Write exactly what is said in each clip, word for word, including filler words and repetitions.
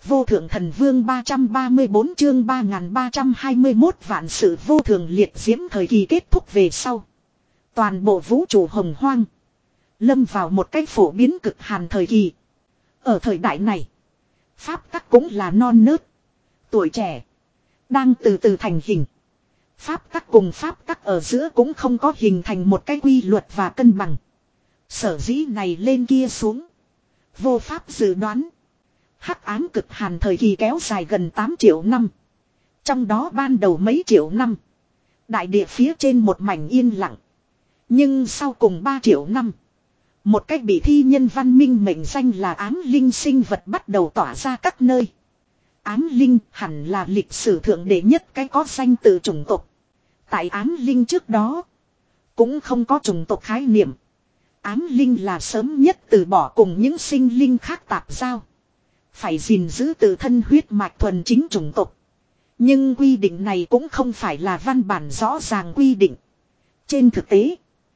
Vô thượng thần vương ba trăm ba mươi bốn chương ba nghìn ba trăm hai mươi mốt vạn sự vô thường liệt diễm thời kỳ kết thúc về sau. Toàn bộ vũ trụ hồng hoang. Lâm vào một cách phổ biến cực hàn thời kỳ. Ở thời đại này. Pháp tắc cũng là non nớt. Tuổi trẻ. Đang từ từ thành hình. Pháp tắc cùng pháp tắc ở giữa cũng không có hình thành một cái quy luật và cân bằng. Sở dĩ này lên kia xuống. Vô pháp dự đoán. Hắc ám cực hàn thời kỳ kéo dài gần tám triệu năm. Trong đó ban đầu mấy triệu năm. Đại địa phía trên một mảnh yên lặng. Nhưng sau cùng ba triệu năm. Một cách bị thi nhân văn minh mệnh danh là ám linh sinh vật bắt đầu tỏa ra các nơi. Ám linh hẳn là lịch sử thượng đệ nhất cái có danh từ chủng tộc. Tại ám linh trước đó. Cũng không có chủng tộc khái niệm. Ám linh là sớm nhất từ bỏ cùng những sinh linh khác tạp giao. Phải gìn giữ tự thân huyết mạch thuần chính chủng tộc. Nhưng quy định này cũng không phải là văn bản rõ ràng quy định. Trên thực tế,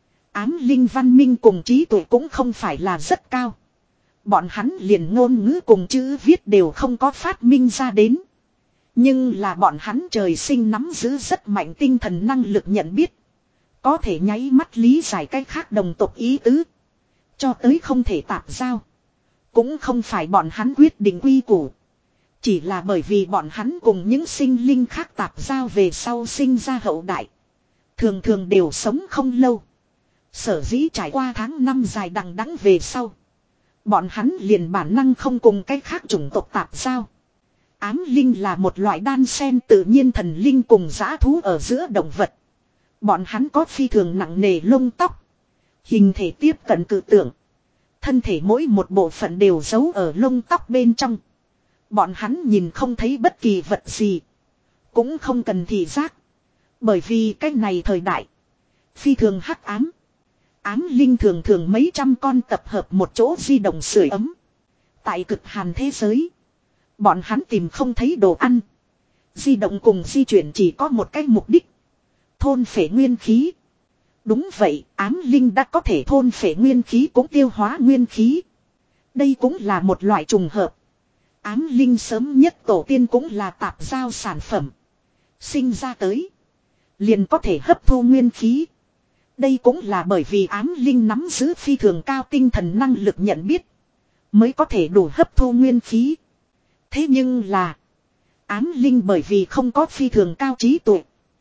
ám linh văn minh cùng trí tuệ cũng không phải là rất cao. Bọn hắn liền ngôn ngữ cùng chữ viết đều không có phát minh ra đến. Nhưng là bọn hắn trời sinh nắm giữ rất mạnh tinh thần năng lực nhận biết. Có thể nháy mắt lý giải cách khác đồng tộc ý tứ. Cho tới không thể tạp giao. Cũng không phải bọn hắn quyết định quy củ. Chỉ là bởi vì bọn hắn cùng những sinh linh khác tạp giao về sau sinh ra hậu đại. Thường thường đều sống không lâu. Sở dĩ trải qua tháng năm dài đằng đẵng về sau. Bọn hắn liền bản năng không cùng cách khác chủng tộc tạp giao. Ám linh là một loại đan sen tự nhiên thần linh cùng dã thú ở giữa động vật. Bọn hắn có phi thường nặng nề lông tóc. Hình thể tiếp cận cự tượng. Thân thể mỗi một bộ phận đều giấu ở lông tóc bên trong. Bọn hắn nhìn không thấy bất kỳ vật gì. Cũng không cần thị giác. Bởi vì cái này thời đại. Phi thường hắc ám. Ám linh thường thường mấy trăm con tập hợp một chỗ di động sưởi ấm. Tại cực hàn thế giới. Bọn hắn tìm không thấy đồ ăn. Di động cùng di chuyển chỉ có một cái mục đích. Thôn phệ nguyên khí. Đúng vậy, ám linh đã có thể thôn phệ nguyên khí cũng tiêu hóa nguyên khí. Đây cũng là một loại trùng hợp. Ám linh sớm nhất tổ tiên cũng là tạp giao sản phẩm. Sinh ra tới. Liền có thể hấp thu nguyên khí. Đây cũng là bởi vì ám linh nắm giữ phi thường cao tinh thần năng lực nhận biết. Mới có thể đủ hấp thu nguyên khí. Thế nhưng là. Ám linh bởi vì không có phi thường cao trí tuệ.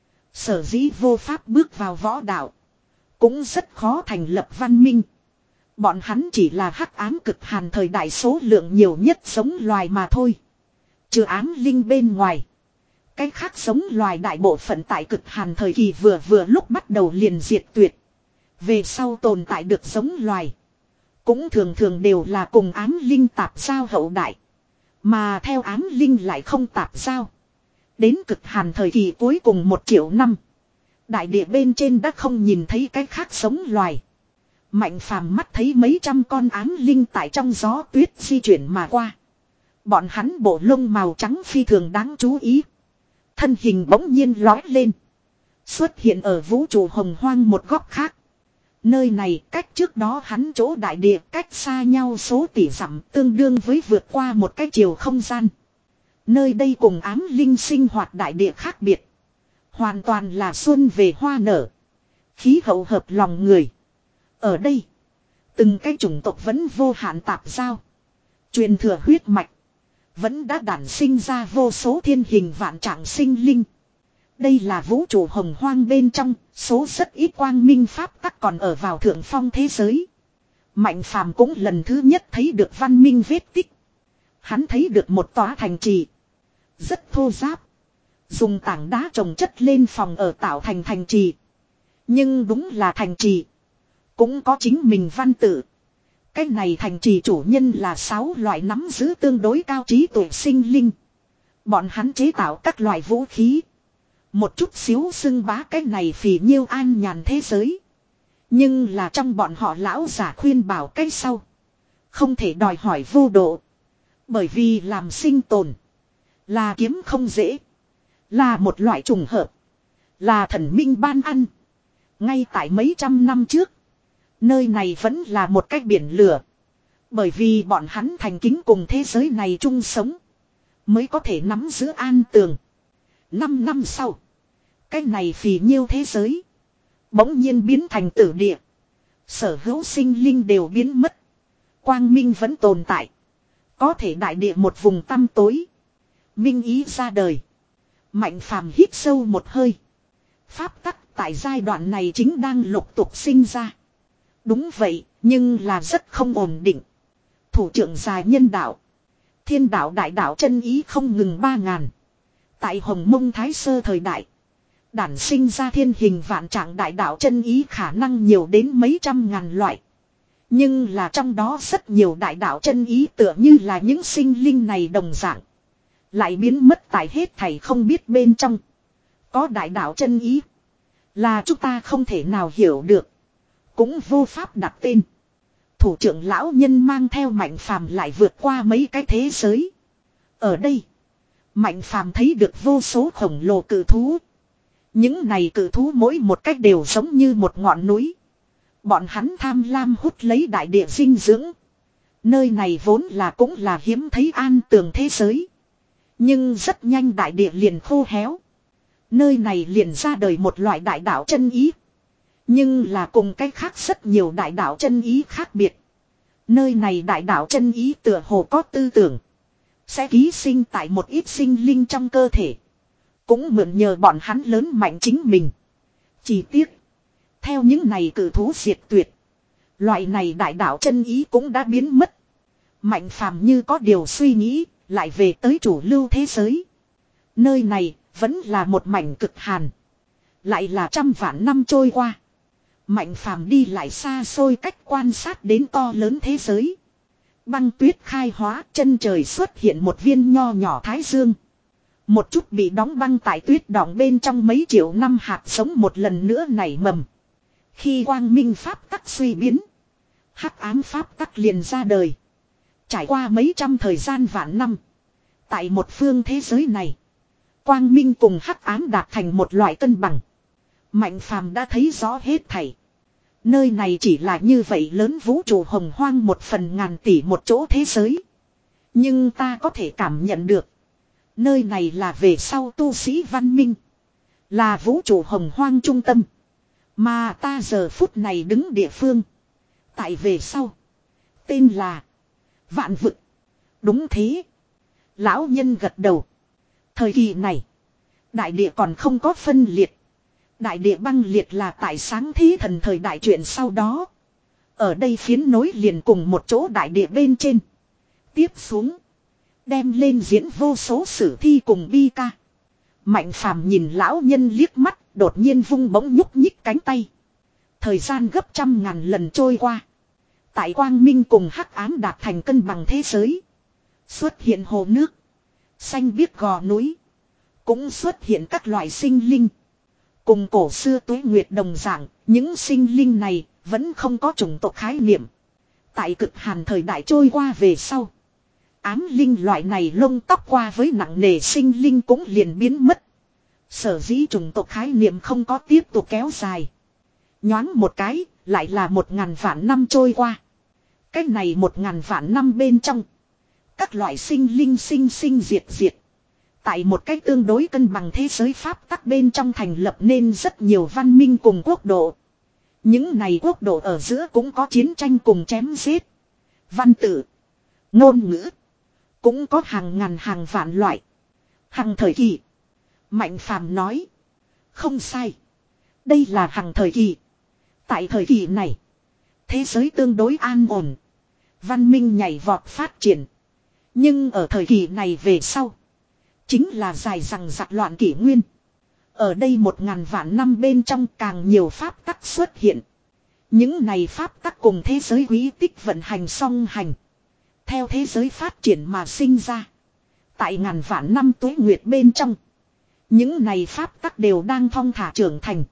Sở dĩ vô pháp bước vào võ đạo. Cũng rất khó thành lập văn minh. Bọn hắn chỉ là hắc ám cực hàn thời đại số lượng nhiều nhất sống loài mà thôi. Trừ ám linh bên ngoài. Cái khác sống loài đại bộ phận tại cực hàn thời kỳ vừa vừa lúc bắt đầu liền diệt tuyệt. Về sau tồn tại được sống loài. Cũng thường thường đều là cùng ám linh tạp giao hậu đại. Mà theo ám linh lại không tạp giao. Đến cực hàn thời kỳ cuối cùng một triệu năm. Đại địa bên trên đã không nhìn thấy cái khác sống loài. Mạnh phàm mắt thấy mấy trăm con ám linh tại trong gió tuyết di chuyển mà qua. Bọn hắn bộ lông màu trắng phi thường đáng chú ý. Thân hình bỗng nhiên lói lên. Xuất hiện ở vũ trụ hồng hoang một góc khác. Nơi này cách trước đó hắn chỗ đại địa cách xa nhau số tỷ dặm tương đương với vượt qua một cái chiều không gian. Nơi đây cùng ám linh sinh hoạt đại địa khác biệt. Hoàn toàn là xuân về hoa nở. Khí hậu hợp lòng người. Ở đây. Từng cái chủng tộc vẫn vô hạn tạp giao. Truyền thừa huyết mạch. Vẫn đã đản sinh ra vô số thiên hình vạn trạng sinh linh. Đây là vũ trụ hồng hoang bên trong. Số rất ít quang minh pháp tắc còn ở vào thượng phong thế giới. Mạnh phàm cũng lần thứ nhất thấy được văn minh vết tích. Hắn thấy được một tòa thành trì. Rất thô ráp. Dùng tảng đá trồng chất lên phòng ở tạo thành thành trì. Nhưng đúng là thành trì. Cũng có chính mình văn tự. Cái này thành trì chủ nhân là sáu loại nắm giữ tương đối cao trí tuệ sinh linh. Bọn hắn chế tạo các loại vũ khí. Một chút xíu xưng bá cái này phì nhiêu an nhàn thế giới. Nhưng là trong bọn họ lão giả khuyên bảo cái sau. Không thể đòi hỏi vô độ. Bởi vì làm sinh tồn. Là kiếm không dễ. Là một loại trùng hợp. Là thần minh ban ăn. Ngay tại mấy trăm năm trước. Nơi này vẫn là một cái biển lửa. Bởi vì bọn hắn thành kính cùng thế giới này chung sống. mới có thể nắm giữ an tường. Năm năm sau, cái này phì nhiêu thế giới bỗng nhiên biến thành tử địa. Sở hữu sinh linh đều biến mất. Quang minh vẫn tồn tại. Có thể đại địa một vùng tăm tối. Minh ý ra đời. Mạnh phàm hít sâu một hơi. Pháp tắc tại giai đoạn này chính đang lục tục sinh ra. Đúng vậy, nhưng là rất không ổn định. Thủ trưởng dài nhân đạo. Thiên đạo đại đạo chân ý không ngừng ba ngàn. Tại Hồng Mông Thái Sơ thời đại. Đản sinh ra thiên hình vạn trạng đại đạo chân ý khả năng nhiều đến mấy trăm ngàn loại. Nhưng là trong đó rất nhiều đại đạo chân ý tựa như là những sinh linh này đồng dạng. Lại biến mất tại hết thảy không biết bên trong. Có đại đạo chân ý. Là chúng ta không thể nào hiểu được. Cũng vô pháp đặt tên. Thủ trưởng lão nhân mang theo Mạnh Phàm lại vượt qua mấy cái thế giới. Ở đây. Mạnh Phàm thấy được vô số khổng lồ cự thú. Những này cự thú mỗi một cách đều giống như một ngọn núi. Bọn hắn tham lam hút lấy đại địa dinh dưỡng. Nơi này vốn là cũng là hiếm thấy an tường thế giới. Nhưng rất nhanh đại địa liền khô héo. Nơi này liền ra đời một loại đại đạo chân ý. Nhưng là cùng cách khác rất nhiều đại đạo chân ý khác biệt. Nơi này đại đạo chân ý tựa hồ có tư tưởng. Sẽ ký sinh tại một ít sinh linh trong cơ thể. Cũng mượn nhờ bọn hắn lớn mạnh chính mình. Chỉ tiếc. Theo những này cử thú diệt tuyệt. Loại này đại đạo chân ý cũng đã biến mất. Mạnh phàm như có điều suy nghĩ. Lại về tới chủ lưu thế giới. Nơi này vẫn là một mảnh cực hàn. Lại là trăm vạn năm trôi qua. Mạnh phàm đi lại xa xôi cách quan sát đến to lớn thế giới. Băng tuyết khai hóa, chân trời xuất hiện một viên nho nhỏ thái dương. Một chút bị đóng băng tại tuyết đọng bên trong mấy triệu năm hạt giống một lần nữa nảy mầm. Khi quang minh pháp tắc suy biến, hắc ám pháp tắc liền ra đời. Trải qua mấy trăm thời gian vạn năm. Tại một phương thế giới này, quang minh cùng hắc ám đạt thành một loại cân bằng. Mạnh phàm đã thấy rõ hết thảy. Nơi này chỉ là như vậy lớn vũ trụ hồng hoang một phần ngàn tỷ một chỗ thế giới. Nhưng ta có thể cảm nhận được. Nơi này là về sau tu sĩ văn minh. Là vũ trụ hồng hoang trung tâm. Mà ta giờ phút này đứng địa phương. Tại về sau. Tên là Vạn Vực. Đúng thế. Lão nhân gật đầu. Thời kỳ này. Đại địa còn không có phân liệt. Đại địa băng liệt là tại sáng thế thần thời đại chuyện sau đó. Ở đây phiến nối liền cùng một chỗ đại địa bên trên. Tiếp xuống. Đem lên diễn vô số sử thi cùng bi ca. Mạnh phàm nhìn lão nhân liếc mắt. Đột nhiên vung bỗng nhúc nhích cánh tay. Thời gian gấp trăm ngàn lần trôi qua. Tại quang minh cùng hắc ám đạt thành cân bằng thế giới. Xuất hiện hồ nước. Xanh biếc gò núi. Cũng xuất hiện các loại sinh linh. Cùng cổ xưa tuế nguyệt đồng dạng, những sinh linh này vẫn không có chủng tộc khái niệm. Tại cực hàn thời đại trôi qua về sau. Ám linh loại này lông tóc qua với nặng nề sinh linh cũng liền biến mất. Sở dĩ chủng tộc khái niệm không có tiếp tục kéo dài. Nhoáng một cái, lại là một ngàn vạn năm trôi qua. Cái này một ngàn vạn năm bên trong. Các loại sinh linh sinh sinh diệt diệt. Tại một cách tương đối cân bằng thế giới pháp tắc bên trong thành lập nên rất nhiều văn minh cùng quốc độ. Những này quốc độ ở giữa cũng có chiến tranh cùng chém giết. Văn tự, ngôn ngữ, cũng có hàng ngàn hàng vạn loại. Hằng thời kỳ. Mạnh phàm nói. Không sai. Đây là hằng thời kỳ. Tại thời kỳ này. Thế giới tương đối an ổn. Văn minh nhảy vọt phát triển. Nhưng ở thời kỳ này về sau. Chính là dài rằng giặc loạn kỷ nguyên. Ở đây một ngàn vạn năm bên trong càng nhiều pháp tắc xuất hiện. Những này pháp tắc cùng thế giới quý tích vận hành song hành. Theo thế giới phát triển mà sinh ra. Tại ngàn vạn năm tuế nguyệt bên trong. Những này pháp tắc đều đang thong thả trưởng thành.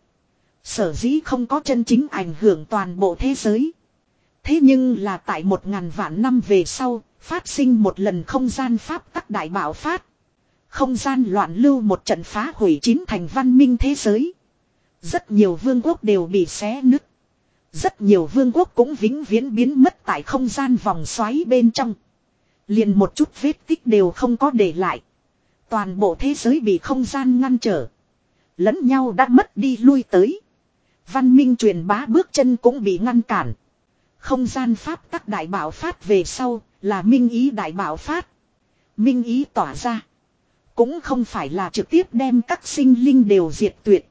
Sở dĩ không có chân chính ảnh hưởng toàn bộ thế giới. Thế nhưng là tại một ngàn vạn năm về sau, phát sinh một lần không gian pháp tắc đại bạo phát. Không gian loạn lưu một trận phá hủy chín thành văn minh thế giới. Rất nhiều vương quốc đều bị xé nứt. Rất nhiều vương quốc cũng vĩnh viễn biến mất tại không gian vòng xoáy bên trong. Liền một chút vết tích đều không có để lại. Toàn bộ thế giới bị không gian ngăn trở. Lẫn nhau đã mất đi lui tới. Văn minh truyền bá bước chân cũng bị ngăn cản. Không gian pháp tắc đại bạo phát về sau là minh ý đại bạo phát. Minh ý tỏa ra. Cũng không phải là trực tiếp đem các sinh linh đều diệt tuyệt.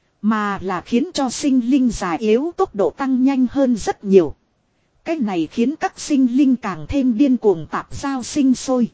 Mà là khiến cho sinh linh già yếu tốc độ tăng nhanh hơn rất nhiều. Cái này khiến các sinh linh càng thêm điên cuồng tạp giao sinh sôi.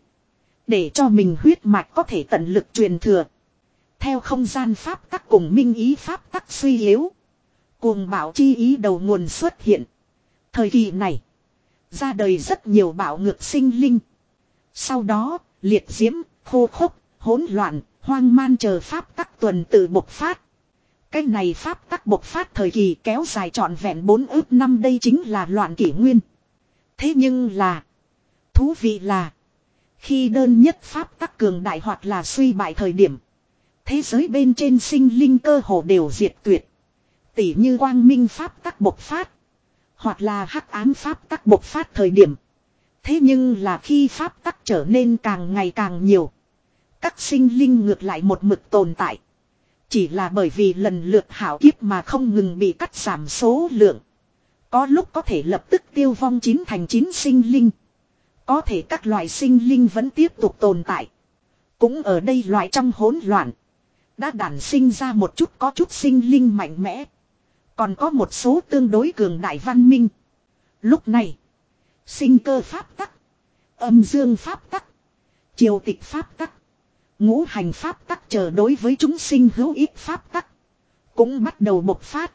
Để cho mình huyết mạch có thể tận lực truyền thừa. Theo không gian pháp tắc cùng minh ý pháp tắc suy yếu. Cuồng bạo chi ý đầu nguồn xuất hiện. Thời kỳ này. Ra đời rất nhiều bạo ngược sinh linh. Sau đó, liệt diễm, khô khốc, hỗn loạn, hoang man chờ pháp tắc tuần tự bộc phát. Cái này pháp tắc bộc phát thời kỳ kéo dài trọn vẹn bốn ước năm, đây chính là loạn kỷ nguyên. Thế nhưng là. Thú vị là. Khi đơn nhất pháp tắc cường đại hoặc là suy bại thời điểm. Thế giới bên trên sinh linh cơ hồ đều diệt tuyệt. Tỉ như quang minh pháp tắc bộc phát. Hoặc là hắc ám pháp tắc bộc phát thời điểm. Thế nhưng là khi pháp tắc trở nên càng ngày càng nhiều. Các sinh linh ngược lại một mực tồn tại. Chỉ là bởi vì lần lượt hảo kiếp mà không ngừng bị cắt giảm số lượng. Có lúc có thể lập tức tiêu vong chín thành chín sinh linh. Có thể các loại sinh linh vẫn tiếp tục tồn tại. Cũng ở đây loại trong hỗn loạn. Đã đản sinh ra một chút có chút sinh linh mạnh mẽ. Còn có một số tương đối cường đại văn minh. Lúc này. Sinh cơ pháp tắc. Âm dương pháp tắc. Triều tịch pháp tắc. Ngũ hành pháp tắc chờ đối với chúng sinh hữu ích pháp tắc. Cũng bắt đầu bộc phát.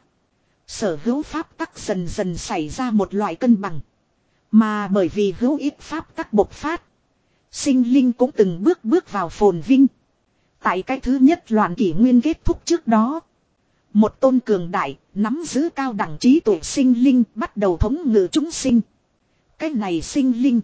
Sở hữu pháp tắc dần dần xảy ra một loại cân bằng. Mà bởi vì hữu ích pháp tắc bộc phát. Sinh linh cũng từng bước bước vào phồn vinh. Tại cái thứ nhất loạn kỷ nguyên kết thúc trước đó. Một tôn cường đại, nắm giữ cao đẳng trí tuệ sinh linh bắt đầu thống ngự chúng sinh. Cái này sinh linh.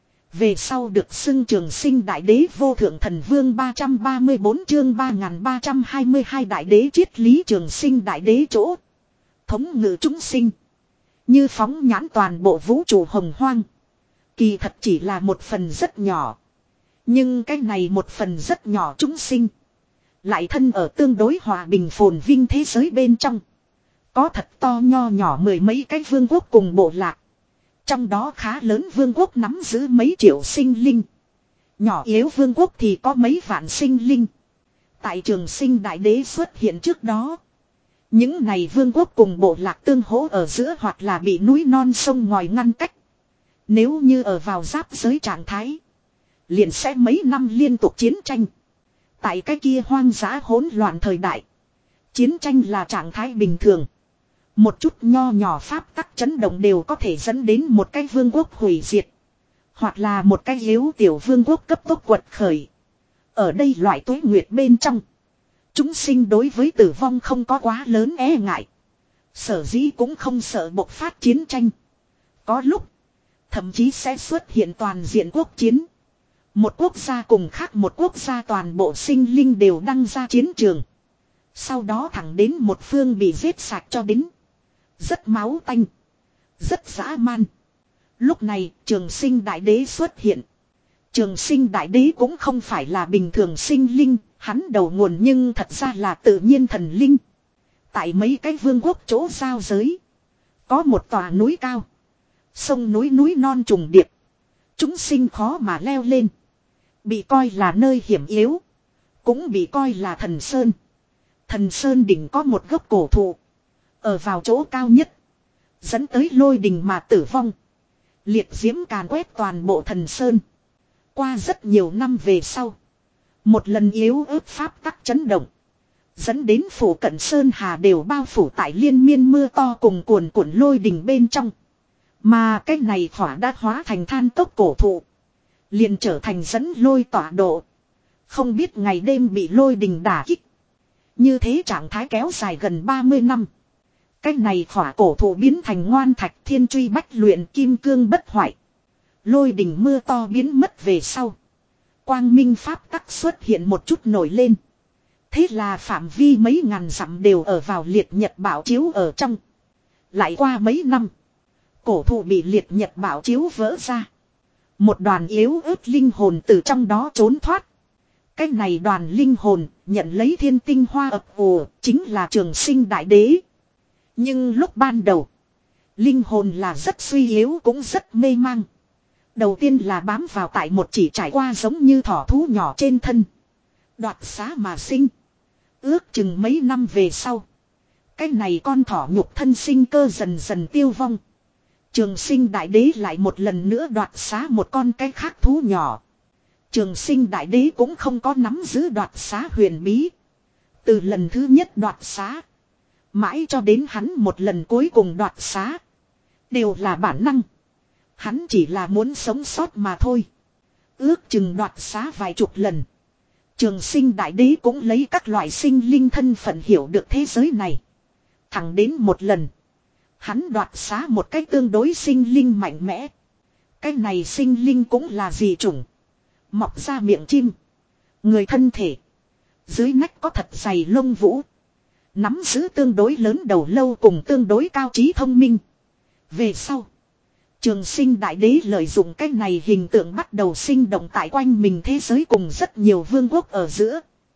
Về sau được xưng trường sinh đại đế vô thượng thần vương ba trăm ba mươi bốn chương ba nghìn ba trăm hai mươi hai đại đế triết lý trường sinh đại đế chỗ. Thống ngự chúng sinh. Như phóng nhãn toàn bộ vũ trụ hồng hoang. Kỳ thật chỉ là một phần rất nhỏ. Nhưng cái này một phần rất nhỏ chúng sinh. Lại thân ở tương đối hòa bình phồn vinh thế giới bên trong. Có thật to nho nhỏ mười mấy cái vương quốc cùng bộ lạc. Trong đó khá lớn vương quốc nắm giữ mấy triệu sinh linh. Nhỏ yếu vương quốc thì có mấy vạn sinh linh. Tại trường sinh đại đế xuất hiện trước đó. Những này vương quốc cùng bộ lạc tương hỗ ở giữa hoặc là bị núi non sông ngòi ngăn cách. Nếu như ở vào giáp giới trạng thái. Liền sẽ mấy năm liên tục chiến tranh. Tại cái kia hoang dã hỗn loạn thời đại. Chiến tranh là trạng thái bình thường. Một chút nho nhỏ pháp tắc chấn động đều có thể dẫn đến một cái vương quốc hủy diệt. Hoặc là một cái yếu tiểu vương quốc cấp tốc quật khởi. Ở đây loại tuế nguyệt bên trong. Chúng sinh đối với tử vong không có quá lớn e ngại. Sở dĩ cũng không sợ bộc phát chiến tranh. Có lúc. Thậm chí sẽ xuất hiện toàn diện quốc chiến. Một quốc gia cùng khác một quốc gia toàn bộ sinh linh đều đăng ra chiến trường. Sau đó thẳng đến một phương bị giết sạch cho đến. Rất máu tanh. Rất dã man. Lúc này trường sinh đại đế xuất hiện. Trường sinh đại đế cũng không phải là bình thường sinh linh. Hắn đầu nguồn nhưng thật ra là tự nhiên thần linh. Tại mấy cái vương quốc chỗ giao giới. Có một tòa núi cao. Sông núi núi non trùng điệp. Chúng sinh khó mà leo lên. Bị coi là nơi hiểm yếu. Cũng bị coi là thần sơn. Thần sơn đỉnh có một gốc cổ thụ. Ở vào chỗ cao nhất. Dẫn tới lôi đình mà tử vong. Liệt diễm càn quét toàn bộ thần sơn. Qua rất nhiều năm về sau. Một lần yếu ớt pháp tắc chấn động. Dẫn đến phủ cận sơn hà đều bao phủ tại liên miên mưa to cùng cuồn cuộn lôi đình bên trong. Mà cái này hỏa đã hóa thành than cốc cổ thụ. Liền trở thành dẫn lôi tỏa độ. Không biết ngày đêm bị lôi đình đả kích. Như thế trạng thái kéo dài gần ba mươi năm. Cái này hỏa cổ thụ biến thành ngoan thạch thiên truy bách luyện kim cương bất hoại. Lôi đình mưa to biến mất về sau. Quang minh pháp tắc xuất hiện một chút nổi lên. Thế là phạm vi mấy ngàn dặm đều ở vào liệt nhật bảo chiếu ở trong. Lại qua mấy năm. Cổ thụ bị liệt nhật bảo chiếu vỡ ra. Một đoàn yếu ớt linh hồn từ trong đó trốn thoát. Cái này đoàn linh hồn nhận lấy thiên tinh hoa ập ùa, chính là Trường Sinh Đại Đế. Nhưng lúc ban đầu, linh hồn là rất suy yếu cũng rất mê mang. Đầu tiên là bám vào tại một chỉ trải qua giống như thỏ thú nhỏ trên thân. Đoạt xá mà sinh. Ước chừng mấy năm về sau, cái này con thỏ nhục thân sinh cơ dần dần tiêu vong. Trường Sinh Đại Đế lại một lần nữa đoạt xá một con cái khác thú nhỏ. Trường Sinh Đại Đế cũng không có nắm giữ đoạt xá huyền bí. Từ lần thứ nhất đoạt xá, mãi cho đến hắn một lần cuối cùng đoạt xá, đều là bản năng. Hắn chỉ là muốn sống sót mà thôi. Ước chừng đoạt xá vài chục lần, Trường Sinh Đại Đế cũng lấy các loại sinh linh thân phận hiểu được thế giới này. Thẳng đến một lần, hắn đoạt xá một cách tương đối sinh linh mạnh mẽ. Cái này sinh linh cũng là dị chủng, mọc ra miệng chim, người thân thể, dưới nách có thật dày lông vũ, nắm giữ tương đối lớn đầu lâu cùng tương đối cao trí thông minh. Về sau, Trường Sinh Đại Đế lợi dụng cái này hình tượng bắt đầu sinh động tại quanh mình thế giới cùng rất nhiều vương quốc ở giữa.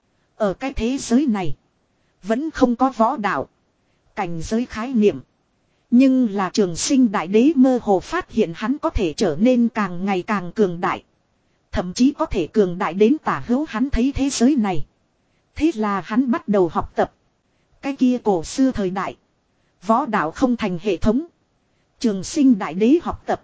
Ở cái thế giới này, vẫn không có võ đạo, cảnh giới khái niệm. Nhưng là Trường Sinh Đại Đế mơ hồ phát hiện hắn có thể trở nên càng ngày càng cường đại. Thậm chí có thể cường đại đến tả hữu hắn thấy thế giới này. Thế là hắn bắt đầu học tập. Cái kia cổ xưa thời đại, võ đạo không thành hệ thống. Trường Sinh Đại Đế học tập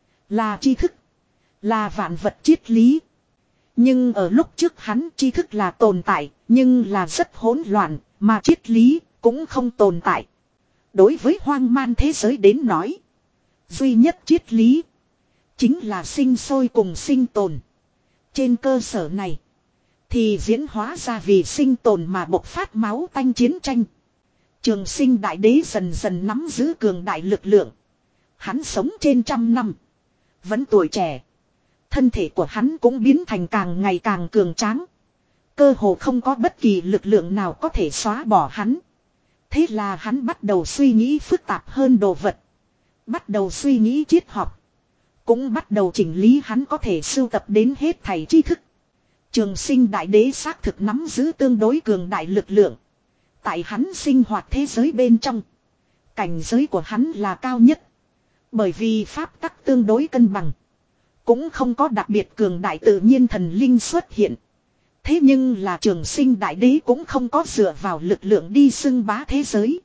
là tri thức, là vạn vật triết lý. Nhưng ở lúc trước hắn tri thức là tồn tại, nhưng là rất hỗn loạn, mà triết lý cũng không tồn tại. Đối với hoang man thế giới đến nói, duy nhất triết lý chính là sinh sôi cùng sinh tồn. Trên cơ sở này thì diễn hóa ra vì sinh tồn mà bộc phát máu tanh chiến tranh. Trường Sinh Đại Đế dần dần nắm giữ cường đại lực lượng. Hắn sống trên trăm năm, vẫn tuổi trẻ. Thân thể của hắn cũng biến thành càng ngày càng cường tráng. Cơ hồ không có bất kỳ lực lượng nào có thể xóa bỏ hắn. Thế là hắn bắt đầu suy nghĩ phức tạp hơn đồ vật. Bắt đầu suy nghĩ triết học. Cũng bắt đầu chỉnh lý hắn có thể sưu tập đến hết thảy tri thức. Trường Sinh Đại Đế xác thực nắm giữ tương đối cường đại lực lượng. Tại hắn sinh hoạt thế giới bên trong, cảnh giới của hắn là cao nhất. Bởi vì pháp tắc tương đối cân bằng, cũng không có đặc biệt cường đại tự nhiên thần linh xuất hiện. Thế nhưng là Trường Sinh Đại Đế cũng không có dựa vào lực lượng đi xưng bá thế giới,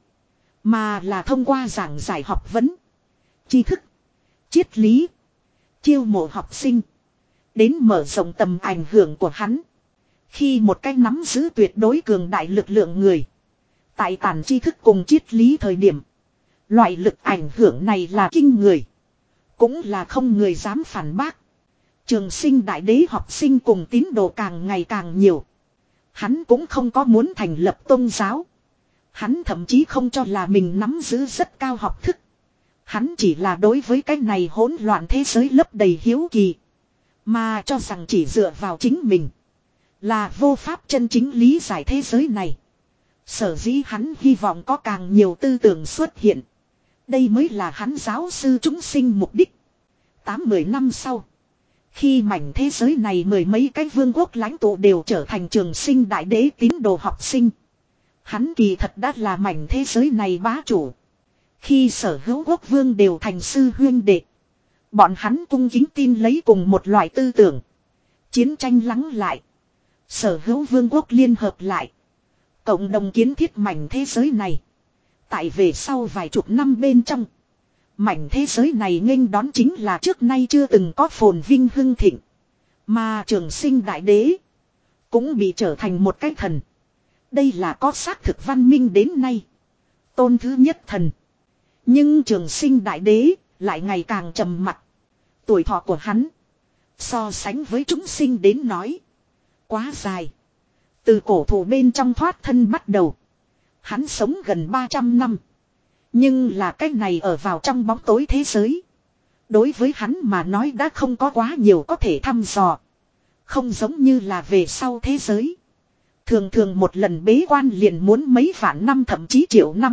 mà là thông qua giảng giải học vấn, tri thức, triết lý, chiêu mộ học sinh, đến mở rộng tầm ảnh hưởng của hắn. Khi một cái nắm giữ tuyệt đối cường đại lực lượng người tại tản tri thức cùng triết lý thời điểm, loại lực ảnh hưởng này là kinh người, cũng là không người dám phản bác. Trường Sinh Đại Đế học sinh cùng tín đồ càng ngày càng nhiều. Hắn cũng không có muốn thành lập tôn giáo. Hắn thậm chí không cho là mình nắm giữ rất cao học thức. Hắn chỉ là đối với cái này hỗn loạn thế giới lấp đầy hiếu kỳ, mà cho rằng chỉ dựa vào chính mình là vô pháp chân chính lý giải thế giới này. Sở dĩ hắn hy vọng có càng nhiều tư tưởng xuất hiện. Đây mới là hắn giáo sư chúng sinh mục đích. Tám mười năm sau, khi mảnh thế giới này mười mấy cái vương quốc lãnh tụ đều trở thành Trường Sinh Đại Đế tín đồ học sinh, hắn kỳ thật đã là mảnh thế giới này bá chủ. Khi sở hữu quốc vương đều thành sư huyên đệ, bọn hắn cung kính tin lấy cùng một loại tư tưởng. Chiến tranh lắng lại, sở hữu vương quốc liên hợp lại, cộng đồng kiến thiết mảnh thế giới này. Tại về sau vài chục năm bên trong, mảnh thế giới này nghênh đón chính là trước nay chưa từng có phồn vinh hưng thịnh. Mà Trường Sinh Đại Đế cũng bị trở thành một cái thần. Đây là có xác thực văn minh đến nay tôn thứ nhất thần. Nhưng Trường Sinh Đại Đế lại ngày càng trầm mặc. Tuổi thọ của hắn so sánh với chúng sinh đến nói quá dài. Từ cổ thụ bên trong thoát thân bắt đầu, hắn sống gần ba trăm năm. Nhưng là cái này ở vào trong bóng tối thế giới, đối với hắn mà nói đã không có quá nhiều có thể thăm dò. Không giống như là về sau thế giới, thường thường một lần bế quan liền muốn mấy vạn năm thậm chí triệu năm.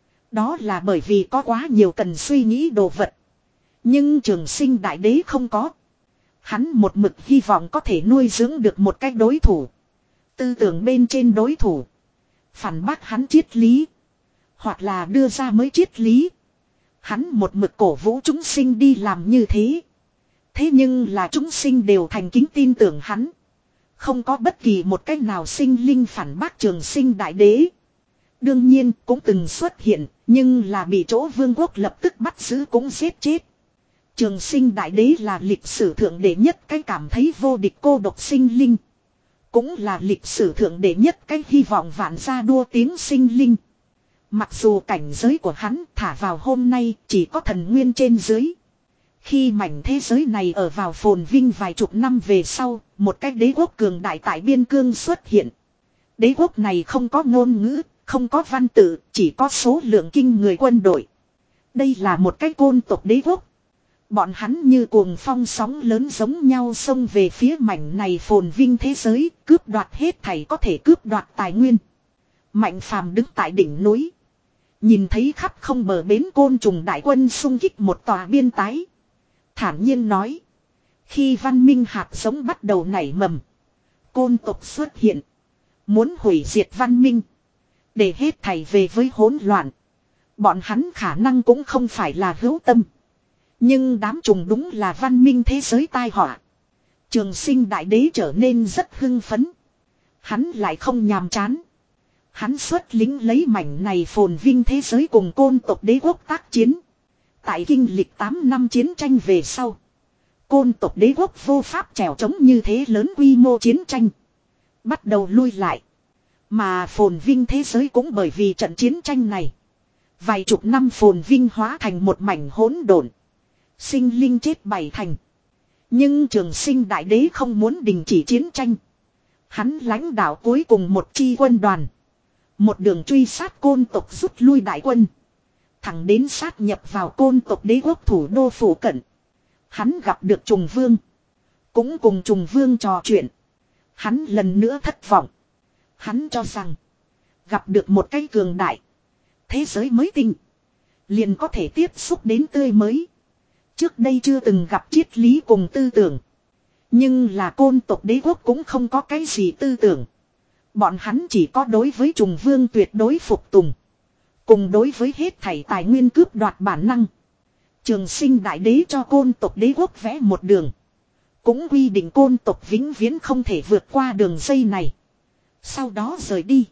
Đó là bởi vì có quá nhiều cần suy nghĩ đồ vật. Nhưng Trường Sinh Đại Đế không có. Hắn một mực hy vọng có thể nuôi dưỡng được một cách đối thủ. Tư tưởng bên trên đối thủ. Phản bác hắn triết lý. Hoặc là đưa ra mới triết lý. Hắn một mực cổ vũ chúng sinh đi làm như thế. Thế nhưng là chúng sinh đều thành kính tin tưởng hắn. Không có bất kỳ một cách nào sinh linh phản bác Trường Sinh Đại Đế. Đương nhiên cũng từng xuất hiện, nhưng là bị chỗ vương quốc lập tức bắt giữ cũng giết chết. Trường Sinh Đại Đế là lịch sử thượng đệ nhất cái cảm thấy vô địch cô độc sinh linh. Cũng là lịch sử thượng đệ nhất cái hy vọng vạn gia đua tiếng sinh linh. Mặc dù cảnh giới của hắn thả vào hôm nay chỉ có thần nguyên trên dưới. Khi mảnh thế giới này ở vào phồn vinh vài chục năm về sau, một cái đế quốc cường đại tại biên cương xuất hiện. Đế quốc này không có ngôn ngữ, không có văn tự, chỉ có số lượng kinh người quân đội. Đây là một cái côn tộc đế quốc. Bọn hắn như cuồng phong sóng lớn giống nhau xông về phía mảnh này phồn vinh thế giới, cướp đoạt hết thảy có thể cướp đoạt tài nguyên. Mạnh Phàm đứng tại đỉnh núi. Nhìn thấy khắp không bờ bến côn trùng đại quân xung kích một tòa biên tái. Thản nhiên nói. Khi văn minh hạt giống bắt đầu nảy mầm. Côn tộc xuất hiện. Muốn hủy diệt văn minh. Để hết thảy về với hỗn loạn. Bọn hắn khả năng cũng không phải là hữu tâm. Nhưng đám trùng đúng là văn minh thế giới tai họa. Trường Sinh Đại Đế trở nên rất hưng phấn. Hắn lại không nhàm chán. Hắn xuất lính lấy mảnh này phồn vinh thế giới cùng côn tộc đế quốc tác chiến. Tại kinh lịch tám năm chiến tranh về sau. Côn tộc đế quốc vô pháp trèo chống như thế lớn quy mô chiến tranh. Bắt đầu lui lại. Mà phồn vinh thế giới cũng bởi vì trận chiến tranh này. Vài chục năm phồn vinh hóa thành một mảnh hỗn độn. Sinh linh chết bảy thành. Nhưng Trường Sinh Đại Đế không muốn đình chỉ chiến tranh. Hắn lãnh đạo cuối cùng một chi quân đoàn. Một đường truy sát côn tộc rút lui đại quân. Thẳng đến sát nhập vào côn tộc đế quốc thủ đô phủ cận. Hắn gặp được Trùng Vương. Cũng cùng Trùng Vương trò chuyện. Hắn lần nữa thất vọng. Hắn cho rằng. Gặp được một cái cường đại. Thế giới mới tinh. Liền có thể tiếp xúc đến tươi mới. Trước đây chưa từng gặp triết lý cùng tư tưởng. Nhưng là côn tộc đế quốc cũng không có cái gì tư tưởng. Bọn hắn chỉ có đối với Trùng Vương tuyệt đối phục tùng. Cùng đối với hết thảy tài nguyên cướp đoạt bản năng. Trường Sinh Đại Đế cho côn tộc đế quốc vẽ một đường. Cũng quy định côn tộc vĩnh viễn không thể vượt qua đường dây này. Sau đó rời đi.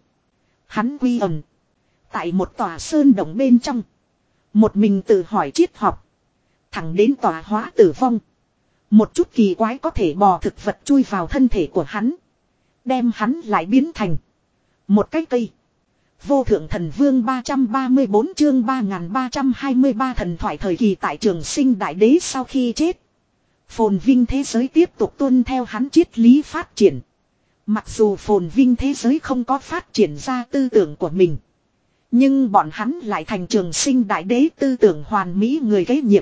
Hắn quy ẩn. Tại một tòa sơn động bên trong. Một mình tự hỏi triết học. Thẳng đến tòa hóa tử vong. Một chút kỳ quái có thể bò thực vật chui vào thân thể của hắn. Đem hắn lại biến thành một cái cây. Vô thượng thần vương ba trăm ba mươi bốn chương ba nghìn ba trăm hai mươi ba thần thoại thời kỳ tại Trường Sinh Đại Đế sau khi chết. Phồn vinh thế giới tiếp tục tuân theo hắn triết lý phát triển. Mặc dù phồn vinh thế giới không có phát triển ra tư tưởng của mình. Nhưng bọn hắn lại thành Trường Sinh Đại Đế tư tưởng hoàn mỹ người kế nhiệm.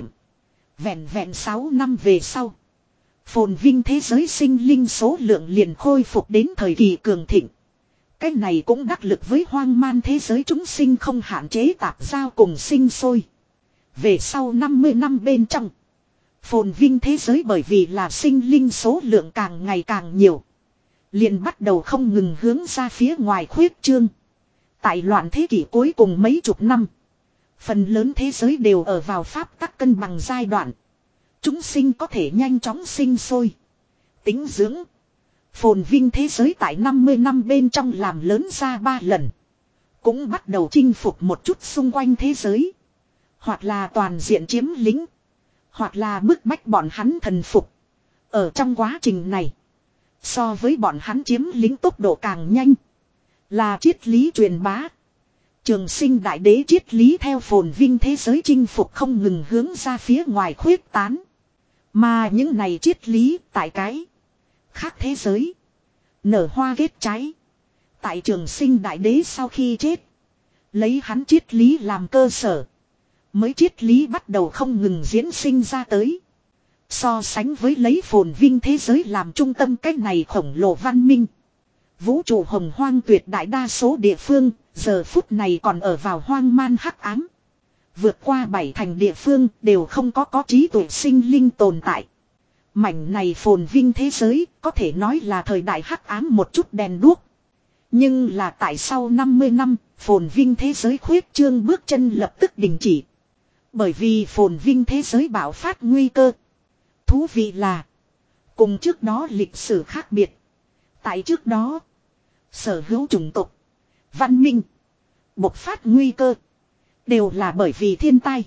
Vẹn vẹn sáu năm về sau. Phồn vinh thế giới sinh linh số lượng liền khôi phục đến thời kỳ cường thịnh. Cái này cũng đắc lực với hoang man thế giới chúng sinh không hạn chế tạp giao cùng sinh sôi. Về sau năm mươi năm bên trong. Phồn vinh thế giới bởi vì là sinh linh số lượng càng ngày càng nhiều. Liền bắt đầu không ngừng hướng ra phía ngoài khuyết trương. Tại loạn thế kỷ cuối cùng mấy chục năm. Phần lớn thế giới đều ở vào pháp tắc cân bằng giai đoạn. Chúng sinh có thể nhanh chóng sinh sôi. Tính dưỡng. Phồn vinh thế giới tại năm mươi năm bên trong làm lớn ra ba lần. Cũng bắt đầu chinh phục một chút xung quanh thế giới. Hoặc là toàn diện chiếm lĩnh. Hoặc là bức bách bọn hắn thần phục. Ở trong quá trình này. So với bọn hắn chiếm lĩnh tốc độ càng nhanh. Là triết lý truyền bá. Trường Sinh Đại Đế triết lý theo phồn vinh thế giới chinh phục không ngừng hướng ra phía ngoài khuyết tán. Mà những này triết lý tại cái khác thế giới. Nở hoa kết trái. Tại Trường Sinh Đại Đế sau khi chết. Lấy hắn triết lý làm cơ sở. Mới triết lý bắt đầu không ngừng diễn sinh ra tới. So sánh với lấy phồn vinh thế giới làm trung tâm cách này khổng lồ văn minh. Vũ trụ hồng hoang tuyệt đại đa số địa phương. Giờ phút này còn ở vào hoang man hắc ám. Vượt qua bảy thành địa phương đều không có có trí tuệ sinh linh tồn tại. Mảnh này phồn vinh thế giới có thể nói là thời đại hắc ám một chút đèn đuốc. Nhưng là tại sau năm mươi năm, phồn vinh thế giới khuyết trương bước chân lập tức đình chỉ. Bởi vì phồn vinh thế giới bạo phát nguy cơ. Thú vị là, cùng trước đó lịch sử khác biệt. Tại trước đó, sở hữu chủng tộc, văn minh, bộc phát nguy cơ, đều là bởi vì thiên tai.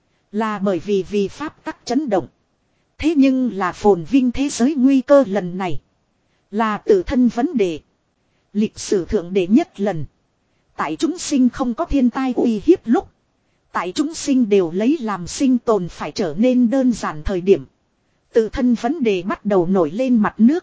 Là bởi vì vì pháp tắc chấn động. Thế nhưng là phồn vinh thế giới nguy cơ lần này, là tự thân vấn đề. Lịch sử thượng đệ nhất lần. Tại chúng sinh không có thiên tai uy hiếp lúc. Tại chúng sinh đều lấy làm sinh tồn phải trở nên đơn giản thời điểm. Tự thân vấn đề bắt đầu nổi lên mặt nước.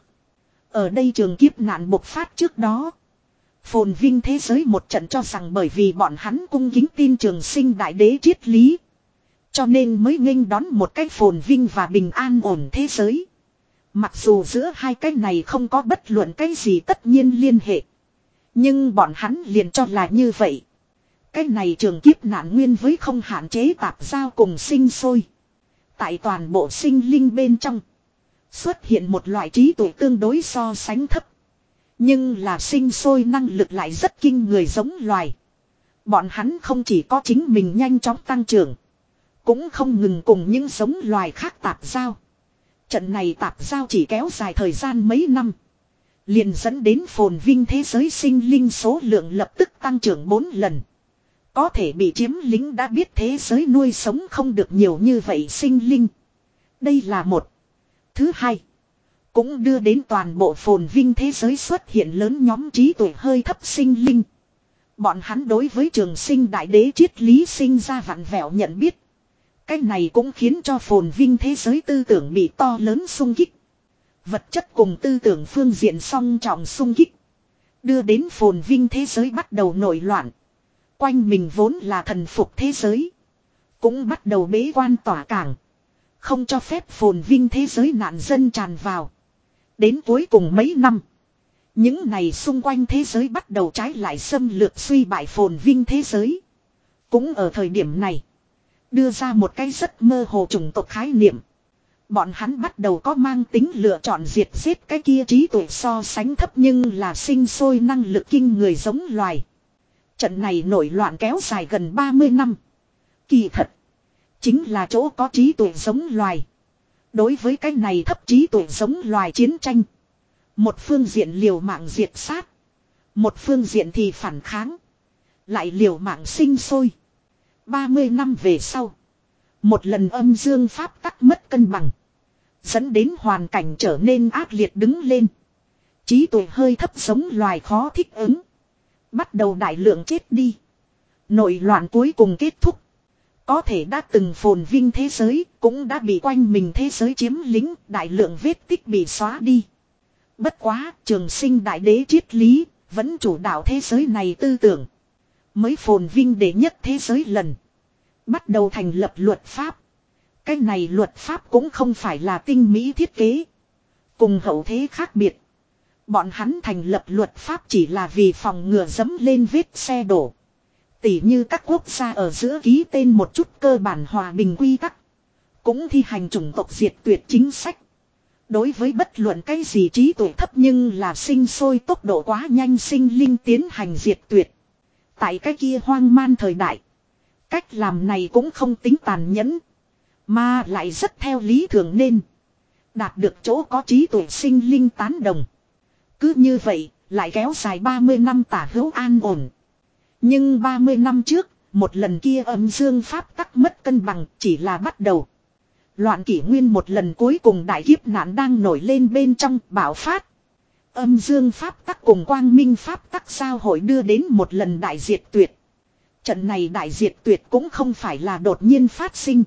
Ở đây trường kiếp nạn bộc phát trước đó. Phồn vinh thế giới một trận cho rằng bởi vì bọn hắn cung kính tin trường sinh đại đế triết lý. Cho nên mới nghênh đón một cách phồn vinh và bình an ổn thế giới. Mặc dù giữa hai cái này không có bất luận cái gì tất nhiên liên hệ. Nhưng bọn hắn liền cho là như vậy. Cái này trường kiếp nạn nguyên với không hạn chế tạp giao cùng sinh sôi. Tại toàn bộ sinh linh bên trong. Xuất hiện một loại trí tuệ tương đối so sánh thấp. Nhưng là sinh sôi năng lực lại rất kinh người giống loài. Bọn hắn không chỉ có chính mình nhanh chóng tăng trưởng. Cũng không ngừng cùng những giống loài khác tạp giao. Trận này tạp giao chỉ kéo dài thời gian mấy năm. Liền dẫn đến phồn vinh thế giới sinh linh số lượng lập tức tăng trưởng bốn lần. Có thể bị chiếm lĩnh đã biết thế giới nuôi sống không được nhiều như vậy sinh linh. Đây là một. Thứ hai. Cũng đưa đến toàn bộ phồn vinh thế giới xuất hiện lớn nhóm trí tuệ hơi thấp sinh linh. Bọn hắn đối với trường sinh đại đế triết lý sinh ra vặn vẹo nhận biết. Cái này cũng khiến cho phồn vinh thế giới tư tưởng bị to lớn xung kích. Vật chất cùng tư tưởng phương diện song trọng xung kích. Đưa đến phồn vinh thế giới bắt đầu nổi loạn. Quanh mình vốn là thần phục thế giới. Cũng bắt đầu bế quan tỏa cảng. Không cho phép phồn vinh thế giới nạn dân tràn vào. Đến cuối cùng mấy năm. Những này xung quanh thế giới bắt đầu trái lại xâm lược suy bại phồn vinh thế giới. Cũng ở thời điểm này. Đưa ra một cái rất mơ hồ chủng tộc khái niệm. Bọn hắn bắt đầu có mang tính lựa chọn diệt giết cái kia trí tuệ so sánh thấp nhưng là sinh sôi năng lực kinh người giống loài. Trận này nổi loạn kéo dài gần ba mươi năm. Kỳ thật. Chính là chỗ có trí tuệ giống loài. Đối với cái này thấp trí tuệ giống loài chiến tranh. Một phương diện liều mạng diệt sát. Một phương diện thì phản kháng. Lại liều mạng sinh sôi. ba mươi năm về sau. Một lần âm dương pháp tắc mất cân bằng. Dẫn đến hoàn cảnh trở nên ác liệt đứng lên. Trí tuệ hơi thấp giống loài khó thích ứng. Bắt đầu đại lượng chết đi. Nội loạn cuối cùng kết thúc. Có thể đã từng phồn vinh thế giới cũng đã bị quanh mình thế giới chiếm lĩnh. Đại lượng vết tích bị xóa đi. Bất quá trường sinh đại đế triết lý vẫn chủ đạo thế giới này tư tưởng. Mới phồn vinh đệ nhất thế giới lần. Bắt đầu thành lập luật pháp. Cái này luật pháp cũng không phải là tinh mỹ thiết kế. Cùng hậu thế khác biệt. Bọn hắn thành lập luật pháp chỉ là vì phòng ngừa dẫm lên vết xe đổ. Tỉ như các quốc gia ở giữa ký tên một chút cơ bản hòa bình quy tắc. Cũng thi hành chủng tộc diệt tuyệt chính sách. Đối với bất luận cái gì trí tuệ thấp nhưng là sinh sôi tốc độ quá nhanh sinh linh tiến hành diệt tuyệt. Tại cái kia hoang man thời đại. Cách làm này cũng không tính tàn nhẫn. Mà lại rất theo lý thường nên. Đạt được chỗ có trí tuệ sinh linh tán đồng. Cứ như vậy, lại kéo dài ba mươi năm tả hữu an ổn. Nhưng ba mươi năm trước, một lần kia âm dương pháp tắc mất cân bằng chỉ là bắt đầu. Loạn kỷ nguyên một lần cuối cùng đại kiếp nạn đang nổi lên bên trong bạo phát. Âm dương pháp tắc cùng quang minh pháp tắc giao hội đưa đến một lần đại diệt tuyệt. Trận này đại diệt tuyệt cũng không phải là đột nhiên phát sinh.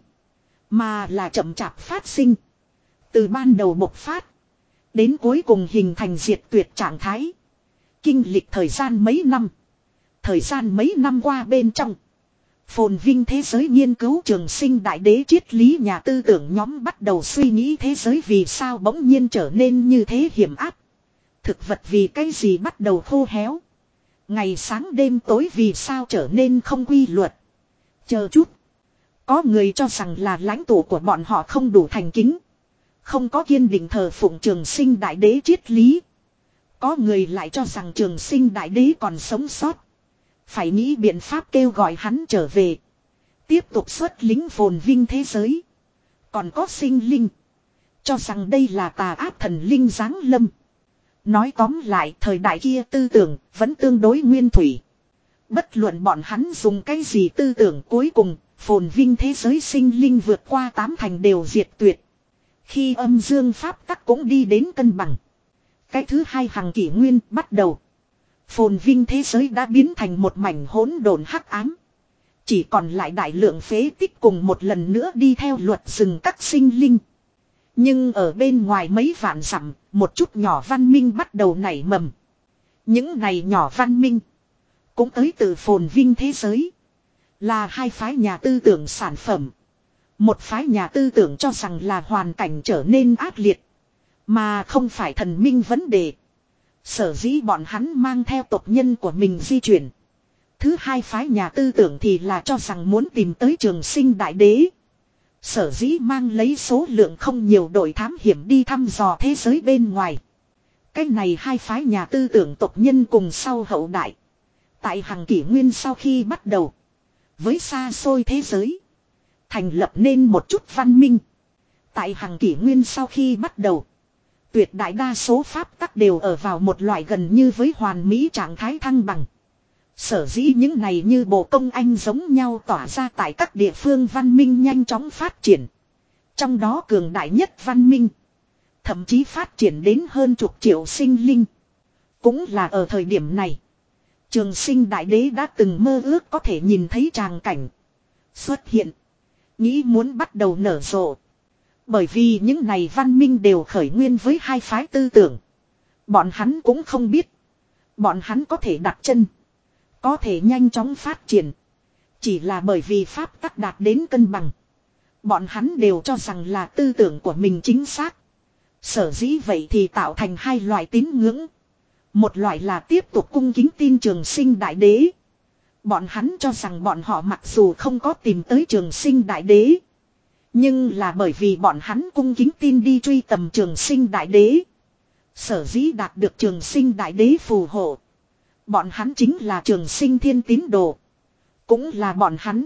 Mà là chậm chạp phát sinh. Từ ban đầu bộc phát. Đến cuối cùng hình thành diệt tuyệt trạng thái. Kinh lịch thời gian mấy năm. Thời gian mấy năm qua bên trong. Phồn vinh thế giới nghiên cứu trường sinh đại đế triết lý nhà tư tưởng nhóm bắt đầu suy nghĩ thế giới vì sao bỗng nhiên trở nên như thế hiểm áp. Thực vật vì cái gì bắt đầu khô héo. Ngày sáng đêm tối vì sao trở nên không quy luật. Chờ chút. Có người cho rằng là lãnh tụ của bọn họ không đủ thành kính. không có kiên định thờ phụng trường sinh đại đế triết lý. Có người lại cho rằng trường sinh đại đế còn sống sót. Phải nghĩ biện pháp kêu gọi hắn trở về. Tiếp tục xuất lính phồn vinh thế giới. Còn có sinh linh. Cho rằng đây là tà ác thần linh giáng lâm. Nói tóm lại thời đại kia tư tưởng vẫn tương đối nguyên thủy. Bất luận bọn hắn dùng cái gì tư tưởng cuối cùng, phồn vinh thế giới sinh linh vượt qua tám thành đều diệt tuyệt. Khi âm dương pháp tắc cũng đi đến cân bằng. Cái thứ hai hằng kỷ nguyên bắt đầu. Phồn vinh thế giới đã biến thành một mảnh hỗn độn hắc ám. Chỉ còn lại đại lượng phế tích cùng một lần nữa đi theo luật rừng các sinh linh. Nhưng ở bên ngoài mấy vạn dặm, một chút nhỏ văn minh bắt đầu nảy mầm. Những này nhỏ văn minh cũng tới từ phồn vinh thế giới. Là hai phái nhà tư tưởng sản phẩm. Một phái nhà tư tưởng cho rằng là hoàn cảnh trở nên ác liệt. Mà không phải thần minh vấn đề. Sở dĩ bọn hắn mang theo tộc nhân của mình di chuyển. Thứ hai phái nhà tư tưởng thì là cho rằng muốn tìm tới trường sinh đại đế. Sở dĩ mang lấy số lượng không nhiều đội thám hiểm đi thăm dò thế giới bên ngoài. Cái này hai phái nhà tư tưởng tộc nhân cùng sau hậu đại. Tại hằng kỷ nguyên sau khi bắt đầu. Với xa xôi thế giới. Thành lập nên một chút văn minh. Tại hằng kỷ nguyên sau khi bắt đầu. Tuyệt đại đa số pháp tắc đều ở vào một loại gần như với hoàn mỹ trạng thái thăng bằng. Sở dĩ những này như bộ công anh giống nhau tỏa ra tại các địa phương văn minh nhanh chóng phát triển. Trong đó cường đại nhất văn minh. Thậm chí phát triển đến hơn chục triệu sinh linh. Cũng là ở thời điểm này. Trường sinh đại đế đã từng mơ ước có thể nhìn thấy tràng cảnh. Xuất hiện. Nghĩ muốn bắt đầu nở rộ. Bởi vì những này văn minh đều khởi nguyên với hai phái tư tưởng. Bọn hắn cũng không biết. Bọn hắn có thể đặt chân. Có thể nhanh chóng phát triển. Chỉ là bởi vì pháp tắc đạt đến cân bằng. Bọn hắn đều cho rằng là tư tưởng của mình chính xác. Sở dĩ vậy thì tạo thành hai loại tín ngưỡng. Một loại là tiếp tục cung kính tin trường sinh đại đế. Bọn hắn cho rằng bọn họ mặc dù không có tìm tới trường sinh đại đế. Nhưng là bởi vì bọn hắn cung kính tin đi truy tầm trường sinh đại đế. Sở dĩ đạt được trường sinh đại đế phù hộ. Bọn hắn chính là trường sinh thiên tín đồ. Cũng là bọn hắn.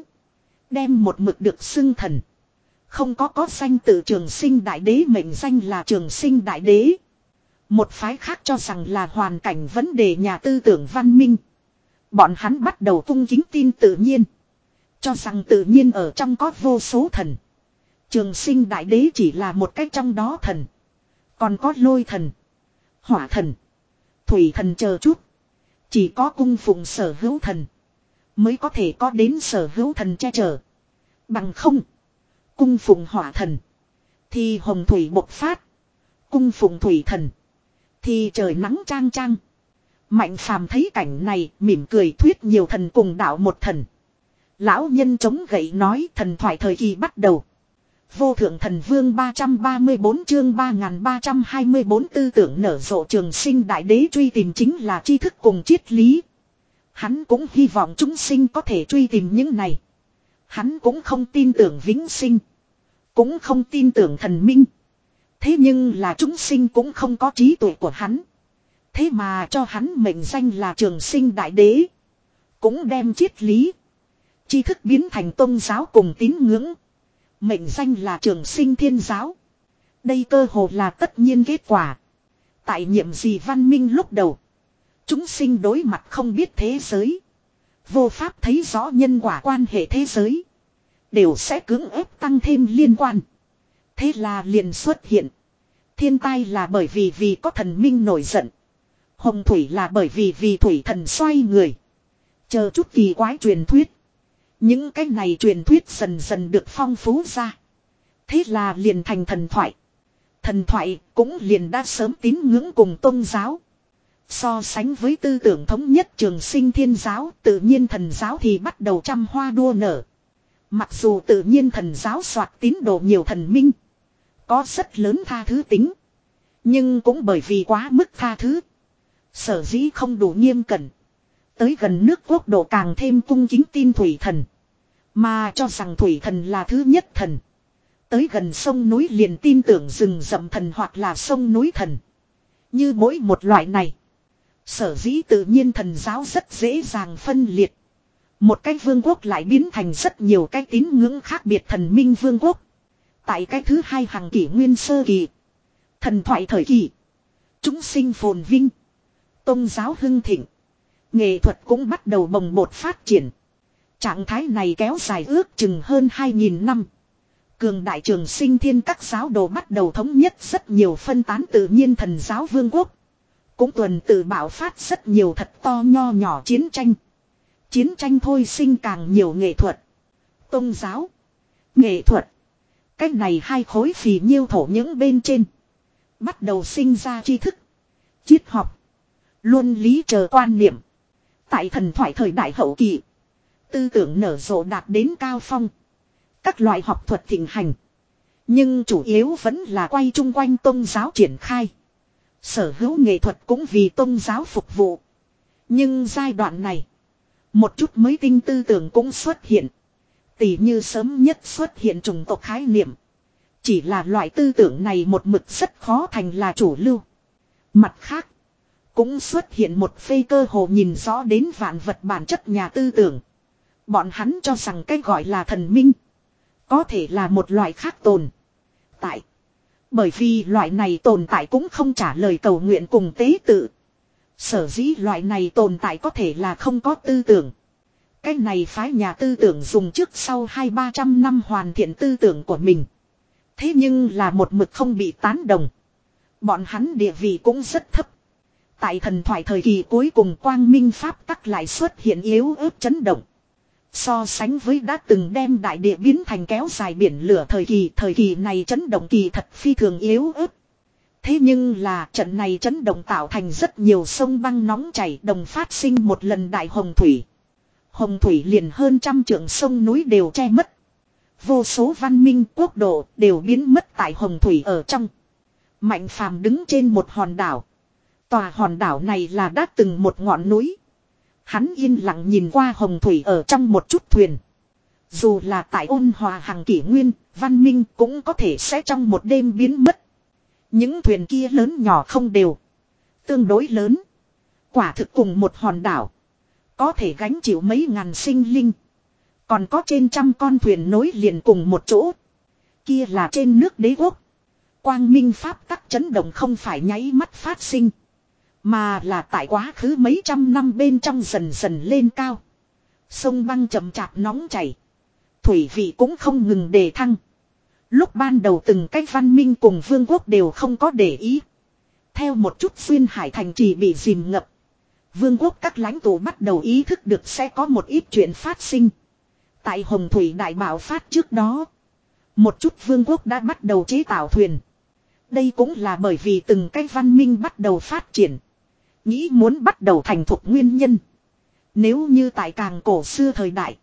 Đem một mực được xưng thần. Không có có danh tự trường sinh đại đế mệnh danh là trường sinh đại đế. Một phái khác cho rằng là hoàn cảnh vấn đề nhà tư tưởng văn minh. Bọn hắn bắt đầu cung kính tin tự nhiên. Cho rằng tự nhiên ở trong có vô số thần. Trường sinh đại đế chỉ là một cách trong đó thần. Còn có lôi thần. Hỏa thần. Thủy thần chờ chút. Chỉ có cung phụng sở hữu thần. Mới có thể có đến sở hữu thần che chở. Bằng không. Cung phụng hỏa thần. Thì hồng thủy bộc phát. Cung phụng thủy thần. Thì trời nắng trang trang. Mạnh phàm thấy cảnh này mỉm cười thuyết nhiều thần cùng đạo một thần. Lão nhân chống gậy nói thần thoại thời kỳ bắt đầu. Vô thượng thần vương ba trăm ba mươi bốn chương ba nghìn ba trăm hai mươi bốn tư tưởng nở rộ trường sinh đại đế truy tìm chính là tri thức cùng triết lý. Hắn cũng hy vọng chúng sinh có thể truy tìm những này. Hắn cũng không tin tưởng vĩnh sinh. Cũng không tin tưởng thần minh. Thế nhưng là chúng sinh cũng không có trí tuệ của hắn. Thế mà cho hắn mệnh danh là trường sinh đại đế. Cũng đem triết lý. Tri thức biến thành tôn giáo cùng tín ngưỡng. Mệnh danh là trường sinh thiên giáo. Đây cơ hồ là tất nhiên kết quả. Tại nhiệm gì văn minh lúc đầu. Chúng sinh đối mặt không biết thế giới. Vô pháp thấy rõ nhân quả quan hệ thế giới. Đều sẽ cưỡng ép tăng thêm liên quan. Thế là liền xuất hiện. Thiên tai là bởi vì vì có thần minh nổi giận. Hồng thủy là bởi vì vì thủy thần xoay người. Chờ chút kỳ quái truyền thuyết. Những cái này truyền thuyết dần dần được phong phú ra. Thế là liền thành thần thoại. Thần thoại cũng liền đã sớm tín ngưỡng cùng tôn giáo. So sánh với tư tưởng thống nhất trường sinh thiên giáo, tự nhiên thần giáo thì bắt đầu trăm hoa đua nở. Mặc dù tự nhiên thần giáo soạt tín đồ nhiều thần minh. Có rất lớn tha thứ tính. Nhưng cũng bởi vì quá mức tha thứ. Sở dĩ không đủ nghiêm cẩn. Tới gần nước quốc độ càng thêm cung kính tin thủy thần. Mà cho rằng thủy thần là thứ nhất thần. Tới gần sông núi liền tin tưởng rừng rậm thần hoặc là sông núi thần. Như mỗi một loại này. Sở dĩ tự nhiên thần giáo rất dễ dàng phân liệt. Một cái vương quốc lại biến thành rất nhiều cái tín ngưỡng khác biệt thần minh vương quốc. Tại cái thứ hai hàng kỷ nguyên sơ kỳ. Thần thoại thời kỳ. Chúng sinh phồn vinh. Tôn giáo hưng thịnh. Nghệ thuật cũng bắt đầu bồng bột phát triển. Trạng thái này kéo dài ước chừng hơn hai nghìn năm. Cường đại trường sinh thiên các giáo đồ bắt đầu thống nhất rất nhiều phân tán tự nhiên thần giáo vương quốc. Cũng tuần tự bạo phát rất nhiều thật to nho nhỏ chiến tranh. Chiến tranh thôi sinh càng nhiều nghệ thuật. Tôn giáo. Nghệ thuật. Cách này hai khối phì nhiêu thổ những bên trên. Bắt đầu sinh ra tri thức. Triết học. Luân lý chờ quan niệm. Tại thần thoại thời đại hậu kỳ. Tư tưởng nở rộ đạt đến cao phong. Các loại học thuật thịnh hành. Nhưng chủ yếu vẫn là quay chung quanh tôn giáo triển khai. Sở hữu nghệ thuật cũng vì tôn giáo phục vụ. Nhưng giai đoạn này. Một chút mới tinh tư tưởng cũng xuất hiện. Tỷ như sớm nhất xuất hiện chủng tộc khái niệm. Chỉ là loại tư tưởng này một mực rất khó thành là chủ lưu. Mặt khác. Cũng xuất hiện một phê cơ hồ nhìn rõ đến vạn vật bản chất nhà tư tưởng. Bọn hắn cho rằng cái gọi là thần minh. Có thể là một loại khác tồn tại. Bởi vì loại này tồn tại cũng không trả lời cầu nguyện cùng tế tự. Sở dĩ loại này tồn tại có thể là không có tư tưởng. Cái này phái nhà tư tưởng dùng trước sau hai ba trăm năm hoàn thiện tư tưởng của mình. Thế nhưng là một mực không bị tán đồng. Bọn hắn địa vị cũng rất thấp. Tại thần thoại thời kỳ cuối cùng quang minh pháp tắc lại xuất hiện yếu ớt chấn động. So sánh với đã từng đem đại địa biến thành kéo dài biển lửa thời kỳ. Thời kỳ này chấn động kỳ thật phi thường yếu ớt. Thế nhưng là trận này chấn động tạo thành rất nhiều sông băng nóng chảy đồng phát sinh một lần đại hồng thủy. Hồng thủy liền hơn trăm trượng sông núi đều che mất. Vô số văn minh quốc độ đều biến mất tại hồng thủy ở trong. Mạnh phàm đứng trên một hòn đảo. Tòa hòn đảo này là đã từng một ngọn núi. Hắn yên lặng nhìn qua hồng thủy ở trong một chút thuyền. Dù là tại ôn hòa hàng kỷ nguyên, văn minh cũng có thể sẽ trong một đêm biến mất. Những thuyền kia lớn nhỏ không đều. Tương đối lớn. Quả thực cùng một hòn đảo. Có thể gánh chịu mấy ngàn sinh linh. Còn có trên trăm con thuyền nối liền cùng một chỗ. Kia là trên nước đế quốc. Quang minh pháp tắc chấn động không phải nháy mắt phát sinh. Mà là tại quá khứ mấy trăm năm bên trong dần dần lên cao. Sông băng chậm chạp nóng chảy. Thủy vị cũng không ngừng đề thăng. Lúc ban đầu từng cái văn minh cùng vương quốc đều không có để ý. Theo một chút xuyên hải thành trì bị dìm ngập. Vương quốc các lãnh tụ bắt đầu ý thức được sẽ có một ít chuyện phát sinh. Tại Hồng Thủy đại bạo phát trước đó. Một chút vương quốc đã bắt đầu chế tạo thuyền. Đây cũng là bởi vì từng cái văn minh bắt đầu phát triển. Nghĩ muốn bắt đầu thành thục nguyên nhân. Nếu như tại càng cổ xưa thời đại.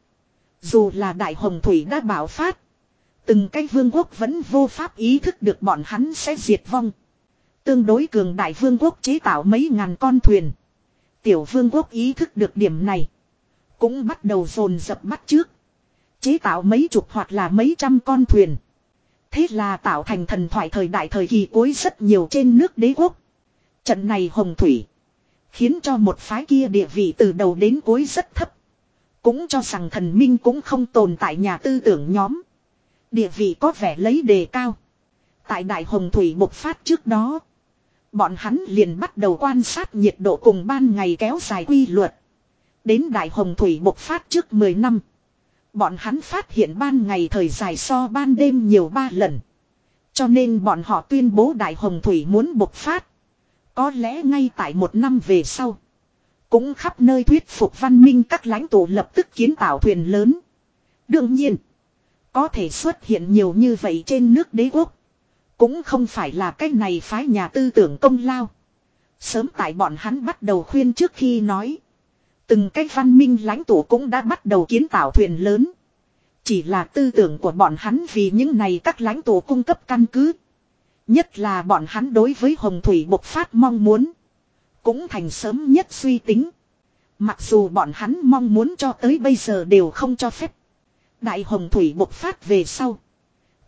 Dù là đại hồng thủy đã bạo phát. Từng cái vương quốc vẫn vô pháp ý thức được bọn hắn sẽ diệt vong. Tương đối cường đại vương quốc chế tạo mấy ngàn con thuyền. Tiểu vương quốc ý thức được điểm này. Cũng bắt đầu dồn dập bắt trước. Chế tạo mấy chục hoặc là mấy trăm con thuyền. Thế là tạo thành thần thoại thời đại thời kỳ cuối rất nhiều trên nước đế quốc. Trận này hồng thủy. Khiến cho một phái kia địa vị từ đầu đến cuối rất thấp. Cũng cho rằng thần minh cũng không tồn tại nhà tư tưởng nhóm. Địa vị có vẻ lấy đề cao. Tại đại hồng thủy bộc phát trước đó. Bọn hắn liền bắt đầu quan sát nhiệt độ cùng ban ngày kéo dài quy luật. Đến đại hồng thủy bộc phát trước mười năm. Bọn hắn phát hiện ban ngày thời dài so ban đêm nhiều ba lần. Cho nên bọn họ tuyên bố đại hồng thủy muốn bộc phát. Có lẽ ngay tại một năm về sau. Cũng khắp nơi thuyết phục văn minh các lãnh tụ lập tức kiến tạo thuyền lớn. Đương nhiên. Có thể xuất hiện nhiều như vậy trên nước đế quốc. Cũng không phải là cái này phái nhà tư tưởng công lao. Sớm tại bọn hắn bắt đầu khuyên trước khi nói. Từng cái văn minh lãnh tụ cũng đã bắt đầu kiến tạo thuyền lớn. Chỉ là tư tưởng của bọn hắn vì những này các lãnh tụ cung cấp căn cứ. Nhất là bọn hắn đối với hồng thủy bộc phát mong muốn. Cũng thành sớm nhất suy tính. Mặc dù bọn hắn mong muốn cho tới bây giờ đều không cho phép. Đại hồng thủy bộc phát về sau.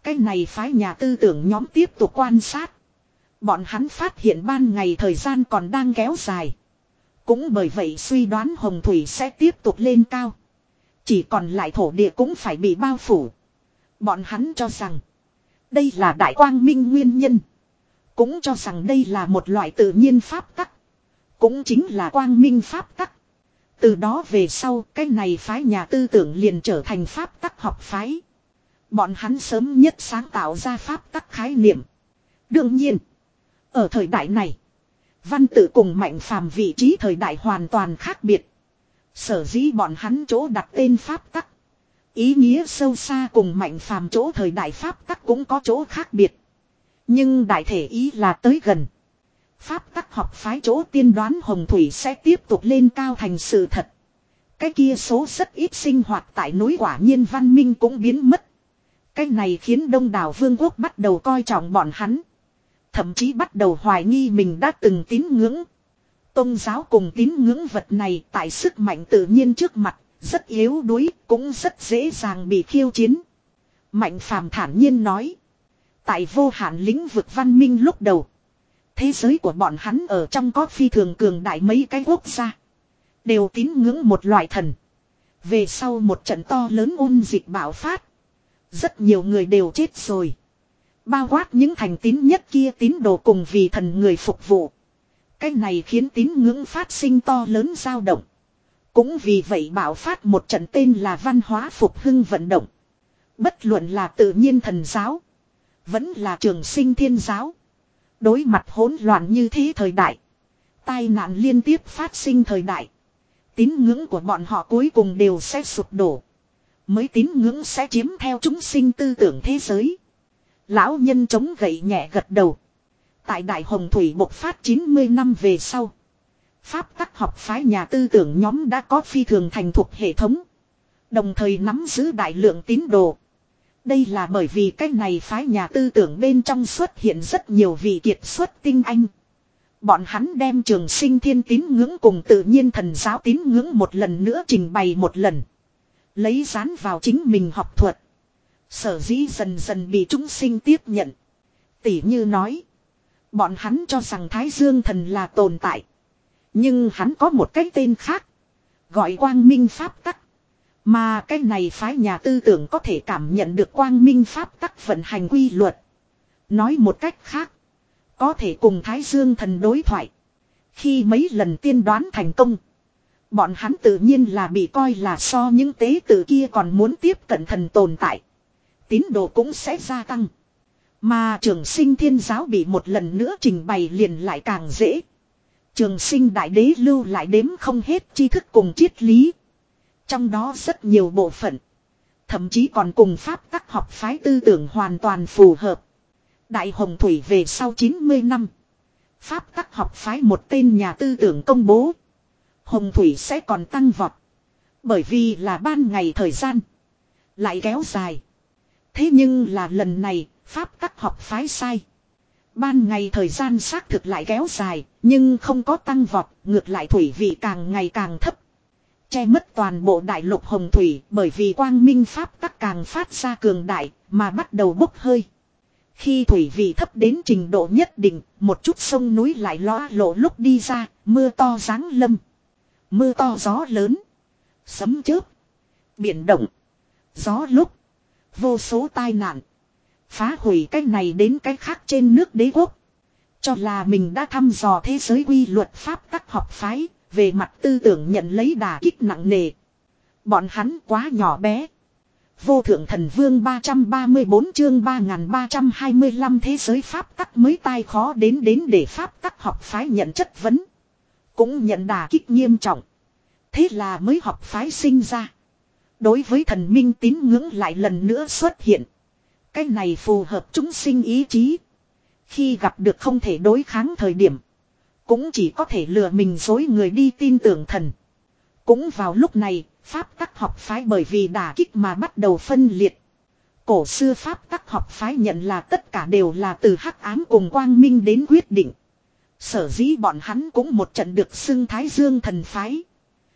Cái này phái nhà tư tưởng nhóm tiếp tục quan sát. Bọn hắn phát hiện ban ngày thời gian còn đang kéo dài. Cũng bởi vậy suy đoán hồng thủy sẽ tiếp tục lên cao. Chỉ còn lại thổ địa cũng phải bị bao phủ. Bọn hắn cho rằng đây là đại quang minh nguyên nhân. Cũng cho rằng đây là một loại tự nhiên pháp tắc. Cũng chính là quang minh pháp tắc. Từ đó về sau cái này phái nhà tư tưởng liền trở thành pháp tắc học phái. Bọn hắn sớm nhất sáng tạo ra pháp tắc khái niệm. Đương nhiên, ở thời đại này, văn tự cùng mạnh phàm vị trí thời đại hoàn toàn khác biệt. Sở dĩ bọn hắn chỗ đặt tên pháp tắc, ý nghĩa sâu xa cùng mạnh phàm chỗ thời đại pháp tắc cũng có chỗ khác biệt. Nhưng đại thể ý là tới gần. Pháp tắc học phái chỗ tiên đoán hồng thủy sẽ tiếp tục lên cao thành sự thật. Cái kia số rất ít sinh hoạt tại núi quả nhiên văn minh cũng biến mất. Cái này khiến đông đảo vương quốc bắt đầu coi trọng bọn hắn. Thậm chí bắt đầu hoài nghi mình đã từng tín ngưỡng. Tôn giáo cùng tín ngưỡng vật này tại sức mạnh tự nhiên trước mặt, rất yếu đuối, cũng rất dễ dàng bị khiêu chiến. Mạnh phàm thản nhiên nói. Tại vô hạn lĩnh vực văn minh lúc đầu, thế giới của bọn hắn ở trong có phi thường cường đại mấy cái quốc gia. Đều tín ngưỡng một loại thần. Về sau một trận to lớn ôn dịch bạo phát. Rất nhiều người đều chết rồi. Bao quát những thành tín nhất kia tín đồ cùng vì thần người phục vụ. Cái này khiến tín ngưỡng phát sinh to lớn dao động. Cũng vì vậy bạo phát một trận tên là văn hóa phục hưng vận động. Bất luận là tự nhiên thần giáo, vẫn là trường sinh thiên giáo. Đối mặt hỗn loạn như thế thời đại, tai nạn liên tiếp phát sinh thời đại, tín ngưỡng của bọn họ cuối cùng đều sẽ sụp đổ. Mới tín ngưỡng sẽ chiếm theo chúng sinh tư tưởng thế giới. Lão nhân chống gậy nhẹ gật đầu. Tại Đại Hồng Thủy bộc phát chín mươi năm về sau, pháp tắc học phái nhà tư tưởng nhóm đã có phi thường thành thục hệ thống. Đồng thời nắm giữ đại lượng tín đồ. Đây là bởi vì cái này phái nhà tư tưởng bên trong xuất hiện rất nhiều vị kiệt xuất tinh anh. Bọn hắn đem trường sinh thiên tín ngưỡng cùng tự nhiên thần giáo tín ngưỡng một lần nữa trình bày một lần. Lấy dán vào chính mình học thuật. Sở dĩ dần dần bị chúng sinh tiếp nhận. Tỷ như nói, bọn hắn cho rằng Thái Dương thần là tồn tại. Nhưng hắn có một cái tên khác, gọi quang minh pháp tắc. Mà cái này phái nhà tư tưởng có thể cảm nhận được quang minh pháp tắc vận hành quy luật. Nói một cách khác, có thể cùng Thái Dương thần đối thoại. Khi mấy lần tiên đoán thành công, bọn hắn tự nhiên là bị coi là so những tế tự kia còn muốn tiếp cận thần tồn tại. Tín đồ cũng sẽ gia tăng. Mà trường sinh thiên giáo bị một lần nữa trình bày liền lại càng dễ. Trường sinh đại đế lưu lại đếm không hết tri thức cùng triết lý. Trong đó rất nhiều bộ phận, thậm chí còn cùng pháp tắc học phái tư tưởng hoàn toàn phù hợp. Đại Hồng Thủy về sau chín mươi năm, pháp tắc học phái một tên nhà tư tưởng công bố. Hồng Thủy sẽ còn tăng vọt. Bởi vì là ban ngày thời gian lại kéo dài. Thế nhưng là lần này, pháp tắc học phái sai. Ban ngày thời gian xác thực lại kéo dài, nhưng không có tăng vọt, ngược lại thủy vị càng ngày càng thấp. Che mất toàn bộ đại lục hồng thủy, bởi vì quang minh pháp tắc càng phát ra cường đại, mà bắt đầu bốc hơi. Khi thủy vị thấp đến trình độ nhất định, một chút sông núi lại lõa lộ lúc đi ra, mưa to giáng lâm. Mưa to gió lớn, sấm chớp, biển động, gió lúc, vô số tai nạn, phá hủy cái này đến cái khác trên nước đế quốc. Cho là mình đã thăm dò thế giới quy luật pháp tắc học phái, về mặt tư tưởng nhận lấy đả kích nặng nề. Bọn hắn quá nhỏ bé. Vô thượng thần vương ba trăm ba mươi bốn chương ba nghìn ba trăm hai mươi lăm thế giới pháp tắc mới tai khó đến đến để pháp tắc học phái nhận chất vấn. Cũng nhận đả kích nghiêm trọng. Thế là mới học phái sinh ra. Đối với thần minh tín ngưỡng lại lần nữa xuất hiện. Cái này phù hợp chúng sinh ý chí. Khi gặp được không thể đối kháng thời điểm, cũng chỉ có thể lừa mình dối người đi tin tưởng thần. Cũng vào lúc này, pháp tắc học phái bởi vì đả kích mà bắt đầu phân liệt. Cổ xưa pháp tắc học phái nhận là tất cả đều là từ hắc ám cùng quang minh đến quyết định. Sở dĩ bọn hắn cũng một trận được xưng Thái Dương thần phái.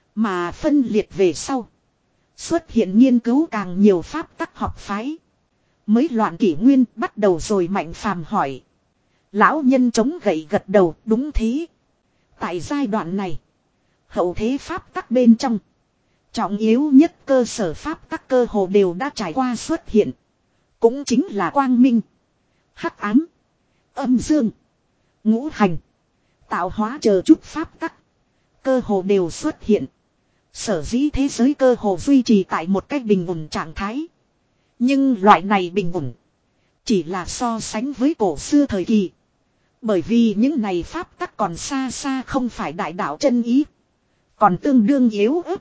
Mà phân liệt về sau, xuất hiện nghiên cứu càng nhiều pháp tắc học phái. Mới loạn kỷ nguyên bắt đầu rồi Mạnh Phàm hỏi. Lão nhân chống gậy gật đầu, đúng thế. Tại giai đoạn này, hậu thế pháp tắc bên trong, trọng yếu nhất cơ sở pháp tắc cơ hồ đều đã trải qua xuất hiện. Cũng chính là quang minh, hắc ám, âm dương, ngũ hành, tạo hóa chờ chút pháp tắc. Cơ hồ đều xuất hiện. Sở dĩ thế giới cơ hồ duy trì tại một cách bình ổn trạng thái. Nhưng loại này bình ổn chỉ là so sánh với cổ xưa thời kỳ. Bởi vì những này pháp tắc còn xa xa không phải đại đạo chân ý. Còn tương đương yếu ớt.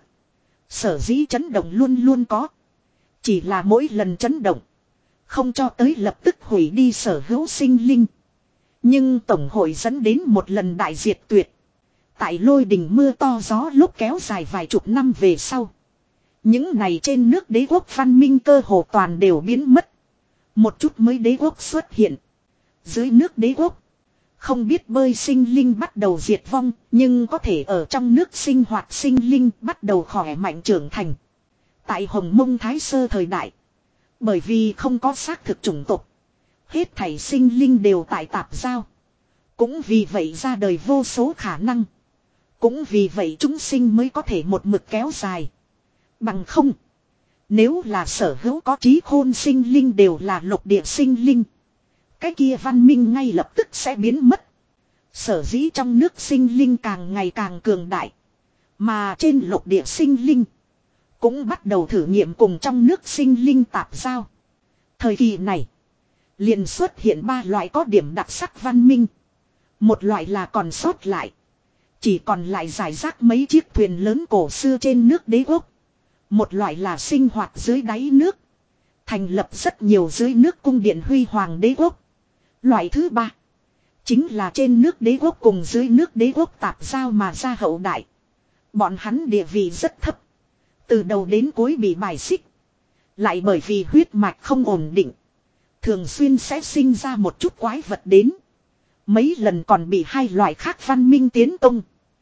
Sở dĩ chấn động luôn luôn có. Chỉ là mỗi lần chấn động, không cho tới lập tức hủy đi sở hữu sinh linh. Nhưng tổng hội dẫn đến một lần đại diệt tuyệt. Tại lôi đình mưa to gió lúc kéo dài vài chục năm về sau, những này trên nước đế quốc văn minh cơ hồ toàn đều biến mất. Một chút mới đế quốc xuất hiện. Dưới nước đế quốc, không biết bơi sinh linh bắt đầu diệt vong, nhưng có thể ở trong nước sinh hoạt sinh linh bắt đầu khỏe mạnh trưởng thành. Tại Hồng Mông Thái Sơ thời đại, bởi vì không có xác thực chủng tộc, hết thảy sinh linh đều tại tạp giao. Cũng vì vậy ra đời vô số khả năng. Cũng vì vậy chúng sinh mới có thể một mực kéo dài. Bằng không, nếu là sở hữu có trí khôn sinh linh đều là lục địa sinh linh, cái kia văn minh ngay lập tức sẽ biến mất. Sở dĩ trong nước sinh linh càng ngày càng cường đại, mà trên lục địa sinh linh cũng bắt đầu thử nghiệm cùng trong nước sinh linh tạp giao. Thời kỳ này, liền xuất hiện ba loại có điểm đặc sắc văn minh. Một loại là còn sót lại, chỉ còn lại giải rác mấy chiếc thuyền lớn cổ xưa trên nước đế quốc. Một loại là sinh hoạt dưới đáy nước, thành lập rất nhiều dưới nước cung điện huy hoàng đế quốc. Loại thứ ba, chính là trên nước đế quốc cùng dưới nước đế quốc tạp giao mà ra hậu đại. Bọn hắn địa vị rất thấp, từ đầu đến cuối bị bài xích. Lại bởi vì huyết mạch không ổn định, thường xuyên sẽ sinh ra một chút quái vật đến. Mấy lần còn bị hai loại khác văn minh tiến công.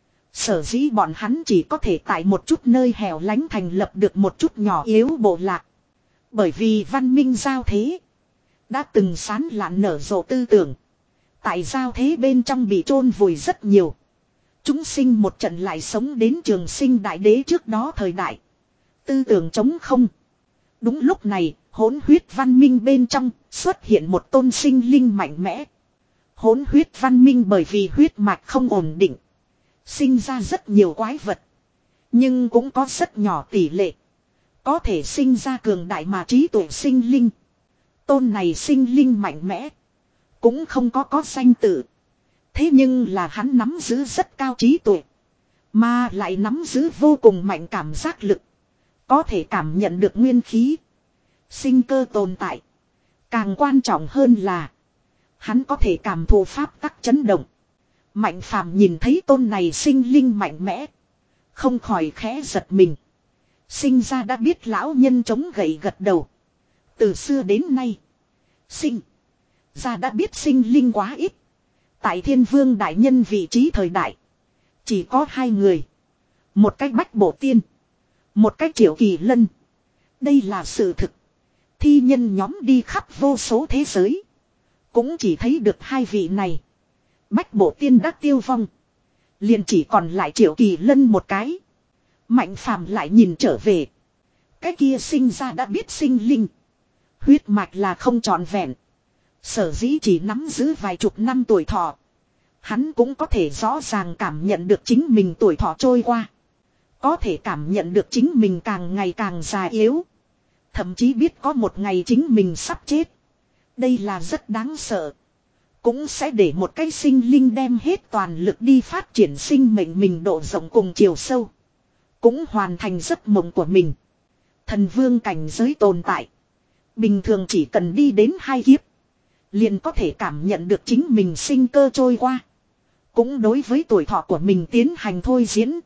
Sở dĩ bọn hắn chỉ có thể tại một chút nơi hẻo lánh thành lập được một chút nhỏ yếu bộ lạc. Bởi vì văn minh giao thế đã từng sán lạn nở rộ tư tưởng, tại giao thế bên trong bị chôn vùi rất nhiều. Chúng sinh một trận lại sống đến trường sinh đại đế trước đó thời đại. Tư tưởng trống không. Đúng lúc này, hỗn huyết văn minh bên trong xuất hiện một tôn sinh linh mạnh mẽ. Hỗn huyết văn minh bởi vì huyết mạch không ổn định, sinh ra rất nhiều quái vật. Nhưng cũng có rất nhỏ tỷ lệ có thể sinh ra cường đại mà trí tuệ sinh linh. Tôn này sinh linh mạnh mẽ, cũng không có có danh tự. Thế nhưng là hắn nắm giữ rất cao trí tuệ, mà lại nắm giữ vô cùng mạnh cảm giác lực. Có thể cảm nhận được nguyên khí, sinh cơ tồn tại. Càng quan trọng hơn là, hắn có thể cảm thụ pháp tắc chấn động. Mạnh Phàm nhìn thấy tôn này sinh linh mạnh mẽ, không khỏi khẽ giật mình. Sinh ra đã biết lão nhân chống gậy gật đầu. Từ xưa đến nay, sinh ra đã biết sinh linh quá ít. Tại Thiên Vương đại nhân vị trí thời đại, chỉ có hai người. Một cách Bách Bộ Tiên, một cách Triệu Kỳ Lân. Đây là sự thực. Thi nhân nhóm đi khắp vô số thế giới, cũng chỉ thấy được hai vị này. Bách Bộ Tiên đã tiêu vong, liền chỉ còn lại Triệu Kỳ Lân một cái. Mạnh Phàm lại nhìn trở về. Cái kia sinh ra đã biết sinh linh, huyết mạch là không trọn vẹn. Sở dĩ chỉ nắm giữ vài chục năm tuổi thọ, hắn cũng có thể rõ ràng cảm nhận được chính mình tuổi thọ trôi qua. Có thể cảm nhận được chính mình càng ngày càng già yếu. Thậm chí biết có một ngày chính mình sắp chết. Đây là rất đáng sợ. Cũng sẽ để một cái sinh linh đem hết toàn lực đi phát triển sinh mệnh mình độ rộng cùng chiều sâu. Cũng hoàn thành giấc mộng của mình. Thần vương cảnh giới tồn tại, bình thường chỉ cần đi đến hai kiếp, liền có thể cảm nhận được chính mình sinh cơ trôi qua. Cũng đối với tuổi thọ của mình tiến hành thôi diễn.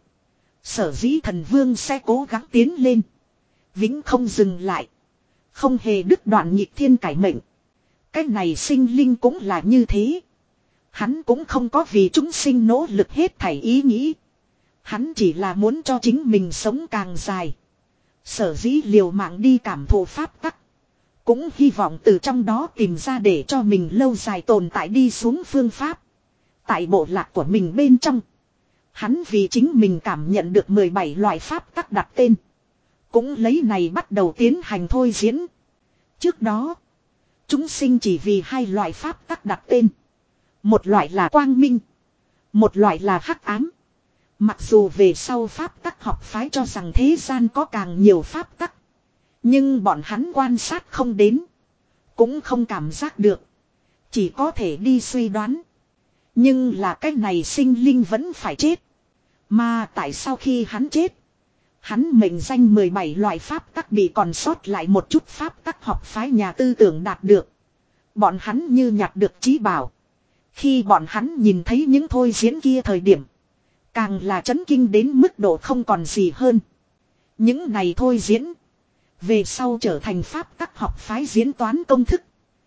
Sở dĩ thần vương sẽ cố gắng tiến lên, vĩnh không dừng lại, không hề đứt đoạn nhịp thiên cải mệnh. Cái này sinh linh cũng là như thế. Hắn cũng không có vì chúng sinh nỗ lực hết thảy ý nghĩ. Hắn chỉ là muốn cho chính mình sống càng dài. Sở dĩ liều mạng đi cảm thụ pháp tắc, Cũng hy vọng từ trong đó tìm ra để cho mình lâu dài tồn tại đi xuống phương pháp. Tại bộ lạc của mình bên trong. Hắn vì chính mình cảm nhận được mười bảy loại pháp tắc đặt tên. Cũng lấy này bắt đầu tiến hành thôi diễn. Trước đó, chúng sinh chỉ vì hai loại pháp tắc đặt tên. Một loại là quang minh. Một loại là hắc ám. Mặc dù về sau pháp tắc học phái cho rằng thế gian có càng nhiều pháp tắc. Nhưng bọn hắn quan sát không đến. Cũng không cảm giác được. Chỉ có thể đi suy đoán. Nhưng là cái này sinh linh vẫn phải chết. Mà tại sao khi hắn chết? Hắn mệnh danh mười bảy loại pháp tắc bị còn sót lại một chút pháp tắc học phái nhà tư tưởng đạt được. Bọn hắn như nhặt được trí bảo. Khi bọn hắn nhìn thấy những thôi diễn kia thời điểm. Càng là chấn kinh đến mức độ không còn gì hơn. Những này thôi diễn. Về sau trở thành pháp tắc học phái diễn toán công thức.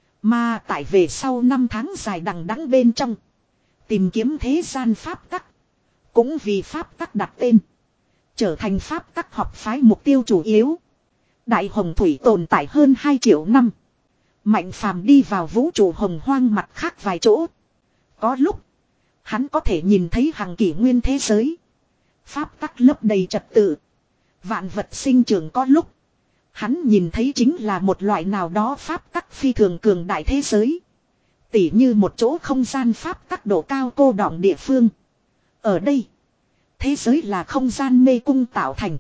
Mà tại về sau năm tháng dài đằng đẵng bên trong. Tìm kiếm thế gian pháp tắc. Cũng vì pháp tắc đặt tên. Trở thành pháp tắc học phái mục tiêu chủ yếu. Đại hồng thủy tồn tại hơn hai triệu năm. Mạnh phàm đi vào vũ trụ hồng hoang mặt khác vài chỗ. Có lúc. Hắn có thể nhìn thấy hàng kỷ nguyên thế giới. Pháp tắc lấp đầy trật tự. Vạn vật sinh trưởng có lúc. Hắn nhìn thấy chính là một loại nào đó pháp tắc phi thường cường đại thế giới. Tỉ như một chỗ không gian pháp tắc độ cao cô đọng địa phương. Ở đây. Thế giới là không gian mê cung tạo thành.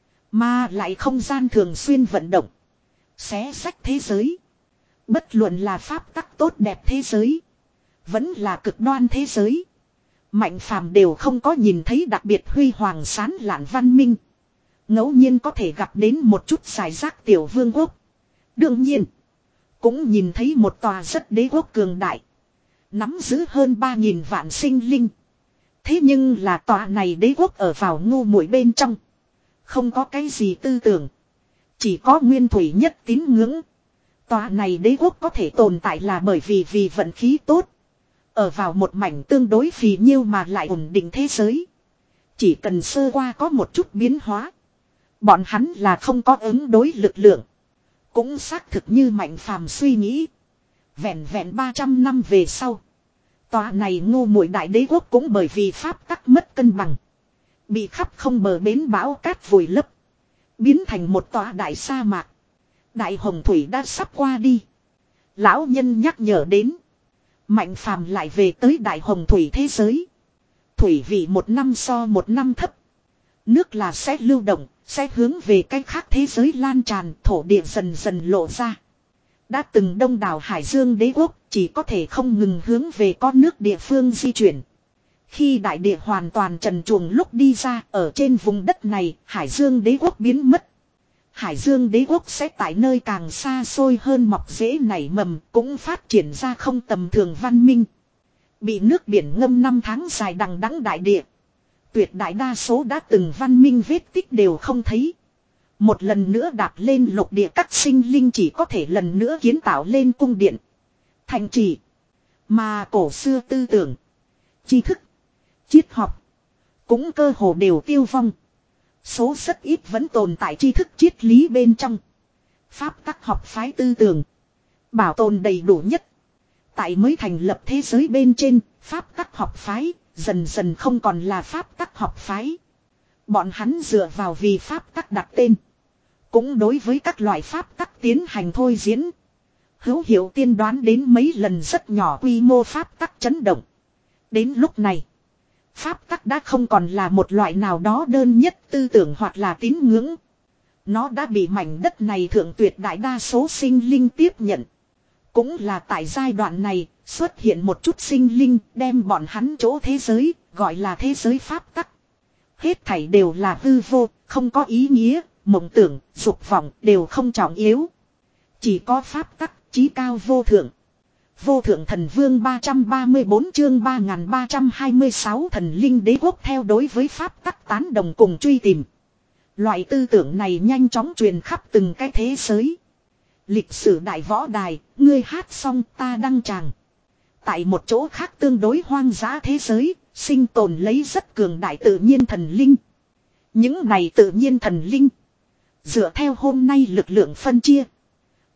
Mà lại không gian thường xuyên vận động. Xé sách thế giới. Bất luận là pháp tắc tốt đẹp thế giới. Vẫn là cực đoan thế giới. Mạnh phàm đều không có nhìn thấy đặc biệt huy hoàng sáng lạn văn minh. Ngẫu nhiên có thể gặp đến một chút giải rác tiểu vương quốc. Đương nhiên. Cũng nhìn thấy một tòa rất đế quốc cường đại. Nắm giữ hơn ba nghìn vạn sinh linh. Thế nhưng là tòa này đế quốc ở vào ngu muội bên trong. Không có cái gì tư tưởng. Chỉ có nguyên thủy nhất tín ngưỡng. Tòa này đế quốc có thể tồn tại là bởi vì vì vận khí tốt. Ở vào một mảnh tương đối phì nhiêu mà lại ổn định thế giới. Chỉ cần sơ qua có một chút biến hóa. Bọn hắn là không có ứng đối lực lượng. Cũng xác thực như Mạnh phàm suy nghĩ. Vẹn vẹn ba trăm năm về sau. Tòa này ngu muội đại đế quốc cũng bởi vì pháp tắc mất cân bằng. Bị khắp không bờ bến bão cát vùi lấp. Biến thành một tòa đại sa mạc. Đại hồng thủy đã sắp qua đi. Lão nhân nhắc nhở đến. Mạnh phàm lại về tới đại hồng thủy thế giới. Thủy vị một năm so một năm thấp. Nước là sẽ lưu động, sẽ hướng về cái khác thế giới lan tràn, thổ địa dần dần lộ ra. Đã từng đông đảo Hải Dương đế quốc chỉ có thể không ngừng hướng về con nước địa phương di chuyển. Khi đại địa hoàn toàn trần truồng lúc đi ra ở trên vùng đất này, Hải Dương đế quốc biến mất. Hải Dương đế quốc sẽ tại nơi càng xa xôi hơn mọc rễ nảy mầm cũng phát triển ra không tầm thường văn minh. Bị nước biển ngâm năm tháng dài đằng đẵng đại địa. Tuyệt đại đa số đã từng văn minh vết tích đều không thấy. Một lần nữa đạp lên lục địa các sinh linh chỉ có thể lần nữa kiến tạo lên cung điện. Thành trì. Mà cổ xưa tư tưởng. Tri thức. Triết học. Cũng cơ hồ đều tiêu vong. Số rất ít vẫn tồn tại tri thức triết lý bên trong. Pháp tắc học phái tư tưởng. Bảo tồn đầy đủ nhất. Tại mới thành lập thế giới bên trên, pháp tắc học phái, dần dần không còn là pháp tắc học phái. Bọn hắn dựa vào vì pháp tắc đặt tên. Cũng đối với các loại pháp tắc tiến hành thôi diễn. Hữu hiệu tiên đoán đến mấy lần rất nhỏ quy mô pháp tắc chấn động. Đến lúc này, pháp tắc đã không còn là một loại nào đó đơn nhất tư tưởng hoặc là tín ngưỡng. Nó đã bị mảnh đất này thượng tuyệt đại đa số sinh linh tiếp nhận. Cũng là tại giai đoạn này, xuất hiện một chút sinh linh đem bọn hắn chỗ thế giới, gọi là thế giới pháp tắc. Hết thảy đều là hư vô, không có ý nghĩa, mộng tưởng, dục vọng đều không trọng yếu. Chỉ có pháp tắc, chí cao vô thượng. Vô thượng thần vương ba trăm ba mươi bốn chương ba nghìn ba trăm hai mươi sáu thần linh đế quốc theo đối với pháp tắc tán đồng cùng truy tìm. Loại tư tưởng này nhanh chóng truyền khắp từng cái thế giới. Lịch sử đại võ đài, ngươi hát xong ta đăng tràng. Tại một chỗ khác tương đối hoang dã thế giới, sinh tồn lấy rất cường đại tự nhiên thần linh. Những này tự nhiên thần linh, dựa theo hôm nay lực lượng phân chia,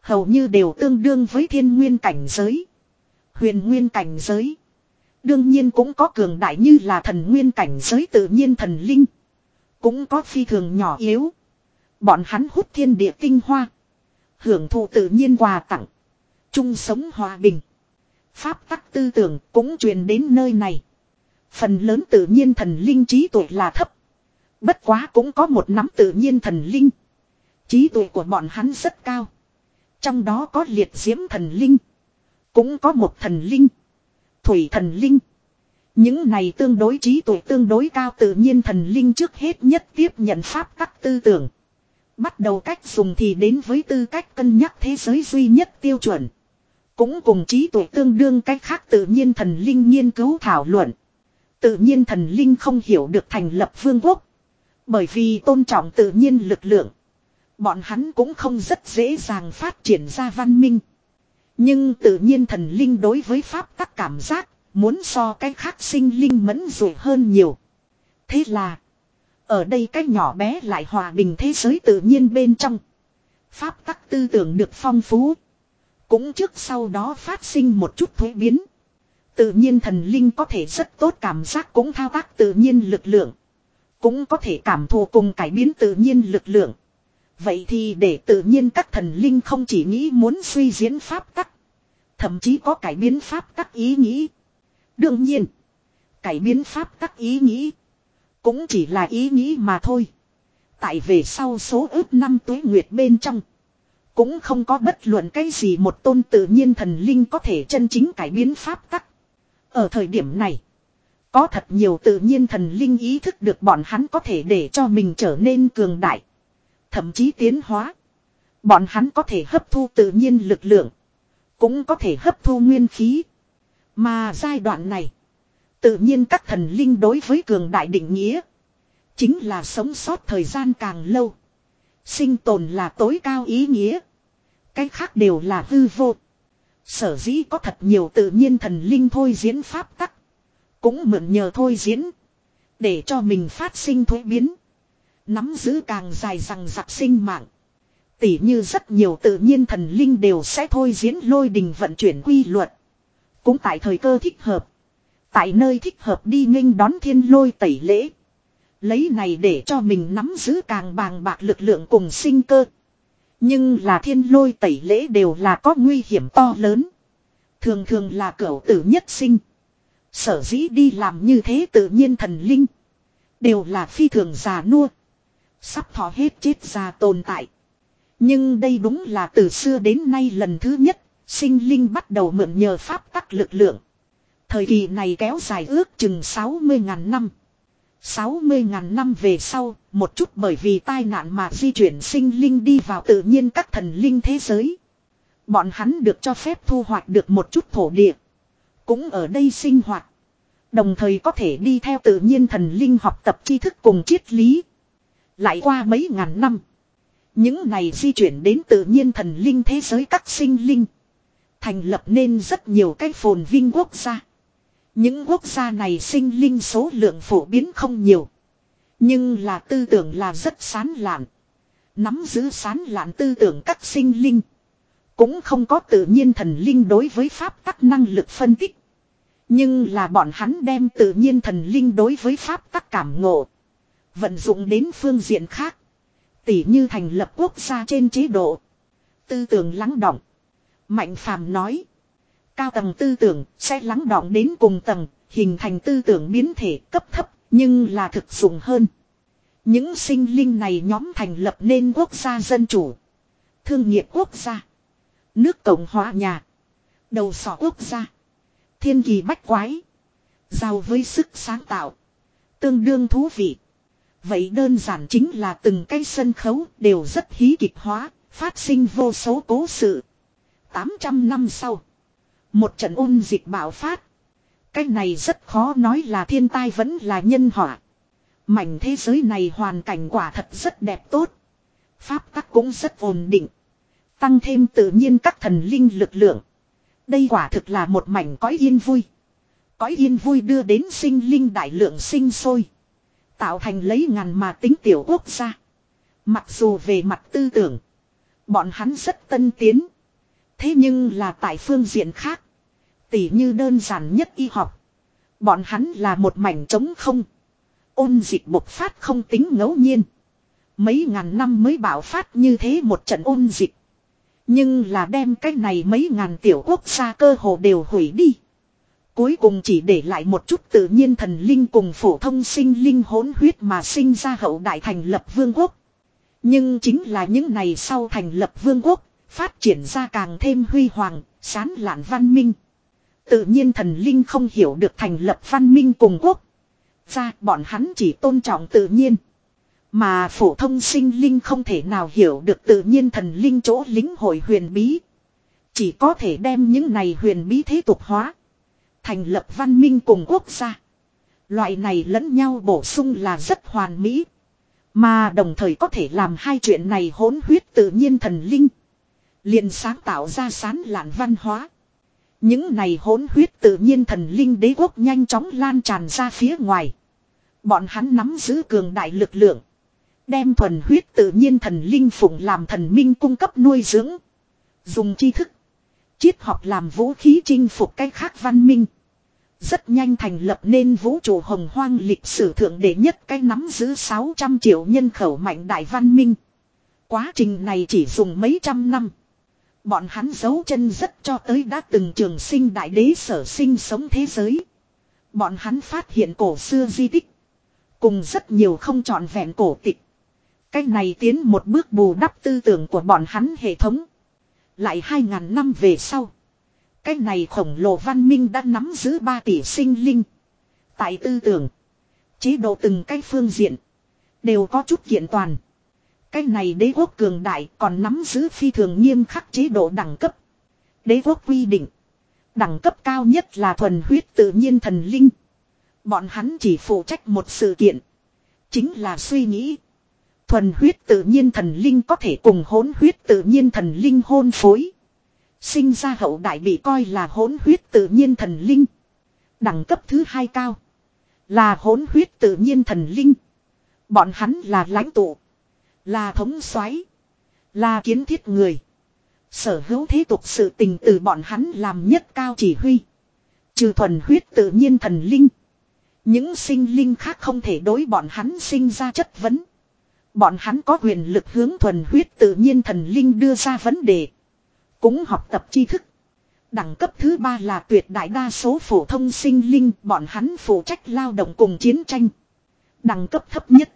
hầu như đều tương đương với thiên nguyên cảnh giới. Huyền nguyên cảnh giới. Đương nhiên cũng có cường đại như là thần nguyên cảnh giới tự nhiên thần linh. Cũng có phi thường nhỏ yếu. Bọn hắn hút thiên địa tinh hoa. Hưởng thụ tự nhiên quà tặng. Chung sống hòa bình. Pháp tắc tư tưởng cũng truyền đến nơi này. Phần lớn tự nhiên thần linh trí tuệ là thấp. Bất quá cũng có một nắm tự nhiên thần linh. Trí tuệ của bọn hắn rất cao. Trong đó có liệt diễm thần linh. Cũng có một thần linh. Thủy thần linh. Những này tương đối trí tuệ tương đối cao tự nhiên thần linh trước hết nhất tiếp nhận pháp tắc tư tưởng. Bắt đầu cách dùng thì đến với tư cách cân nhắc thế giới duy nhất tiêu chuẩn. Cũng cùng trí tuệ tương đương cách khác tự nhiên thần linh nghiên cứu thảo luận. Tự nhiên thần linh không hiểu được thành lập vương quốc. Bởi vì tôn trọng tự nhiên lực lượng. Bọn hắn cũng không rất dễ dàng phát triển ra văn minh. Nhưng tự nhiên thần linh đối với pháp tắc cảm giác muốn so cái khác sinh linh mẫn rủi hơn nhiều. Thế là ở đây cái nhỏ bé lại hòa bình thế giới tự nhiên bên trong. Pháp tắc tư tưởng được phong phú. Cũng trước sau đó phát sinh một chút thuế biến. Tự nhiên thần linh có thể rất tốt cảm giác cũng thao tác tự nhiên lực lượng. Cũng có thể cảm thụ cùng cải biến tự nhiên lực lượng. Vậy thì để tự nhiên các thần linh không chỉ nghĩ muốn suy diễn pháp tắc. Thậm chí có cải biến pháp tắc ý nghĩ. Đương nhiên, cải biến pháp tắc ý nghĩ. Cũng chỉ là ý nghĩ mà thôi. Tại về sau số ước năm tuế nguyệt bên trong. Cũng không có bất luận cái gì một tôn tự nhiên thần linh có thể chân chính cải biến pháp tắc. Ở thời điểm này, có thật nhiều tự nhiên thần linh ý thức được bọn hắn có thể để cho mình trở nên cường đại. Thậm chí tiến hóa. Bọn hắn có thể hấp thu tự nhiên lực lượng. Cũng có thể hấp thu nguyên khí. Mà giai đoạn này, tự nhiên các thần linh đối với cường đại định nghĩa. Chính là sống sót thời gian càng lâu. Sinh tồn là tối cao ý nghĩa. Cái khác đều là hư vô. Sở dĩ có thật nhiều tự nhiên thần linh thôi diễn pháp tắc. Cũng mượn nhờ thôi diễn. Để cho mình phát sinh thuế biến. Nắm giữ càng dài rằng giặc sinh mạng. Tỉ như rất nhiều tự nhiên thần linh đều sẽ thôi diễn lôi đình vận chuyển quy luật. Cũng tại thời cơ thích hợp. Tại nơi thích hợp đi nghênh đón thiên lôi tẩy lễ. Lấy này để cho mình nắm giữ càng bàng bạc lực lượng cùng sinh cơ. Nhưng là thiên lôi tẩy lễ đều là có nguy hiểm to lớn. Thường thường là cửu tử nhất sinh. Sở dĩ đi làm như thế tự nhiên thần linh. Đều là phi thường già nua. Sắp thọ hết chết già tồn tại. Nhưng đây đúng là từ xưa đến nay lần thứ nhất. Sinh linh bắt đầu mượn nhờ pháp tắc lực lượng. Thời kỳ này kéo dài ước chừng sáu mươi ngàn năm. sáu mươi ngàn năm về sau, một chút bởi vì tai nạn mà di chuyển sinh linh đi vào tự nhiên các thần linh thế giới. Bọn hắn được cho phép thu hoạch được một chút thổ địa. Cũng ở đây sinh hoạt. Đồng thời có thể đi theo tự nhiên thần linh học tập tri thức cùng triết lý. Lại qua mấy ngàn năm. Những này di chuyển đến tự nhiên thần linh thế giới các sinh linh. Thành lập nên rất nhiều cái phồn vinh quốc gia. Những quốc gia này sinh linh số lượng phổ biến không nhiều. Nhưng là tư tưởng là rất sán lạn. Nắm giữ sán lạn tư tưởng các sinh linh. Cũng không có tự nhiên thần linh đối với pháp tắc năng lực phân tích. Nhưng là bọn hắn đem tự nhiên thần linh đối với pháp tắc cảm ngộ. Vận dụng đến phương diện khác. Tỉ như thành lập quốc gia trên chế độ. Tư tưởng lắng đọng. Mạnh Phàm nói. Cao tầng tư tưởng sẽ lắng đọng đến cùng tầng. Hình thành tư tưởng biến thể cấp thấp. Nhưng là thực dụng hơn. Những sinh linh này nhóm thành lập nên quốc gia dân chủ. Thương nghiệp quốc gia. Nước Cộng hòa nhà. Đầu sỏ quốc gia. Thiên kỳ bách quái. Giàu với sức sáng tạo. Tương đương thú vị. Vậy đơn giản chính là từng cái sân khấu đều rất hí kịch hóa. Phát sinh vô số cố sự. tám trăm năm sau. Một trận ôn dịch bạo phát. Cái này rất khó nói là thiên tai vẫn là nhân họa. Mảnh thế giới này hoàn cảnh quả thật rất đẹp tốt. Pháp tắc cũng rất ổn định. Tăng thêm tự nhiên các thần linh lực lượng. Đây quả thực là một mảnh cõi yên vui. Cõi yên vui đưa đến sinh linh đại lượng sinh sôi. Tạo thành lấy ngàn mà tính tiểu quốc gia. Mặc dù về mặt tư tưởng. Bọn hắn rất tân tiến. Thế nhưng là tại phương diện khác. Tỉ như đơn giản nhất y học. Bọn hắn là một mảnh trống không. Ôn dịch bộc phát không tính ngẫu nhiên. Mấy ngàn năm mới bạo phát như thế một trận ôn dịch. Nhưng là đem cái này mấy ngàn tiểu quốc gia cơ hồ đều hủy đi. Cuối cùng chỉ để lại một chút tự nhiên thần linh cùng phổ thông sinh linh hỗn huyết mà sinh ra hậu đại thành lập vương quốc. Nhưng chính là những này sau thành lập vương quốc, phát triển ra càng thêm huy hoàng, sán lạn văn minh. Tự nhiên thần linh không hiểu được thành lập văn minh cùng quốc. Ra bọn hắn chỉ tôn trọng tự nhiên. Mà phổ thông sinh linh không thể nào hiểu được tự nhiên thần linh chỗ lính hội huyền bí. Chỉ có thể đem những này huyền bí thế tục hóa. Thành lập văn minh cùng quốc gia. Loại này lẫn nhau bổ sung là rất hoàn mỹ. Mà đồng thời có thể làm hai chuyện này hỗn huyết tự nhiên thần linh. Liền sáng tạo ra sán lạn văn hóa. Những này hỗn huyết tự nhiên thần linh đế quốc nhanh chóng lan tràn ra phía ngoài. Bọn hắn nắm giữ cường đại lực lượng. Đem thuần huyết tự nhiên thần linh phụng làm thần minh cung cấp nuôi dưỡng. Dùng tri thức, triết học làm vũ khí chinh phục cách khác văn minh. Rất nhanh thành lập nên vũ trụ hồng hoang lịch sử thượng đệ nhất cái nắm giữ sáu trăm triệu nhân khẩu mạnh đại văn minh. Quá trình này chỉ dùng mấy trăm năm. Bọn hắn giấu chân rất cho tới đã từng trường sinh đại đế sở sinh sống thế giới. Bọn hắn phát hiện cổ xưa di tích. Cùng rất nhiều không trọn vẹn cổ tịch. Cái này tiến một bước bù đắp tư tưởng của bọn hắn hệ thống. Lại hai ngàn năm về sau. Cái này khổng lồ văn minh đã nắm giữ ba tỷ sinh linh. Tại tư tưởng, chế độ từng cái phương diện đều có chút kiện toàn. Cái này đế quốc cường đại còn nắm giữ phi thường nghiêm khắc chế độ đẳng cấp. Đế quốc quy định, đẳng cấp cao nhất là thuần huyết tự nhiên thần linh. Bọn hắn chỉ phụ trách một sự kiện, chính là suy nghĩ. Thuần huyết tự nhiên thần linh có thể cùng hỗn huyết tự nhiên thần linh hôn phối. Sinh ra hậu đại bị coi là hỗn huyết tự nhiên thần linh. Đẳng cấp thứ hai cao là hỗn huyết tự nhiên thần linh. Bọn hắn là lãnh tụ, là thống soái, là kiến thiết người. Sở hữu thế tục sự tình từ bọn hắn làm nhất cao chỉ huy. Trừ thuần huyết tự nhiên thần linh, những sinh linh khác không thể đối bọn hắn sinh ra chất vấn. Bọn hắn có quyền lực hướng thuần huyết tự nhiên thần linh đưa ra vấn đề. Cũng học tập tri thức. Đẳng cấp thứ ba là tuyệt đại đa số phổ thông sinh linh, bọn hắn phụ trách lao động cùng chiến tranh. Đẳng cấp thấp nhất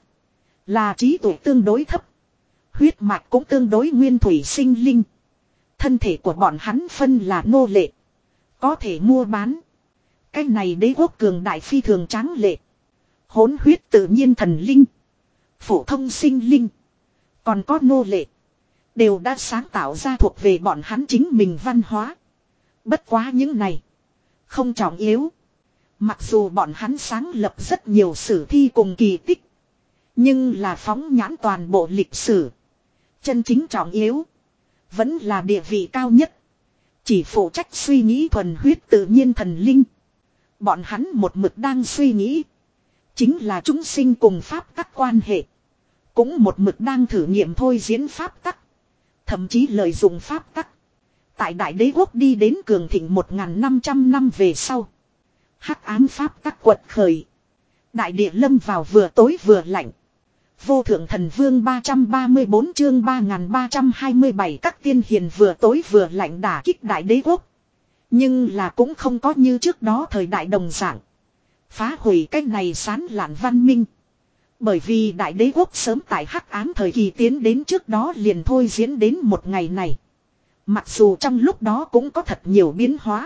là trí tuệ tương đối thấp, huyết mạch cũng tương đối nguyên thủy sinh linh. Thân thể của bọn hắn phân là nô lệ, có thể mua bán. Cái này đế quốc cường đại phi thường tráng lệ. Hỗn huyết tự nhiên thần linh, phổ thông sinh linh, còn có nô lệ, đều đã sáng tạo ra thuộc về bọn hắn chính mình văn hóa. Bất quá những này không trọng yếu. Mặc dù bọn hắn sáng lập rất nhiều sử thi cùng kỳ tích, nhưng là phóng nhãn toàn bộ lịch sử, chân chính trọng yếu vẫn là địa vị cao nhất, chỉ phụ trách suy nghĩ thuần huyết tự nhiên thần linh. Bọn hắn một mực đang suy nghĩ, chính là chúng sinh cùng pháp tắc quan hệ. Cũng một mực đang thử nghiệm thôi diễn pháp tắc, thậm chí lợi dụng pháp tắc. Tại đại đế quốc đi đến cường thịnh một nghìn năm trăm năm về sau, hắc ám pháp tắc quật khởi. Đại địa lâm vào vừa tối vừa lạnh. Vô thượng thần vương ba trăm ba mươi bốn chương ba nghìn ba trăm hai mươi bảy các tiên hiền vừa tối vừa lạnh đả kích đại đế quốc. Nhưng là cũng không có như trước đó thời đại đồng dạng phá hủy cách này sán lạn văn minh. Bởi vì đại đế quốc sớm tại hắc ám thời kỳ tiến đến trước đó liền thôi diễn đến một ngày này. Mặc dù trong lúc đó cũng có thật nhiều biến hóa.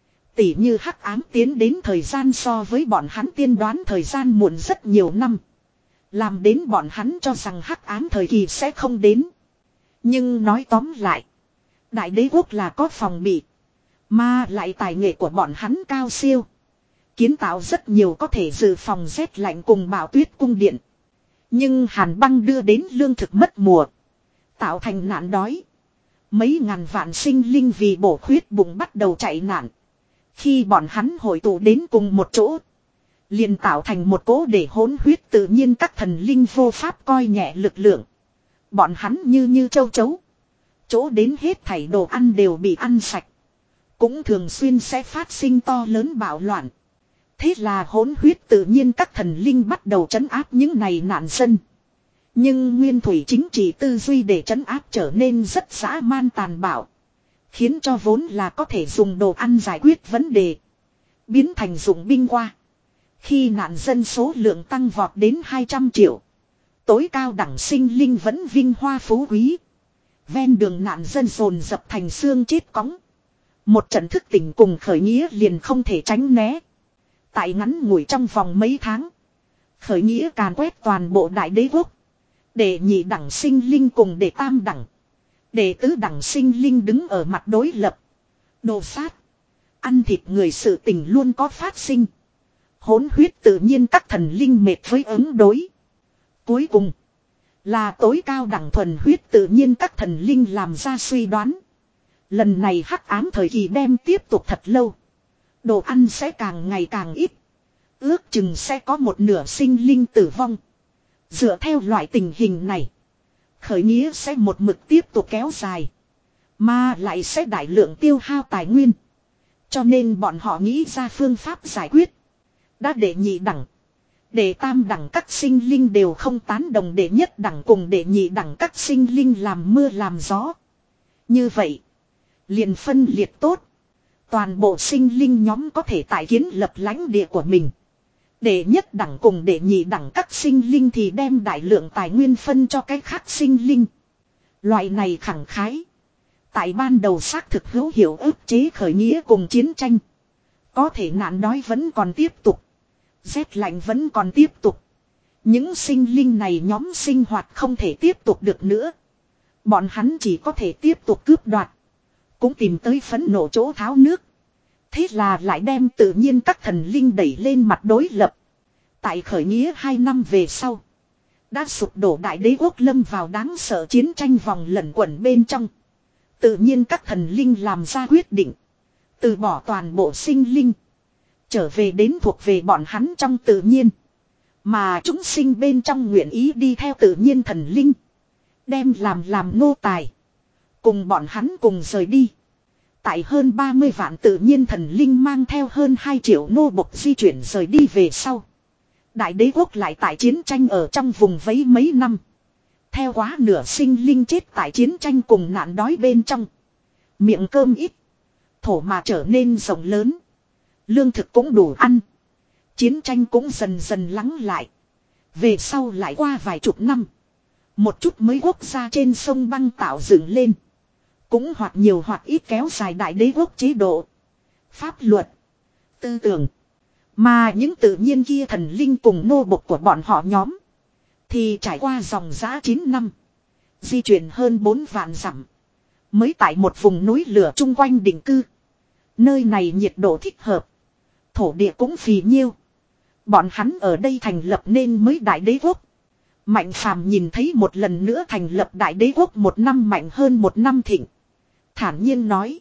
Tỉ như hắc ám tiến đến thời gian so với bọn hắn tiên đoán thời gian muộn rất nhiều năm. Làm đến bọn hắn cho rằng hắc ám thời kỳ sẽ không đến. Nhưng nói tóm lại, đại đế quốc là có phòng bị. Mà lại tài nghệ của bọn hắn cao siêu. Kiến tạo rất nhiều có thể dự phòng rét lạnh cùng bão tuyết cung điện. Nhưng hàn băng đưa đến lương thực mất mùa, tạo thành nạn đói. Mấy ngàn vạn sinh linh vì bổ khuyết bụng bắt đầu chạy nạn. Khi bọn hắn hội tụ đến cùng một chỗ, liền tạo thành một cỗ để hỗn huyết tự nhiên các thần linh vô pháp coi nhẹ lực lượng. Bọn hắn như như châu chấu, Chỗ đến hết thảy đồ ăn đều bị ăn sạch. Cũng thường xuyên sẽ phát sinh to lớn bạo loạn. Thế là hỗn huyết tự nhiên các thần linh bắt đầu trấn áp những này nạn dân. Nhưng nguyên thủy chính trị tư duy để trấn áp trở nên rất dã man tàn bạo. Khiến cho vốn là có thể dùng đồ ăn giải quyết vấn đề. Biến thành dụng binh qua. Khi nạn dân số lượng tăng vọt đến hai trăm triệu. Tối cao đẳng sinh linh vẫn vinh hoa phú quý. Ven đường nạn dân dồn dập thành xương chết cóng. Một trận thức tỉnh cùng khởi nghĩa liền không thể tránh né. Tại ngắn ngủi trong vòng mấy tháng. Khởi nghĩa càn quét toàn bộ đại đế quốc. Để nhị đẳng sinh linh cùng để tam đẳng. Để tứ đẳng sinh linh đứng ở mặt đối lập. Đồ sát. Ăn thịt người sự tình luôn có phát sinh. Hỗn huyết tự nhiên các thần linh mệt với ứng đối. Cuối cùng. Là tối cao đẳng thuần huyết tự nhiên các thần linh làm ra suy đoán. Lần này hắc ám thời kỳ đem tiếp tục thật lâu. Đồ ăn sẽ càng ngày càng ít. Ước chừng sẽ có một nửa sinh linh tử vong. Dựa theo loại tình hình này. Khởi nghĩa sẽ một mực tiếp tục kéo dài. Mà lại sẽ đại lượng tiêu hao tài nguyên. Cho nên bọn họ nghĩ ra phương pháp giải quyết. Đã để nhị đẳng. Để tam đẳng các sinh linh đều không tán đồng để nhất đẳng cùng để nhị đẳng các sinh linh làm mưa làm gió. Như vậy. Liền phân liệt tốt. Toàn bộ sinh linh nhóm có thể tại kiến lập lãnh địa của mình. Để nhất đẳng cùng để nhị đẳng các sinh linh thì đem đại lượng tài nguyên phân cho cái khác sinh linh. Loại này khẳng khái. Tại ban đầu xác thực hữu hiệu ức chế khởi nghĩa cùng chiến tranh. Có thể nạn đói vẫn còn tiếp tục. Rét lạnh vẫn còn tiếp tục. Những sinh linh này nhóm sinh hoạt không thể tiếp tục được nữa. Bọn hắn chỉ có thể tiếp tục cướp đoạt. Cũng tìm tới phẫn nộ chỗ tháo nước. Thế là lại đem tự nhiên các thần linh đẩy lên mặt đối lập. Tại khởi nghĩa hai năm về sau. Đã sụp đổ đại đế quốc lâm vào đáng sợ chiến tranh vòng lẩn quẩn bên trong. Tự nhiên các thần linh làm ra quyết định. Từ bỏ toàn bộ sinh linh. Trở về đến thuộc về bọn hắn trong tự nhiên. Mà chúng sinh bên trong nguyện ý đi theo tự nhiên thần linh. Đem làm làm nô tài. Cùng bọn hắn cùng rời đi. Tại hơn ba mươi vạn tự nhiên thần linh mang theo hơn hai triệu nô bộc di chuyển rời đi về sau. Đại đế quốc lại tại chiến tranh ở trong vùng vấy mấy năm. Theo quá nửa sinh linh chết tại chiến tranh cùng nạn đói bên trong. Miệng cơm ít. Thổ mà trở nên rộng lớn. Lương thực cũng đủ ăn. Chiến tranh cũng dần dần lắng lại. Về sau lại qua vài chục năm. Một chút mới quốc gia trên sông băng tạo dựng lên. Cũng hoặc nhiều hoặc ít kéo dài đại đế quốc chế độ. Pháp luật. Tư tưởng. Mà những tự nhiên kia thần linh cùng nô bộc của bọn họ nhóm. Thì trải qua dòng giã chín năm. Di chuyển hơn bốn vạn dặm. Mới tại một vùng núi lửa chung quanh định cư. Nơi này nhiệt độ thích hợp. Thổ địa cũng phì nhiêu. Bọn hắn ở đây thành lập nên mới đại đế quốc. Mạnh phàm nhìn thấy một lần nữa thành lập đại đế quốc một năm mạnh hơn một năm thịnh. Thản nhiên nói.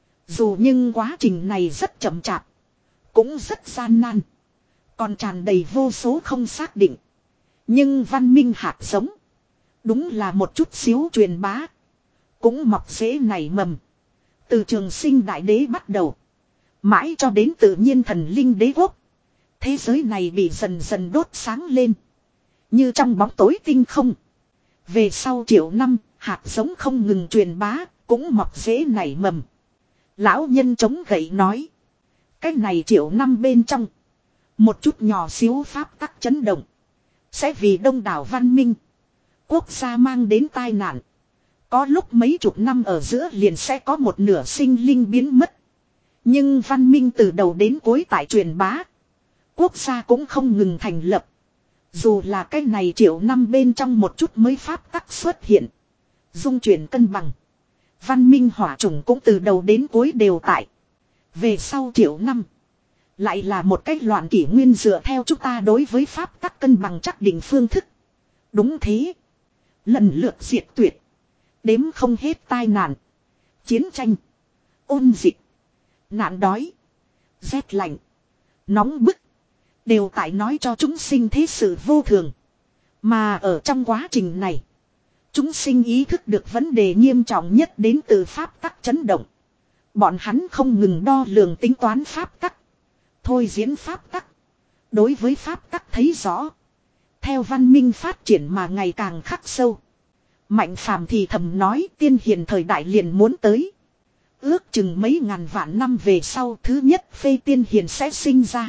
Dù nhưng quá trình này rất chậm chạp. Cũng rất gian nan. Còn tràn đầy vô số không xác định. Nhưng văn minh hạt giống. Đúng là một chút xíu truyền bá. Cũng mọc rễ nảy mầm. Từ trường sinh đại đế bắt đầu. Mãi cho đến tự nhiên thần linh đế quốc. Thế giới này bị dần dần đốt sáng lên. Như trong bóng tối tinh không. Về sau triệu năm, hạt giống không ngừng truyền bá, cũng mọc rễ nảy mầm. Lão nhân chống gậy nói. Cái này triệu năm bên trong. Một chút nhỏ xíu pháp tắc chấn động. Sẽ vì đông đảo văn minh. Quốc gia mang đến tai nạn. Có lúc mấy chục năm ở giữa liền sẽ có một nửa sinh linh biến mất. Nhưng văn minh từ đầu đến cuối tại truyền bá. Quốc gia cũng không ngừng thành lập. Dù là cái này triệu năm bên trong một chút mới pháp tắc xuất hiện. Dung chuyển cân bằng. Văn minh hỏa chủng cũng từ đầu đến cuối đều tại. Về sau triệu năm. Lại là một cách loạn kỷ nguyên dựa theo chúng ta đối với pháp tắc cân bằng chắc định phương thức. Đúng thế. Lần lượt diệt tuyệt. Đếm không hết tai nạn. Chiến tranh. Ôn dịch. Nạn đói. Rét lạnh. Nóng bức. Đều tại nói cho chúng sinh thế sự vô thường. Mà ở trong quá trình này. Chúng sinh ý thức được vấn đề nghiêm trọng nhất đến từ pháp tắc chấn động. Bọn hắn không ngừng đo lường tính toán pháp tắc. Thôi diễn pháp tắc. Đối với pháp tắc thấy rõ. Theo văn minh phát triển mà ngày càng khắc sâu. Mạnh phàm thì thầm nói tiên hiền thời đại liền muốn tới. Ước chừng mấy ngàn vạn năm về sau thứ nhất phê tiên hiền sẽ sinh ra.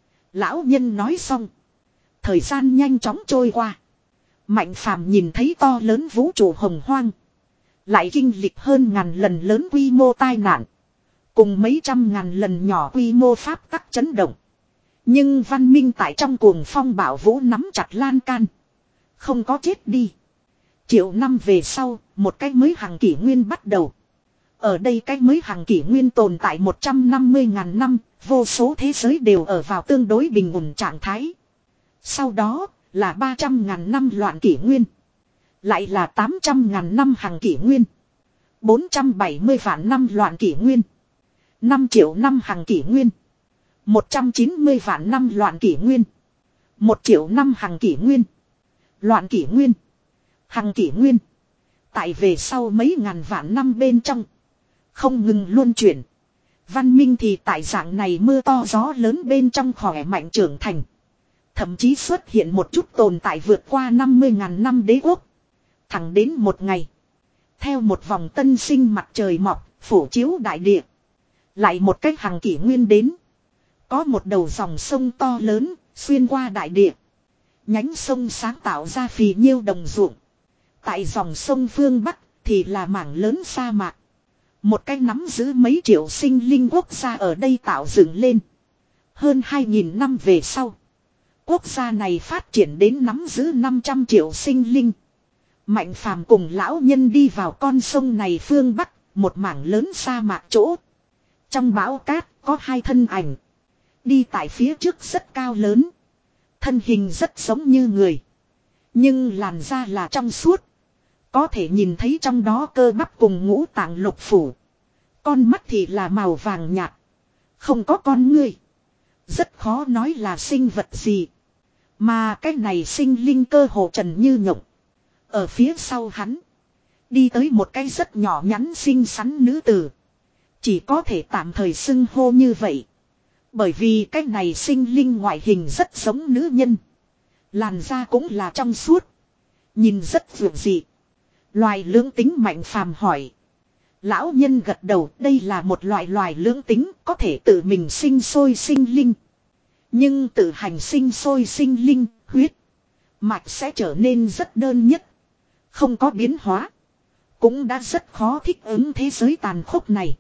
Lão nhân nói xong. Thời gian nhanh chóng trôi qua. Mạnh phàm nhìn thấy to lớn vũ trụ hồng hoang. Lại kinh lịch hơn ngàn lần lớn quy mô tai nạn. Cùng mấy trăm ngàn lần nhỏ quy mô pháp tắc chấn động. Nhưng văn minh tại trong cuồng phong bảo vũ nắm chặt lan can. Không có chết đi. Triệu năm về sau, một cái mới hàng kỷ nguyên bắt đầu. Ở đây cái mới hàng kỷ nguyên tồn tại một trăm năm mươi ngàn năm, vô số thế giới đều ở vào tương đối bình ổn trạng thái. Sau đó là ba trăm ngàn năm loạn kỷ nguyên. Lại là tám trăm ngàn năm hàng kỷ nguyên. bốn trăm bảy mươi vạn năm loạn kỷ nguyên. năm triệu năm hàng kỷ nguyên. một trăm chín mươi vạn năm loạn kỷ nguyên. một triệu năm hàng kỷ nguyên. Loạn kỷ nguyên. Hàng kỷ nguyên. Tại về sau mấy ngàn vạn năm bên trong. Không ngừng luân chuyển. Văn minh thì tại dạng này mưa to gió lớn bên trong khỏe mạnh trưởng thành. Thậm chí xuất hiện một chút tồn tại vượt qua năm mươi ngàn năm đế quốc. Thẳng đến một ngày. Theo một vòng tân sinh mặt trời mọc, phủ chiếu đại địa. Lại một cách hàng kỷ nguyên đến. Có một đầu dòng sông to lớn, xuyên qua đại địa. Nhánh sông sáng tạo ra phì nhiêu đồng ruộng. Tại dòng sông phương Bắc thì là mảng lớn sa mạc. Một cái nắm giữ mấy triệu sinh linh quốc gia ở đây tạo dựng lên. Hơn hai nghìn năm về sau. Quốc gia này phát triển đến nắm giữ năm trăm triệu sinh linh. Mạnh phàm cùng lão nhân đi vào con sông này phương Bắc, một mảng lớn sa mạc chỗ. Trong bão cát có hai thân ảnh. Đi tại phía trước rất cao lớn. Thân hình rất giống như người. Nhưng làn da là trong suốt. Có thể nhìn thấy trong đó cơ bắp cùng ngũ tạng lục phủ. Con mắt thì là màu vàng nhạt. Không có con ngươi. Rất khó nói là sinh vật gì. Mà cái này sinh linh cơ hồ trần như nhộng. Ở phía sau hắn. Đi tới một cái rất nhỏ nhắn xinh xắn nữ tử. Chỉ có thể tạm thời xưng hô như vậy. Bởi vì cái này sinh linh ngoại hình rất giống nữ nhân. Làn da cũng là trong suốt. Nhìn rất vượng dị. Loài lưỡng tính mạnh phàm hỏi. Lão nhân gật đầu, đây là một loại loài lưỡng tính có thể tự mình sinh sôi sinh linh. Nhưng tự hành sinh sôi sinh linh, huyết, mạch sẽ trở nên rất đơn nhất. Không có biến hóa. Cũng đã rất khó thích ứng thế giới tàn khốc này.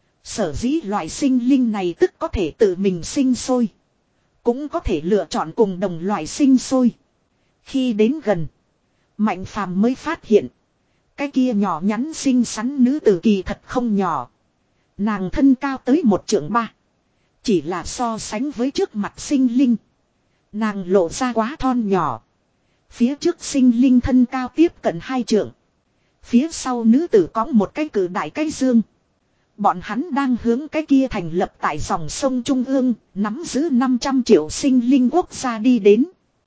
Sở dĩ loại sinh linh này tức có thể tự mình sinh sôi. Cũng có thể lựa chọn cùng đồng loại sinh sôi. Khi đến gần, Mạnh phàm mới phát hiện. Cái kia nhỏ nhắn xinh xắn nữ tử kỳ thật không nhỏ. Nàng thân cao tới một trượng ba. Chỉ là so sánh với trước mặt sinh linh. Nàng lộ ra quá thon nhỏ. Phía trước sinh linh thân cao tiếp cận hai trượng. Phía sau nữ tử có một cái cử đại cái dương. Bọn hắn đang hướng cái kia thành lập tại dòng sông Trung ương, nắm giữ năm trăm triệu sinh linh quốc gia đi đến.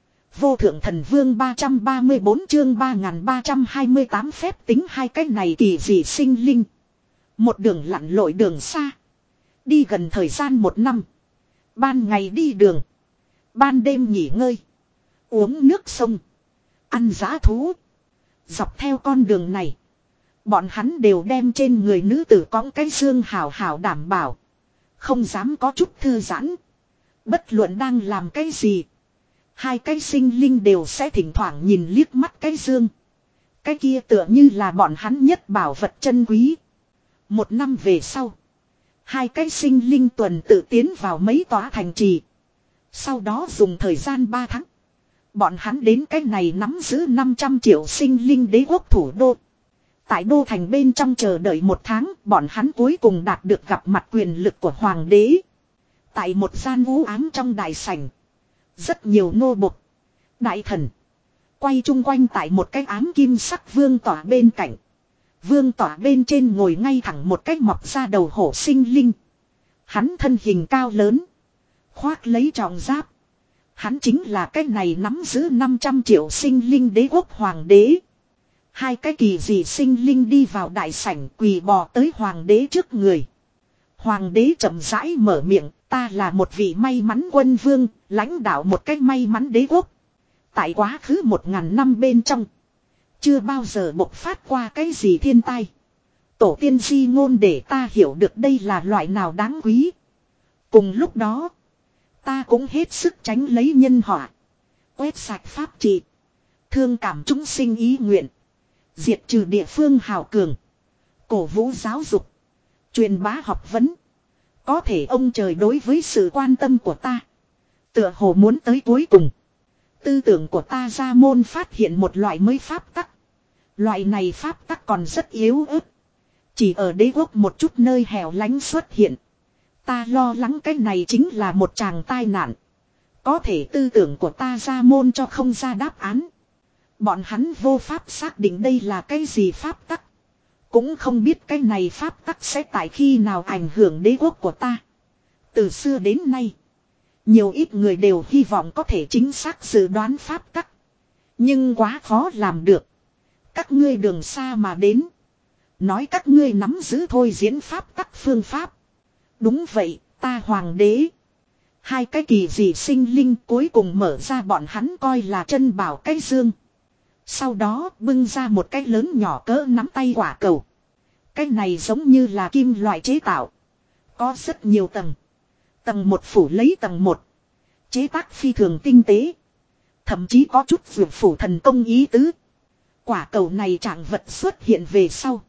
Vô thượng thần vương ba trăm ba mươi bốn chương ba nghìn ba trăm hai mươi tám phép tính hai cái này kỳ dị sinh linh. Một đường lặn lội đường xa. Đi gần thời gian một năm. Ban ngày đi đường. Ban đêm nghỉ ngơi. Uống nước sông. Ăn giá thú. Dọc theo con đường này. Bọn hắn đều đem trên người nữ tử cõng cái xương hào hào đảm bảo. Không dám có chút thư giãn. Bất luận đang làm cái gì. Hai cái sinh linh đều sẽ thỉnh thoảng nhìn liếc mắt cái dương. Cái kia tựa như là bọn hắn nhất bảo vật chân quý. Một năm về sau. Hai cái sinh linh tuần tự tiến vào mấy tòa thành trì. Sau đó dùng thời gian ba tháng. Bọn hắn đến cái này nắm giữ năm trăm triệu sinh linh đế quốc thủ đô. Tại đô thành bên trong chờ đợi một tháng, bọn hắn cuối cùng đạt được gặp mặt quyền lực của hoàng đế. Tại một gian u ám trong đại sảnh. Rất nhiều nô bộc, đại thần, quay chung quanh tại một cái ám kim sắc vương tỏa bên cạnh. Vương tỏa bên trên ngồi ngay thẳng một cái mọc ra đầu hổ sinh linh. Hắn thân hình cao lớn, khoác lấy trọng giáp. Hắn chính là cái này nắm giữ năm trăm triệu sinh linh đế quốc hoàng đế. Hai cái kỳ dị sinh linh đi vào đại sảnh quỳ bò tới hoàng đế trước người. Hoàng đế chậm rãi mở miệng, ta là một vị may mắn quân vương, lãnh đạo một cách may mắn đế quốc. Tại quá khứ một ngàn năm bên trong, chưa bao giờ bộc phát qua cái gì thiên tai. Tổ tiên di ngôn để ta hiểu được đây là loại nào đáng quý. Cùng lúc đó, ta cũng hết sức tránh lấy nhân họa, quét sạch pháp trị, thương cảm chúng sinh ý nguyện, diệt trừ địa phương hào cường, cổ vũ giáo dục, truyền bá học vấn. Có thể ông trời đối với sự quan tâm của ta, tựa hồ muốn tới cuối cùng. Tư tưởng của ta ra môn phát hiện một loại mới pháp tắc. Loại này pháp tắc còn rất yếu ớt, chỉ ở đế quốc một chút nơi hẻo lánh xuất hiện. Ta lo lắng cái này chính là một tràng tai nạn. Có thể tư tưởng của ta ra môn cho không ra đáp án. Bọn hắn vô pháp xác định đây là cái gì pháp tắc. Cũng không biết cái này pháp tắc sẽ tại khi nào ảnh hưởng đế quốc của ta. Từ xưa đến nay, nhiều ít người đều hy vọng có thể chính xác dự đoán pháp tắc. Nhưng quá khó làm được. Các ngươi đường xa mà đến, nói các ngươi nắm giữ thôi diễn pháp tắc phương pháp. Đúng vậy, ta hoàng đế. Hai cái kỳ dị sinh linh cuối cùng mở ra bọn hắn coi là chân bảo cái dương. Sau đó bưng ra một cái lớn nhỏ cỡ nắm tay quả cầu. Cái này giống như là kim loại chế tạo. Có rất nhiều tầng. Tầng một phủ lấy tầng một. Chế tác phi thường tinh tế. Thậm chí có chút vượt phủ thần công ý tứ. Quả cầu này trạng vật xuất hiện về sau.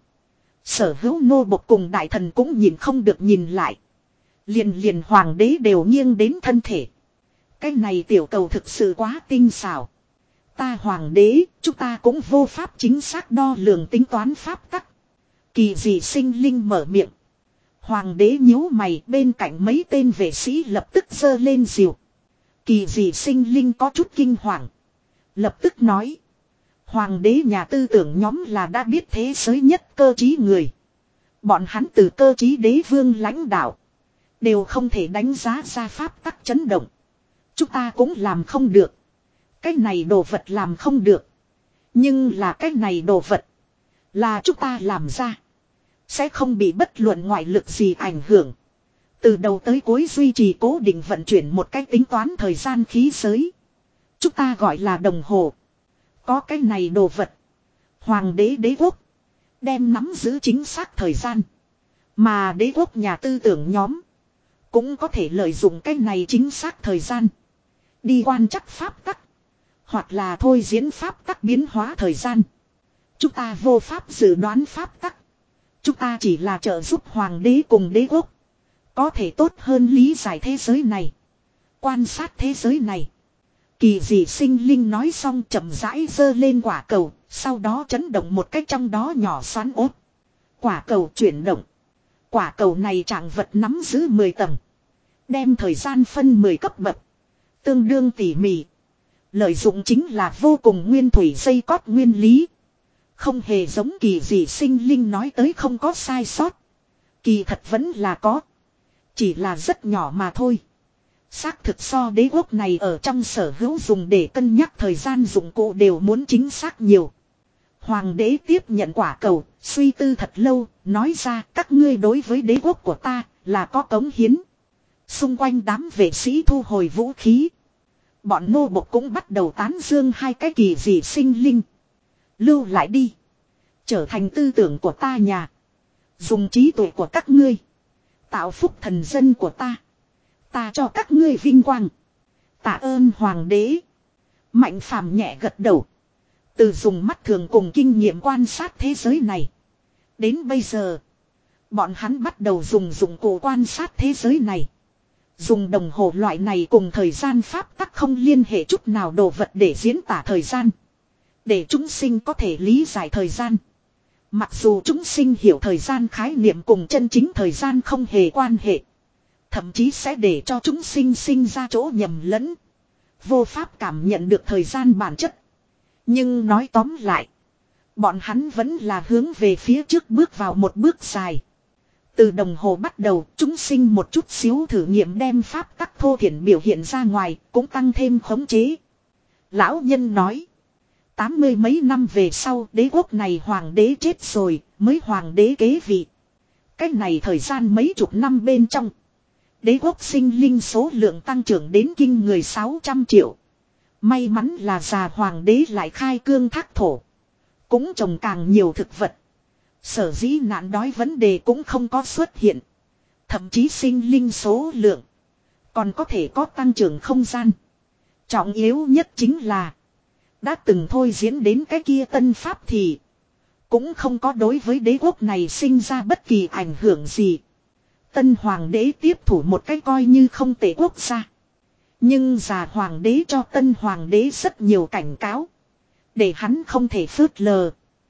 Sở hữu nô bộc cùng đại thần cũng nhìn không được nhìn lại. Liền liền hoàng đế đều nghiêng đến thân thể. Cái này tiểu cầu thực sự quá tinh xảo. Ta hoàng đế, chúng ta cũng vô pháp chính xác đo lường tính toán pháp tắc. Kỳ dị sinh linh mở miệng. Hoàng đế nhíu mày, bên cạnh mấy tên vệ sĩ lập tức giơ lên rìu. Kỳ dị sinh linh có chút kinh hoàng, lập tức nói. Hoàng đế nhà tư tưởng nhóm là đã biết thế giới nhất cơ trí người. Bọn hắn từ cơ trí đế vương lãnh đạo, đều không thể đánh giá ra pháp tắc chấn động. Chúng ta cũng làm không được. Cái này đồ vật làm không được. Nhưng là cái này đồ vật là chúng ta làm ra, sẽ không bị bất luận ngoại lực gì ảnh hưởng. Từ đầu tới cuối duy trì cố định vận chuyển một cách tính toán thời gian khí giới. Chúng ta gọi là đồng hồ. Có cái này đồ vật, hoàng đế đế quốc đem nắm giữ chính xác thời gian. Mà đế quốc nhà tư tưởng nhóm cũng có thể lợi dụng cái này chính xác thời gian đi quan trắc pháp tắc, hoặc là thôi diễn pháp tắc biến hóa thời gian. Chúng ta vô pháp dự đoán pháp tắc. Chúng ta chỉ là trợ giúp hoàng đế cùng đế quốc có thể tốt hơn lý giải thế giới này, quan sát thế giới này. Kỳ dị sinh linh nói xong chậm rãi giơ lên quả cầu, sau đó chấn động một cách trong đó nhỏ xoắn ốt. Quả cầu chuyển động. Quả cầu này trạng vật nắm giữ mười tầng. Đem thời gian phân mười cấp bậc. Tương đương tỉ mỉ. Lợi dụng chính là vô cùng nguyên thủy dây cót nguyên lý. Không hề giống kỳ dị sinh linh nói tới không có sai sót. Kỳ thật vẫn là có. Chỉ là rất nhỏ mà thôi. Xác thực so đế quốc này ở trong sở hữu dùng để cân nhắc thời gian dụng cụ đều muốn chính xác nhiều. Hoàng đế tiếp nhận quả cầu, suy tư thật lâu, nói ra các ngươi đối với đế quốc của ta là có cống hiến. Xung quanh đám vệ sĩ thu hồi vũ khí. Bọn nô bộc cũng bắt đầu tán dương hai cái kỳ dị sinh linh. Lưu lại đi. Trở thành tư tưởng của ta nhà. Dùng trí tuệ của các ngươi tạo phúc thần dân của ta. Ta cho các ngươi vinh quang. Tạ ơn hoàng đế. Mạnh phàm nhẹ gật đầu. Từ dùng mắt thường cùng kinh nghiệm quan sát thế giới này, đến bây giờ bọn hắn bắt đầu dùng dụng cụ quan sát thế giới này. Dùng đồng hồ loại này cùng thời gian pháp tắc không liên hệ chút nào đồ vật để diễn tả thời gian, để chúng sinh có thể lý giải thời gian. Mặc dù chúng sinh hiểu thời gian khái niệm cùng chân chính thời gian không hề quan hệ, thậm chí sẽ để cho chúng sinh sinh ra chỗ nhầm lẫn, vô pháp cảm nhận được thời gian bản chất. Nhưng nói tóm lại, bọn hắn vẫn là hướng về phía trước bước vào một bước dài. Từ đồng hồ bắt đầu, chúng sinh một chút xíu thử nghiệm đem pháp tắc thô thiển biểu hiện ra ngoài, cũng tăng thêm khống chế. Lão nhân nói, Tám mươi mấy năm về sau đế quốc này hoàng đế chết rồi mới hoàng đế kế vị. Cách này thời gian mấy chục năm bên trong. Đế quốc sinh linh số lượng tăng trưởng đến kinh người sáu trăm triệu. May mắn là già hoàng đế lại khai cương thác thổ. Cũng trồng càng nhiều thực vật. Sở dĩ nạn đói vấn đề cũng không có xuất hiện. Thậm chí sinh linh số lượng còn có thể có tăng trưởng không gian. Trọng yếu nhất chính là đã từng thôi diễn đến cái kia tân pháp thì cũng không có đối với đế quốc này sinh ra bất kỳ ảnh hưởng gì. Tân hoàng đế tiếp thủ một cái coi như không tệ quốc gia. Nhưng già hoàng đế cho tân hoàng đế rất nhiều cảnh cáo. Để hắn không thể phớt lờ.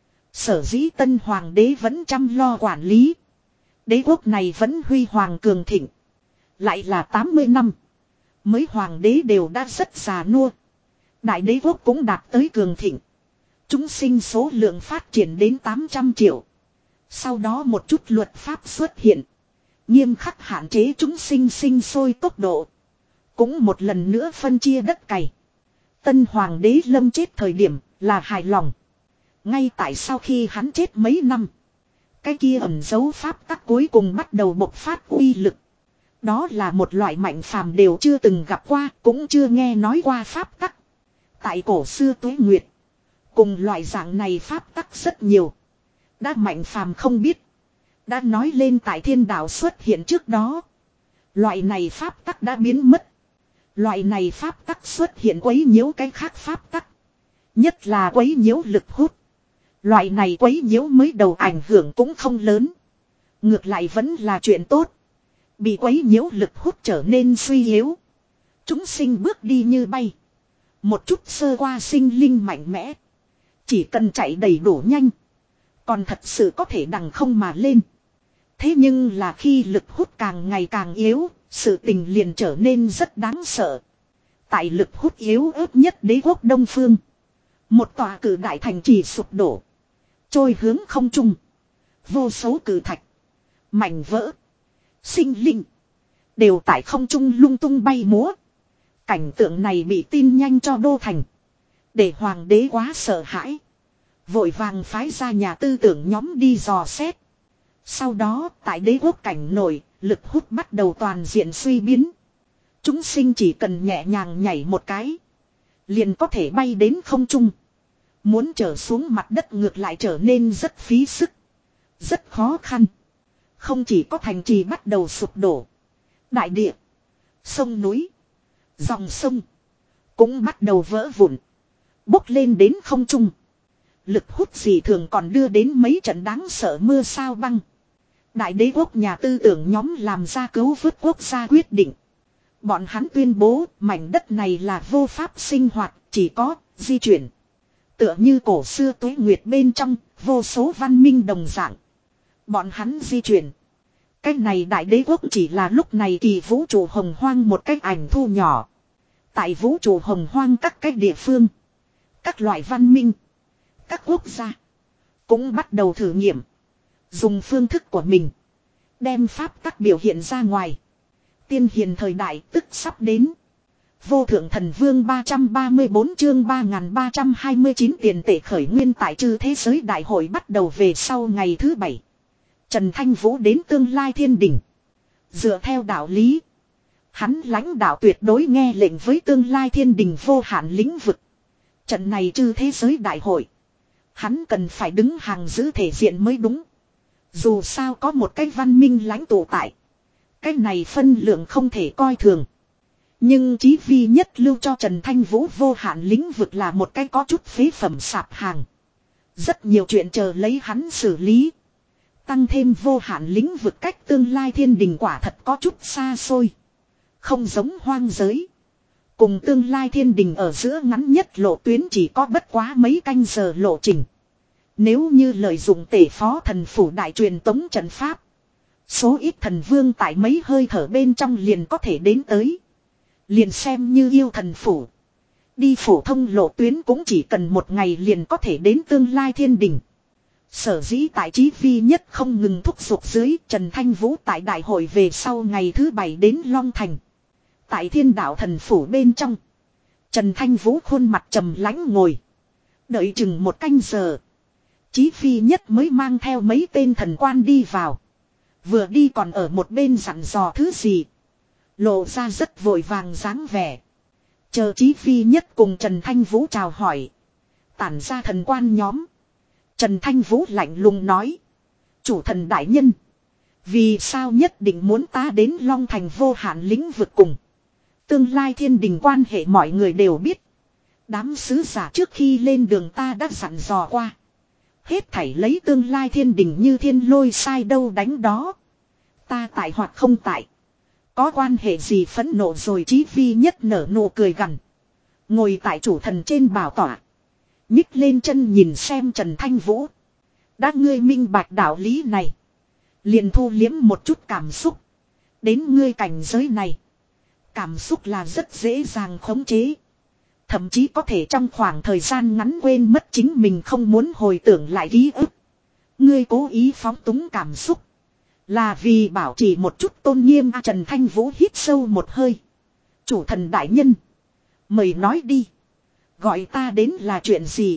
Sở dĩ tân hoàng đế vẫn chăm lo quản lý. Đế quốc này vẫn huy hoàng cường thịnh. Lại là tám mươi năm. Mới hoàng đế đều đã rất già nua. Đại đế quốc cũng đạt tới cường thịnh. Chúng sinh số lượng phát triển đến tám trăm triệu. Sau đó một chút luật pháp xuất hiện. Nghiêm khắc hạn chế chúng sinh sinh sôi tốc độ. Cũng một lần nữa phân chia đất cày. Tân hoàng đế lâm chết thời điểm là hài lòng. Ngay tại sau khi hắn chết mấy năm. Cái kia ẩn dấu pháp tắc cuối cùng bắt đầu bộc phát uy lực. Đó là một loại mạnh phàm đều chưa từng gặp qua, cũng chưa nghe nói qua pháp tắc. Tại cổ xưa Tuế Nguyệt, cùng loại dạng này pháp tắc rất nhiều. Đã mạnh phàm không biết. Đã nói lên tại thiên đạo xuất hiện trước đó. Loại này pháp tắc đã biến mất. Loại này pháp tắc xuất hiện quấy nhiễu cái khác pháp tắc. Nhất là quấy nhiễu lực hút. Loại này quấy nhiễu mới đầu ảnh hưởng cũng không lớn. Ngược lại vẫn là chuyện tốt. Bị quấy nhiễu lực hút trở nên suy yếu. Chúng sinh bước đi như bay. Một chút sơ qua sinh linh mạnh mẽ. Chỉ cần chạy đầy đủ nhanh. Còn thật sự có thể đằng không mà lên. Thế nhưng là khi lực hút càng ngày càng yếu. Sự tình liền trở nên rất đáng sợ. Tại lực hút yếu ớt nhất đế quốc Đông Phương. Một tòa cử đại thành trì sụp đổ. Trôi hướng không trung. Vô số cử thạch. Mảnh vỡ. Sinh linh. Đều tại không trung lung tung bay múa. Cảnh tượng này bị tin nhanh cho đô thành. Để hoàng đế quá sợ hãi. Vội vàng phái ra nhà tư tưởng nhóm đi dò xét. Sau đó tại đế quốc cảnh nổi. Lực hút bắt đầu toàn diện suy biến. Chúng sinh chỉ cần nhẹ nhàng nhảy một cái. Liền có thể bay đến không trung. Muốn trở xuống mặt đất ngược lại trở nên rất phí sức. Rất khó khăn. Không chỉ có thành trì bắt đầu sụp đổ. Đại địa. Sông núi. Dòng sông. Cũng bắt đầu vỡ vụn. Bốc lên đến không trung. Lực hút gì thường còn đưa đến mấy trận đáng sợ mưa sao băng. Đại đế quốc nhà tư tưởng nhóm làm ra cứu vớt quốc gia quyết định. Bọn hắn tuyên bố mảnh đất này là vô pháp sinh hoạt, chỉ có di chuyển. Tựa như cổ xưa Tuế Nguyệt bên trong, vô số văn minh đồng dạng. Bọn hắn di chuyển. Cái này đại đế quốc chỉ là lúc này kỳ vũ trụ hồng hoang một cái ảnh thu nhỏ. Tại vũ trụ hồng hoang các cái địa phương. Các loại văn minh. Các quốc gia. Cũng bắt đầu thử nghiệm. Dùng phương thức của mình. Đem pháp tắc biểu hiện ra ngoài. Tiên hiền thời đại tức sắp đến. Vô thượng thần vương ba trăm ba mươi bốn chương ba nghìn ba trăm hai mươi chín tiền tệ khởi nguyên tại chư thế giới đại hội bắt đầu về sau ngày thứ bảy. Trần Thanh Vũ đến tương lai thiên đỉnh. Dựa theo đạo lý. Hắn lãnh đạo tuyệt đối nghe lệnh với tương lai thiên đỉnh vô hạn lĩnh vực. Trận này chư thế giới đại hội. Hắn cần phải đứng hàng giữ thể diện mới đúng. Dù sao có một cái văn minh lãnh tụ tại. Cái này phân lượng không thể coi thường. Nhưng chí vi nhất lưu cho Trần Thanh Vũ vô hạn lĩnh vực là một cái có chút phế phẩm sạp hàng. Rất nhiều chuyện chờ lấy hắn xử lý. Tăng thêm vô hạn lĩnh vực cách tương lai thiên đình quả thật có chút xa xôi. Không giống hoang giới. Cùng tương lai thiên đình ở giữa ngắn nhất lộ tuyến chỉ có bất quá mấy canh giờ lộ trình. Nếu như lợi dụng tể phó thần phủ đại truyền tống trận pháp. Số ít thần vương tại mấy hơi thở bên trong liền có thể đến tới. Liền xem như yêu thần phủ. Đi phổ thông lộ tuyến cũng chỉ cần một ngày liền có thể đến tương lai thiên đình. Sở dĩ tại chí vi nhất không ngừng thúc giục dưới Trần Thanh Vũ tại đại hội về sau ngày thứ bảy đến Long Thành. Tại thiên đạo thần phủ bên trong. Trần Thanh Vũ khuôn mặt trầm lãnh ngồi. Đợi chừng một canh giờ. Chí Phi Nhất mới mang theo mấy tên thần quan đi vào. Vừa đi còn ở một bên dặn dò thứ gì. Lộ ra rất vội vàng dáng vẻ. Chờ Chí Phi Nhất cùng Trần Thanh Vũ chào hỏi. Tản ra thần quan nhóm. Trần Thanh Vũ lạnh lùng nói. Chủ thần đại nhân. Vì sao nhất định muốn ta đến Long Thành vô hạn lĩnh vực cùng. Tương lai thiên đình quan hệ mọi người đều biết. Đám sứ giả trước khi lên đường ta đã dặn dò qua. Hết thảy lấy tương lai thiên đình như thiên lôi sai đâu đánh đó. Ta tại hoặc không tại. Có quan hệ gì phẫn nộ rồi. Chí Phi Nhất nở nụ cười gằn. Ngồi tại chủ thần trên bảo tọa. Nhích lên chân nhìn xem Trần Thanh Vũ. Đã ngươi minh bạch đạo lý này. Liền thu liếm một chút cảm xúc. Đến ngươi cảnh giới này. Cảm xúc là rất dễ dàng khống chế. Thậm chí có thể trong khoảng thời gian ngắn quên mất chính mình không muốn hồi tưởng lại ký ức. Ngươi cố ý phóng túng cảm xúc. Là vì bảo trì một chút tôn nghiêm. à, Trần Thanh Vũ hít sâu một hơi. Chủ thần đại nhân. Mời nói đi. Gọi ta đến là chuyện gì?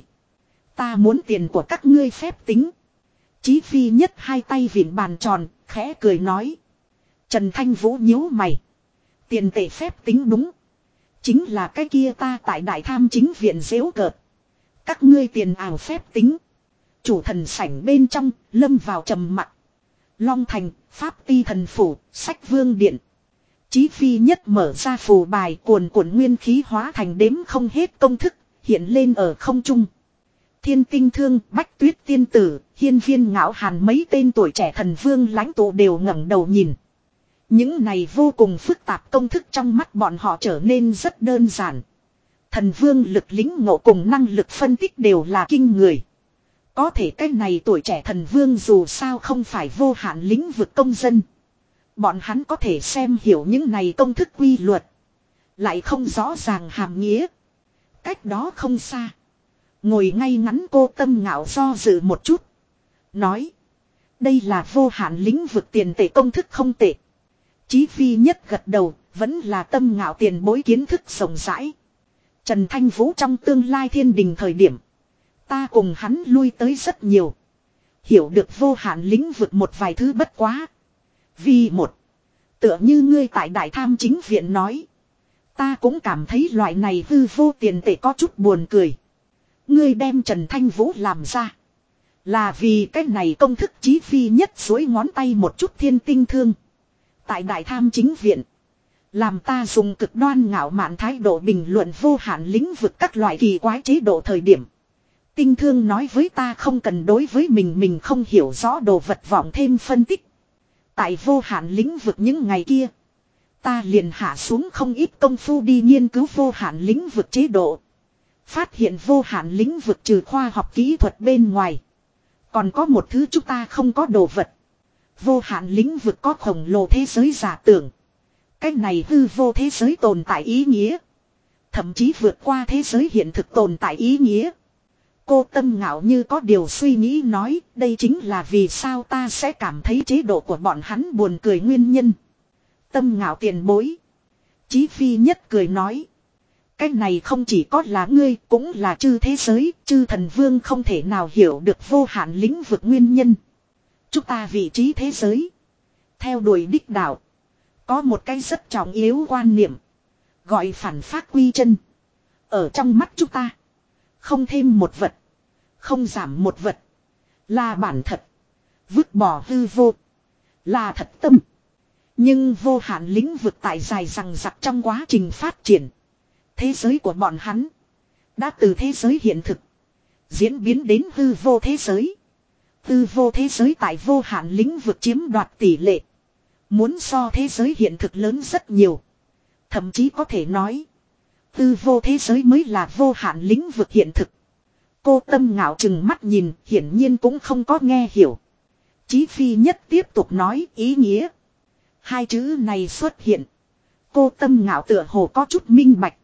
Ta muốn tiền của các ngươi phép tính. Chí Phi Nhất hai tay vịn bàn tròn, khẽ cười nói. Trần Thanh Vũ nhíu mày. Tiền tệ phép tính đúng. Chính là cái kia ta tại đại tham chính viện giễu cợt. Các ngươi tiền ảo phép tính. Chủ thần sảnh bên trong, lâm vào trầm mặc. Long Thành, Pháp Ti Thần Phủ, Sách Vương Điện. Chí Phi Nhất mở ra phù bài cuồn cuộn nguyên khí hóa thành đếm không hết công thức, hiện lên ở không trung. Thiên Tinh Thương, Bách Tuyết Tiên Tử, Hiên Viên Ngạo Hàn mấy tên tuổi trẻ thần vương lãnh tụ đều ngẩng đầu nhìn. Những này vô cùng phức tạp công thức trong mắt bọn họ trở nên rất đơn giản. Thần vương lực lính ngộ cùng năng lực phân tích đều là kinh người. Có thể cái này tuổi trẻ thần vương dù sao không phải vô hạn lĩnh vực công dân. Bọn hắn có thể xem hiểu những này công thức quy luật. Lại không rõ ràng hàm nghĩa. Cách đó không xa. Ngồi ngay ngắn Cô Tâm Ngạo do dự một chút. Nói. Đây là vô hạn lĩnh vực tiền tệ công thức không tệ. Chí Phi Nhất gật đầu. Vẫn là Tâm Ngạo tiền bối kiến thức rộng rãi. Trần Thanh Vũ trong tương lai thiên đình thời điểm. Ta cùng hắn lui tới rất nhiều. Hiểu được vô hạn lĩnh vực một vài thứ bất quá. Vì một. Tựa như ngươi tại Đại Tham chính viện nói. Ta cũng cảm thấy loại này hư vô tiền tệ có chút buồn cười. Ngươi đem Trần Thanh Vũ làm ra. Là vì cái này công thức. Chí Phi Nhất duỗi ngón tay một chút Thiên Tinh Thương. Tại Đại Tham chính viện. Làm ta dùng cực đoan ngạo mạn thái độ bình luận vô hạn lĩnh vực các loại kỳ quái chế độ thời điểm. Tinh Thương nói với ta không cần đối với mình mình không hiểu rõ đồ vật vọng thêm phân tích. Tại vô hạn lĩnh vực những ngày kia. Ta liền hạ xuống không ít công phu đi nghiên cứu vô hạn lĩnh vực chế độ. Phát hiện vô hạn lĩnh vực trừ khoa học kỹ thuật bên ngoài. Còn có một thứ chúng ta không có đồ vật. Vô hạn lĩnh vực có khổng lồ thế giới giả tưởng. Cái này hư vô thế giới tồn tại ý nghĩa. Thậm chí vượt qua thế giới hiện thực tồn tại ý nghĩa. Cô Tâm Ngạo như có điều suy nghĩ nói, đây chính là vì sao ta sẽ cảm thấy chế độ của bọn hắn buồn cười nguyên nhân. Tâm Ngạo tiền bối. Chí Phi Nhất cười nói. Cái này không chỉ có là ngươi, cũng là chư thế giới, chư thần vương không thể nào hiểu được vô hạn lĩnh vực nguyên nhân. Chúng ta vị trí thế giới. Theo đuổi đích đạo. Có một cái rất trọng yếu quan niệm. Gọi phản phát quy chân. Ở trong mắt chúng ta. Không thêm một vật. Không giảm một vật. Là bản thật. Vứt bỏ hư vô. Là thật tâm. Nhưng vô hạn lĩnh vực tại dài rằng rặc trong quá trình phát triển. Thế giới của bọn hắn. Đã từ thế giới hiện thực. Diễn biến đến hư vô thế giới. Hư vô thế giới tại vô hạn lĩnh vực chiếm đoạt tỷ lệ. Muốn so thế giới hiện thực lớn rất nhiều. Thậm chí có thể nói. Hư vô thế giới mới là vô hạn lĩnh vực hiện thực. Cô Tâm Ngạo chừng mắt nhìn, hiển nhiên cũng không có nghe hiểu. Chí Phi Nhất tiếp tục nói ý nghĩa. Hai chữ này xuất hiện. Cô Tâm Ngạo tựa hồ có chút minh bạch.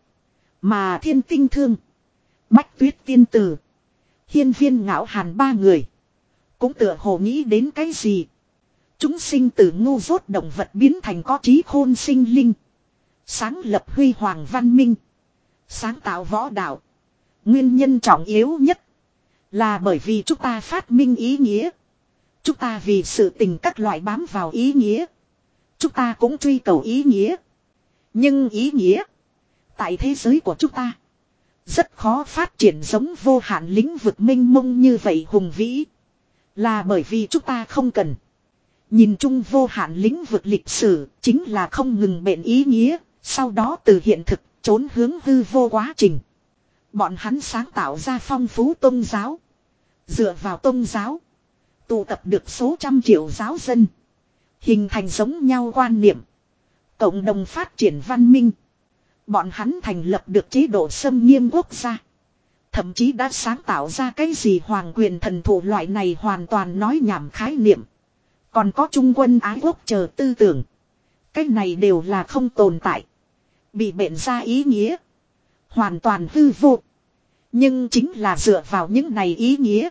Mà Thiên Tinh Thương, Bách Tuyết Tiên Tử, Hiên Viên Ngạo Hàn ba người. Cũng tựa hồ nghĩ đến cái gì. Chúng sinh từ ngu dốt động vật biến thành có trí khôn sinh linh. Sáng lập huy hoàng văn minh. Sáng tạo võ đạo. Nguyên nhân trọng yếu nhất là bởi vì chúng ta phát minh ý nghĩa. Chúng ta vì sự tình các loại bám vào ý nghĩa. Chúng ta cũng truy cầu ý nghĩa. Nhưng ý nghĩa tại thế giới của chúng ta rất khó phát triển giống vô hạn lĩnh vực mênh mông như vậy hùng vĩ. Là bởi vì chúng ta không cần. Nhìn chung vô hạn lĩnh vực lịch sử chính là không ngừng bệnh ý nghĩa. Sau đó từ hiện thực trốn hướng hư vô quá trình. Bọn hắn sáng tạo ra phong phú tôn giáo. Dựa vào tôn giáo tụ tập được số trăm triệu giáo dân. Hình thành giống nhau quan niệm. Cộng đồng phát triển văn minh. Bọn hắn thành lập được chế độ xâm nghiêm quốc gia. Thậm chí đã sáng tạo ra cái gì hoàng quyền thần thụ loại này hoàn toàn nói nhảm khái niệm. Còn có trung quân ái quốc chờ tư tưởng. Cái này đều là không tồn tại. Bị bệnh ra ý nghĩa. Hoàn toàn hư vô. Nhưng chính là dựa vào những này ý nghĩa.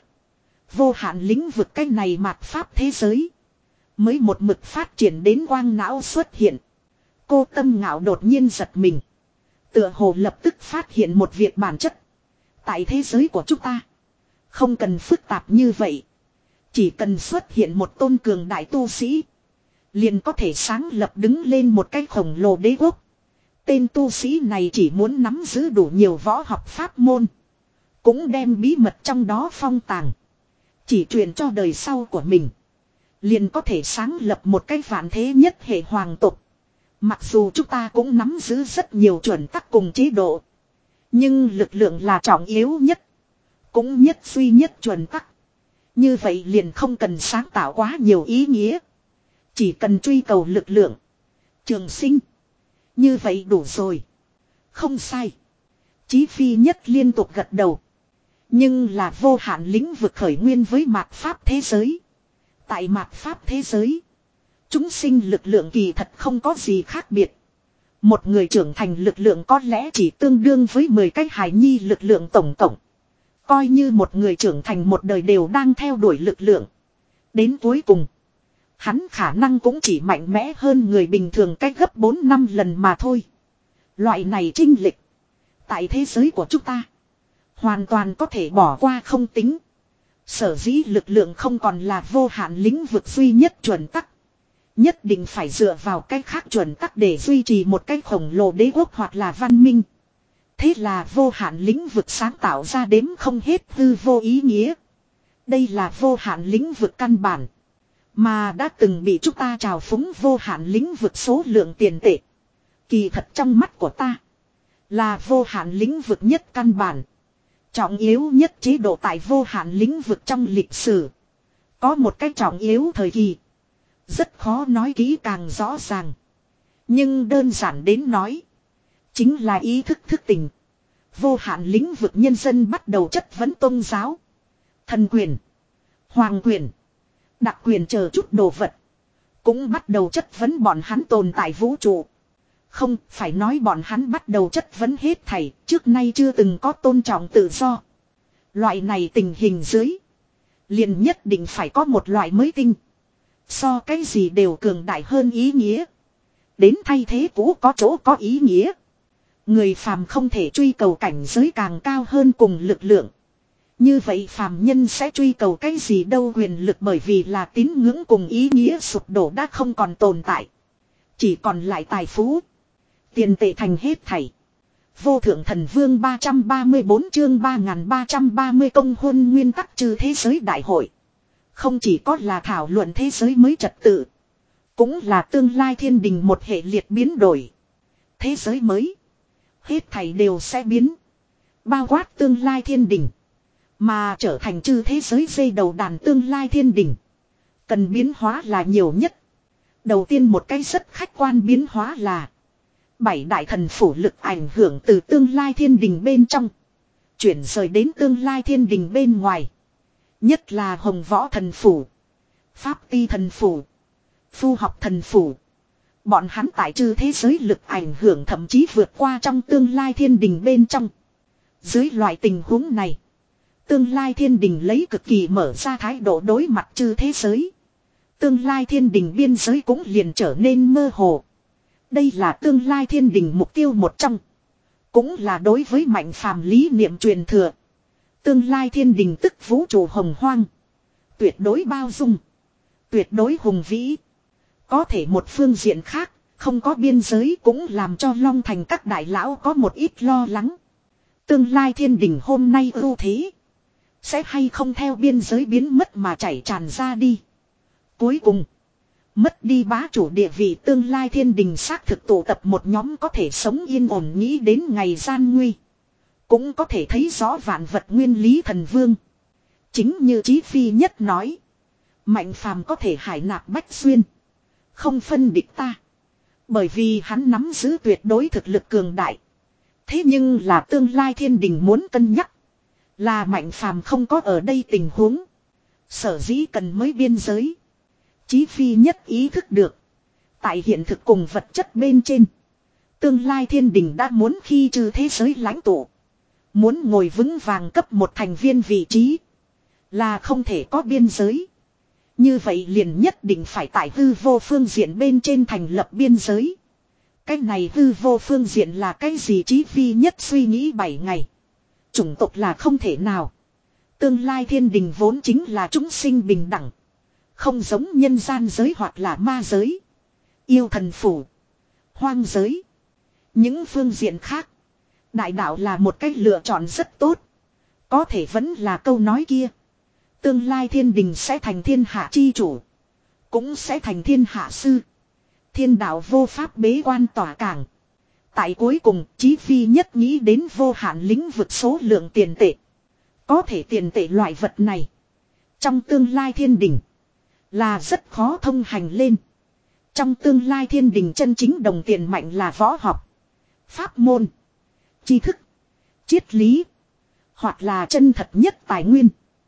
Vô hạn lĩnh vực cái này mạt pháp thế giới. Mới một mực phát triển đến quang não xuất hiện. Cô Tâm Ngạo đột nhiên giật mình. Tựa hồ lập tức phát hiện một việc bản chất. Tại thế giới của chúng ta. Không cần phức tạp như vậy. Chỉ cần xuất hiện một tôn cường đại tu sĩ. Liền có thể sáng lập đứng lên một cái khổng lồ đế quốc. Tên tu sĩ này chỉ muốn nắm giữ đủ nhiều võ học pháp môn. Cũng đem bí mật trong đó phong tàng. Chỉ truyền cho đời sau của mình. Liền có thể sáng lập một cái vạn thế nhất hệ hoàng tộc. Mặc dù chúng ta cũng nắm giữ rất nhiều chuẩn tắc cùng chế độ. Nhưng lực lượng là trọng yếu nhất. Cũng nhất duy nhất chuẩn tắc. Như vậy liền không cần sáng tạo quá nhiều ý nghĩa. Chỉ cần truy cầu lực lượng. Trường sinh. Như vậy đủ rồi. Không sai. Chí Phi nhất liên tục gật đầu. Nhưng là vô hạn lĩnh vực khởi nguyên với mạt pháp thế giới. Tại mạt pháp thế giới. Chúng sinh lực lượng kỳ thật không có gì khác biệt. Một người trưởng thành lực lượng có lẽ chỉ tương đương với mười cái hài nhi lực lượng tổng tổng. Coi như một người trưởng thành một đời đều đang theo đuổi lực lượng. Đến cuối cùng. Hắn khả năng cũng chỉ mạnh mẽ hơn người bình thường cách gấp bốn năm lần mà thôi. Loại này chênh lệch. Tại thế giới của chúng ta. Hoàn toàn có thể bỏ qua không tính. Sở dĩ lực lượng không còn là vô hạn lĩnh vực duy nhất chuẩn tắc. Nhất định phải dựa vào cách khác chuẩn tắc để duy trì một cái khổng lồ đế quốc hoặc là văn minh. Thế là vô hạn lĩnh vực sáng tạo ra đếm không hết hư vô ý nghĩa. Đây là vô hạn lĩnh vực căn bản. Mà đã từng bị chúng ta trào phúng vô hạn lĩnh vực số lượng tiền tệ. Kỳ thật trong mắt của ta. Là vô hạn lĩnh vực nhất căn bản. Trọng yếu nhất chế độ tại vô hạn lĩnh vực trong lịch sử. Có một cái trọng yếu thời kỳ. Rất khó nói kỹ càng rõ ràng. Nhưng đơn giản đến nói. Chính là ý thức thức tỉnh. Vô hạn lĩnh vực nhân dân bắt đầu chất vấn tôn giáo. Thần quyền. Hoàng quyền. Đặc quyền chờ chút đồ vật. Cũng bắt đầu chất vấn bọn hắn tồn tại vũ trụ. Không phải nói bọn hắn bắt đầu chất vấn hết thảy. Trước nay chưa từng có tôn trọng tự do. Loại này tình hình dưới. Liền nhất định phải có một loại mới tinh. So cái gì đều cường đại hơn ý nghĩa. Đến thay thế cũ có chỗ có ý nghĩa. Người phàm không thể truy cầu cảnh giới càng cao hơn cùng lực lượng. Như vậy phàm nhân sẽ truy cầu cái gì đâu quyền lực bởi vì là tín ngưỡng cùng ý nghĩa sụp đổ đã không còn tồn tại. Chỉ còn lại tài phú. Tiền tệ thành hết thảy. Vô thượng thần vương ba trăm ba mươi bốn chương ba nghìn ba trăm ba mươi công huân nguyên tắc trừ thế giới đại hội. Không chỉ có là thảo luận thế giới mới trật tự. Cũng là tương lai thiên đình một hệ liệt biến đổi. Thế giới mới. Hết thảy đều sẽ biến. Bao quát tương lai thiên đình. Mà trở thành chư thế giới dây đầu đàn tương lai thiên đình. Cần biến hóa là nhiều nhất. Đầu tiên một cái rất khách quan biến hóa là. Bảy đại thần phủ lực ảnh hưởng từ tương lai thiên đình bên trong. Chuyển rời đến tương lai thiên đình bên ngoài. Nhất là hồng võ thần phủ. Pháp ti thần phủ. Phu học thần phủ. Bọn hắn tại chư thế giới lực ảnh hưởng thậm chí vượt qua trong tương lai thiên đình bên trong. Dưới loại tình huống này. Tương lai thiên đình lấy cực kỳ mở ra thái độ đối mặt chư thế giới. Tương lai thiên đình biên giới cũng liền trở nên mơ hồ. Đây là tương lai thiên đình mục tiêu một trong. Cũng là đối với Mạnh Phàm lý niệm truyền thừa. Tương lai thiên đình tức vũ trụ hồng hoang. Tuyệt đối bao dung. Tuyệt đối hùng vĩ. Có thể một phương diện khác, không có biên giới cũng làm cho Long Thành các đại lão có một ít lo lắng. Tương lai thiên đình hôm nay ưu thế. Sẽ hay không theo biên giới biến mất mà chảy tràn ra đi. Cuối cùng. Mất đi bá chủ địa vị tương lai thiên đình xác thực tụ tập một nhóm có thể sống yên ổn nghĩ đến ngày gian nguy. Cũng có thể thấy rõ vạn vật nguyên lý thần vương. Chính như Chí Phi Nhất nói. Mạnh Phàm có thể hải nạp bách xuyên. Không phân địch ta. Bởi vì hắn nắm giữ tuyệt đối thực lực cường đại. Thế nhưng là tương lai thiên đình muốn cân nhắc. Là Mạnh Phàm không có ở đây tình huống. Sở dĩ cần mới biên giới. Chí Phi Nhất ý thức được. Tại hiện thực cùng vật chất bên trên. Tương lai thiên đình đã muốn khi trừ thế giới lãnh tụ. Muốn ngồi vững vàng cấp một thành viên vị trí. Là không thể có biên giới. Như vậy liền nhất định phải tại hư vô phương diện bên trên thành lập biên giới. Cái này hư vô phương diện là cái gì Chí Phi Nhất suy nghĩ bảy ngày. Chủng tộc là không thể nào. Tương lai thiên đình vốn chính là chúng sinh bình đẳng. Không giống nhân gian giới hoặc là ma giới. Yêu thần phủ. Hoang giới. Những phương diện khác. Đại đạo là một cách lựa chọn rất tốt. Có thể vẫn là câu nói kia. Tương lai thiên đình sẽ thành thiên hạ chi chủ. Cũng sẽ thành thiên hạ sư. Thiên đạo vô pháp bế quan tỏa cảng. Tại cuối cùng Chí Phi Nhất nghĩ đến vô hạn lĩnh vực số lượng tiền tệ. Có thể tiền tệ loại vật này. Trong tương lai thiên đình. Là rất khó thông hành lên. Trong tương lai thiên đình chân chính đồng tiền mạnh là võ học. Pháp môn. Tri thức. Triết lý. Hoặc là chân thật nhất tài nguyên.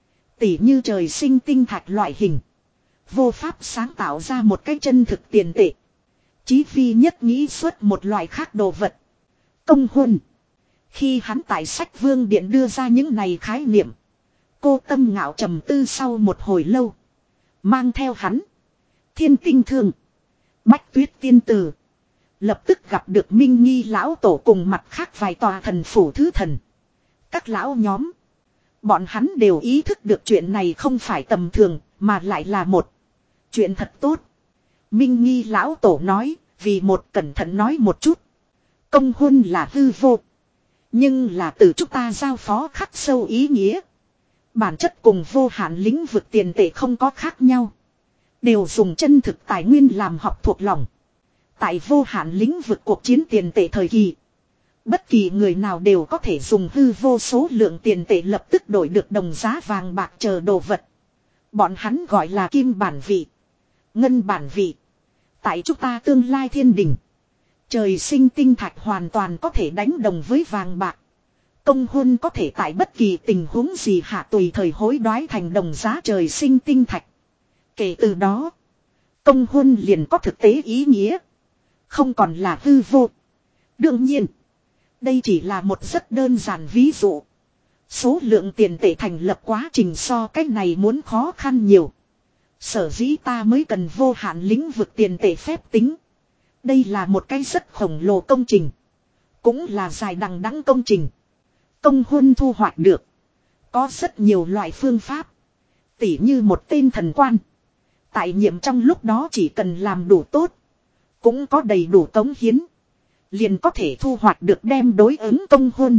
Tỉ như trời sinh tinh thạch loại hình. Vô pháp sáng tạo ra một cái chân thực tiền tệ. Chí Phi Nhất nghĩ xuất một loại khác đồ vật. Công huân. Khi hắn tại sách Vương Điện đưa ra những này khái niệm. Cô Tâm Ngạo trầm tư sau một hồi lâu. Mang theo hắn. Thiên Tinh Thương. Bách Tuyết Tiên Tử. Lập tức gặp được Minh Nghi lão tổ cùng mặt khác vài tòa thần phủ thứ thần. Các lão nhóm. Bọn hắn đều ý thức được chuyện này không phải tầm thường mà lại là một chuyện thật tốt. Minh Nghi lão tổ nói, vì một cẩn thận nói một chút. Công huân là hư vô. Nhưng là từ chúng ta giao phó khắc sâu ý nghĩa. Bản chất cùng vô hạn lĩnh vực tiền tệ không có khác nhau. Đều dùng chân thực tài nguyên làm học thuộc lòng. Tại vô hạn lĩnh vực cuộc chiến tiền tệ thời kỳ. Bất kỳ người nào đều có thể dùng hư vô số lượng tiền tệ lập tức đổi được đồng giá vàng bạc chờ đồ vật. Bọn hắn gọi là kim bản vị. Ngân bản vị. Tại chúng ta tương lai thiên đình. Trời sinh tinh thạch hoàn toàn có thể đánh đồng với vàng bạc. Công huân có thể tại bất kỳ tình huống gì hạ tùy thời hối đoái thành đồng giá trời sinh tinh thạch. Kể từ đó. Công huân liền có thực tế ý nghĩa. Không còn là hư vô. Đương nhiên. Đây chỉ là một rất đơn giản ví dụ. Số lượng tiền tệ thành lập quá trình so cách này muốn khó khăn nhiều. Sở dĩ ta mới cần vô hạn lĩnh vực tiền tệ phép tính. Đây là một cái rất khổng lồ công trình. Cũng là dài đằng đẵng công trình. Công huân thu hoạch được. Có rất nhiều loại phương pháp. Tỉ như một tên thần quan. Tại nhiệm trong lúc đó chỉ cần làm đủ tốt. Cũng có đầy đủ cống hiến. Liền có thể thu hoạch được đem đối ứng công huân.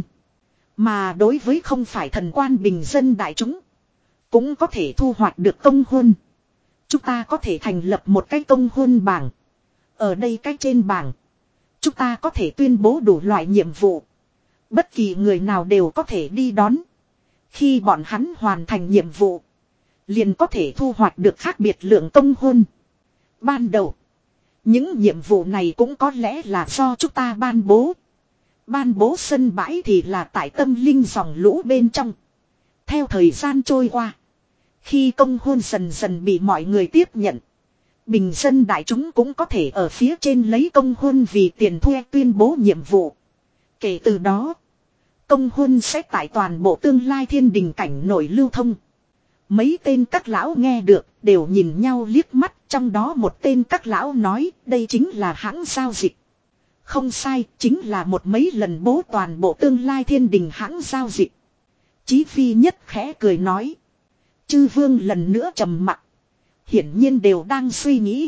Mà đối với không phải thần quan bình dân đại chúng. Cũng có thể thu hoạch được công huân. Chúng ta có thể thành lập một cái công huân bảng. Ở đây cái trên bảng. Chúng ta có thể tuyên bố đủ loại nhiệm vụ. Bất kỳ người nào đều có thể đi đón. Khi bọn hắn hoàn thành nhiệm vụ. Liền có thể thu hoạch được khác biệt lượng công huân. Ban đầu. Những nhiệm vụ này cũng có lẽ là do chúng ta ban bố. Ban bố sân bãi thì là tại tâm linh dòng lũ bên trong. Theo thời gian trôi qua. Khi công huân dần dần bị mọi người tiếp nhận. Bình dân đại chúng cũng có thể ở phía trên lấy công huân vì tiền thuê tuyên bố nhiệm vụ. Kể từ đó. Công huân sẽ tại toàn bộ tương lai thiên đình cảnh nổi lưu thông. Mấy tên các lão nghe được đều nhìn nhau liếc mắt. Trong đó một tên các lão nói đây chính là hãng giao dịch. Không sai, chính là một mấy lần bố toàn bộ tương lai thiên đình hãng giao dịch. Chí Phi Nhất khẽ cười nói. Chư vương lần nữa trầm mặc. Hiển nhiên đều đang suy nghĩ.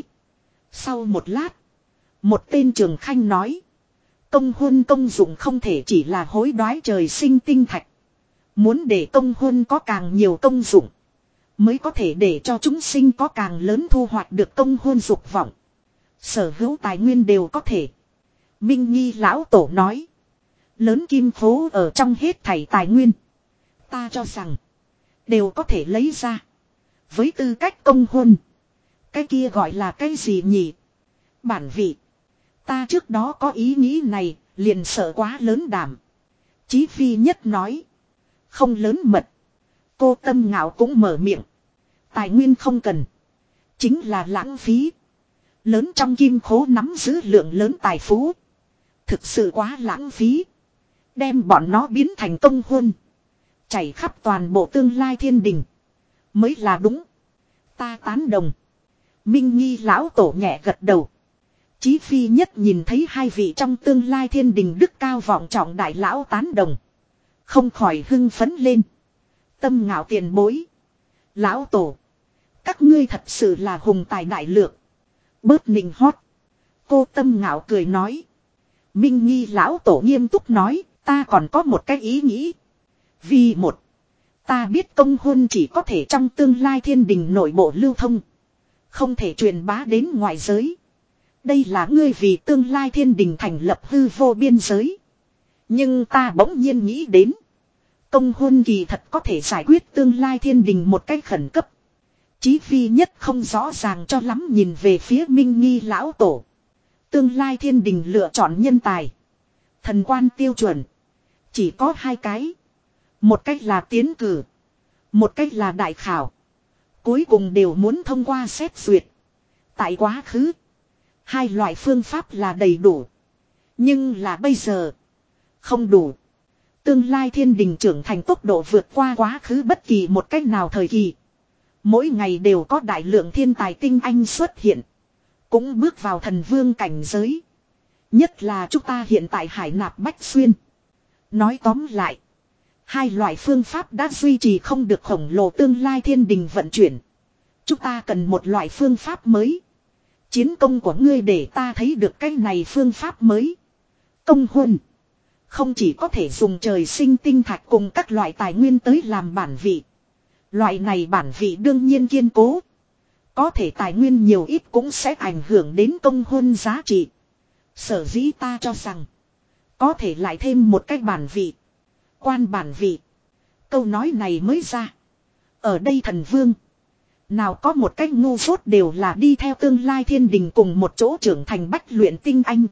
Sau một lát. Một tên trường khanh nói. Công huân công dụng không thể chỉ là hối đoái trời sinh tinh thạch. Muốn để công huân có càng nhiều công dụng. Mới có thể để cho chúng sinh có càng lớn thu hoạch được công huân dục vọng. Sở hữu tài nguyên đều có thể. Minh Nghi lão tổ nói. Lớn kim phố ở trong hết thảy tài nguyên. Ta cho rằng. Đều có thể lấy ra. Với tư cách công huân. Cái kia gọi là cái gì nhỉ? Bản vị. Ta trước đó có ý nghĩ này. Liền sợ quá lớn đảm. Chí Phi Nhất nói. Không lớn mật. Cô Tâm Ngạo cũng mở miệng. Tài nguyên không cần. Chính là lãng phí. Lớn trong kim khố nắm giữ lượng lớn tài phú. Thực sự quá lãng phí. Đem bọn nó biến thành công huân. Chảy khắp toàn bộ tương lai thiên đình. Mới là đúng. Ta tán đồng. Minh Nghi lão tổ nhẹ gật đầu. Chí Phi Nhất nhìn thấy hai vị trong tương lai thiên đình đức cao vọng trọng đại lão tán đồng. Không khỏi hưng phấn lên. Tâm Ngạo tiền bối. Lão tổ. Các ngươi thật sự là hùng tài đại lược. Bớt nịnh hót. Cô Tâm Ngạo cười nói. Minh Nghi lão tổ nghiêm túc nói. Ta còn có một cái ý nghĩ. Vì một. Ta biết công huân chỉ có thể trong tương lai thiên đình nội bộ lưu thông. Không thể truyền bá đến ngoài giới. Đây là ngươi vì tương lai thiên đình thành lập hư vô biên giới. Nhưng ta bỗng nhiên nghĩ đến. Công huân kỳ thật có thể giải quyết tương lai thiên đình một cách khẩn cấp. Chí Phi Nhất không rõ ràng cho lắm nhìn về phía Minh Nghi lão tổ. Tương lai thiên đình lựa chọn nhân tài. Thần quan tiêu chuẩn. Chỉ có hai cái. Một cách là tiến cử. Một cách là đại khảo. Cuối cùng đều muốn thông qua xét duyệt. Tại quá khứ. Hai loại phương pháp là đầy đủ. Nhưng là bây giờ. Không đủ. Tương lai thiên đình trưởng thành tốc độ vượt qua quá khứ bất kỳ một cách nào thời kỳ. Mỗi ngày đều có đại lượng thiên tài tinh anh xuất hiện. Cũng bước vào thần vương cảnh giới. Nhất là chúng ta hiện tại hải nạp bách xuyên. Nói tóm lại. Hai loại phương pháp đã duy trì không được khổng lồ tương lai thiên đình vận chuyển. Chúng ta cần một loại phương pháp mới. Chiến công của ngươi để ta thấy được cái này phương pháp mới. Công huân. Không chỉ có thể dùng trời sinh tinh thạch cùng các loại tài nguyên tới làm bản vị. Loại này bản vị đương nhiên kiên cố. Có thể tài nguyên nhiều ít cũng sẽ ảnh hưởng đến công huân giá trị. Sở dĩ ta cho rằng. Có thể lại thêm một cái bản vị. Quan bản vị. Câu nói này mới ra. Ở đây thần vương. Nào có một cách ngu dốt đều là đi theo tương lai thiên đình cùng một chỗ trưởng thành bách luyện tinh anh.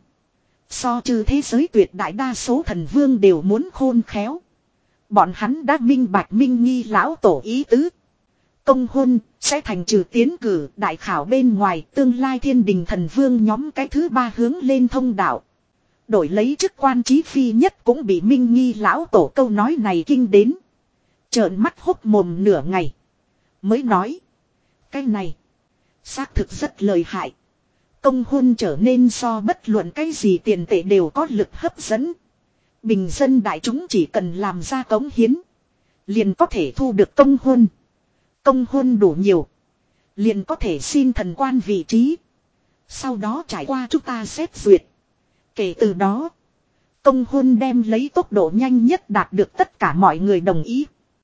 So trừ thế giới tuyệt đại đa số thần vương đều muốn khôn khéo. Bọn hắn đã minh bạch Minh Nghi lão tổ ý tứ. Công huân sẽ thành trừ tiến cử đại khảo bên ngoài tương lai thiên đình thần vương nhóm cái thứ ba hướng lên thông đạo. Đổi lấy chức quan Chí Phi Nhất cũng bị Minh Nghi lão tổ câu nói này kinh đến. Trợn mắt hốc mồm nửa ngày. Mới nói. Cái này. Xác thực rất lợi hại. Công huân trở nên so bất luận cái gì tiền tệ đều có lực hấp dẫn. Bình dân đại chúng chỉ cần làm ra cống hiến. Liền có thể thu được công huân. Công huân đủ nhiều. Liền có thể xin thần quan vị trí. Sau đó trải qua chúng ta xét duyệt. Kể từ đó. Công huân đem lấy tốc độ nhanh nhất đạt được tất cả mọi người đồng ý.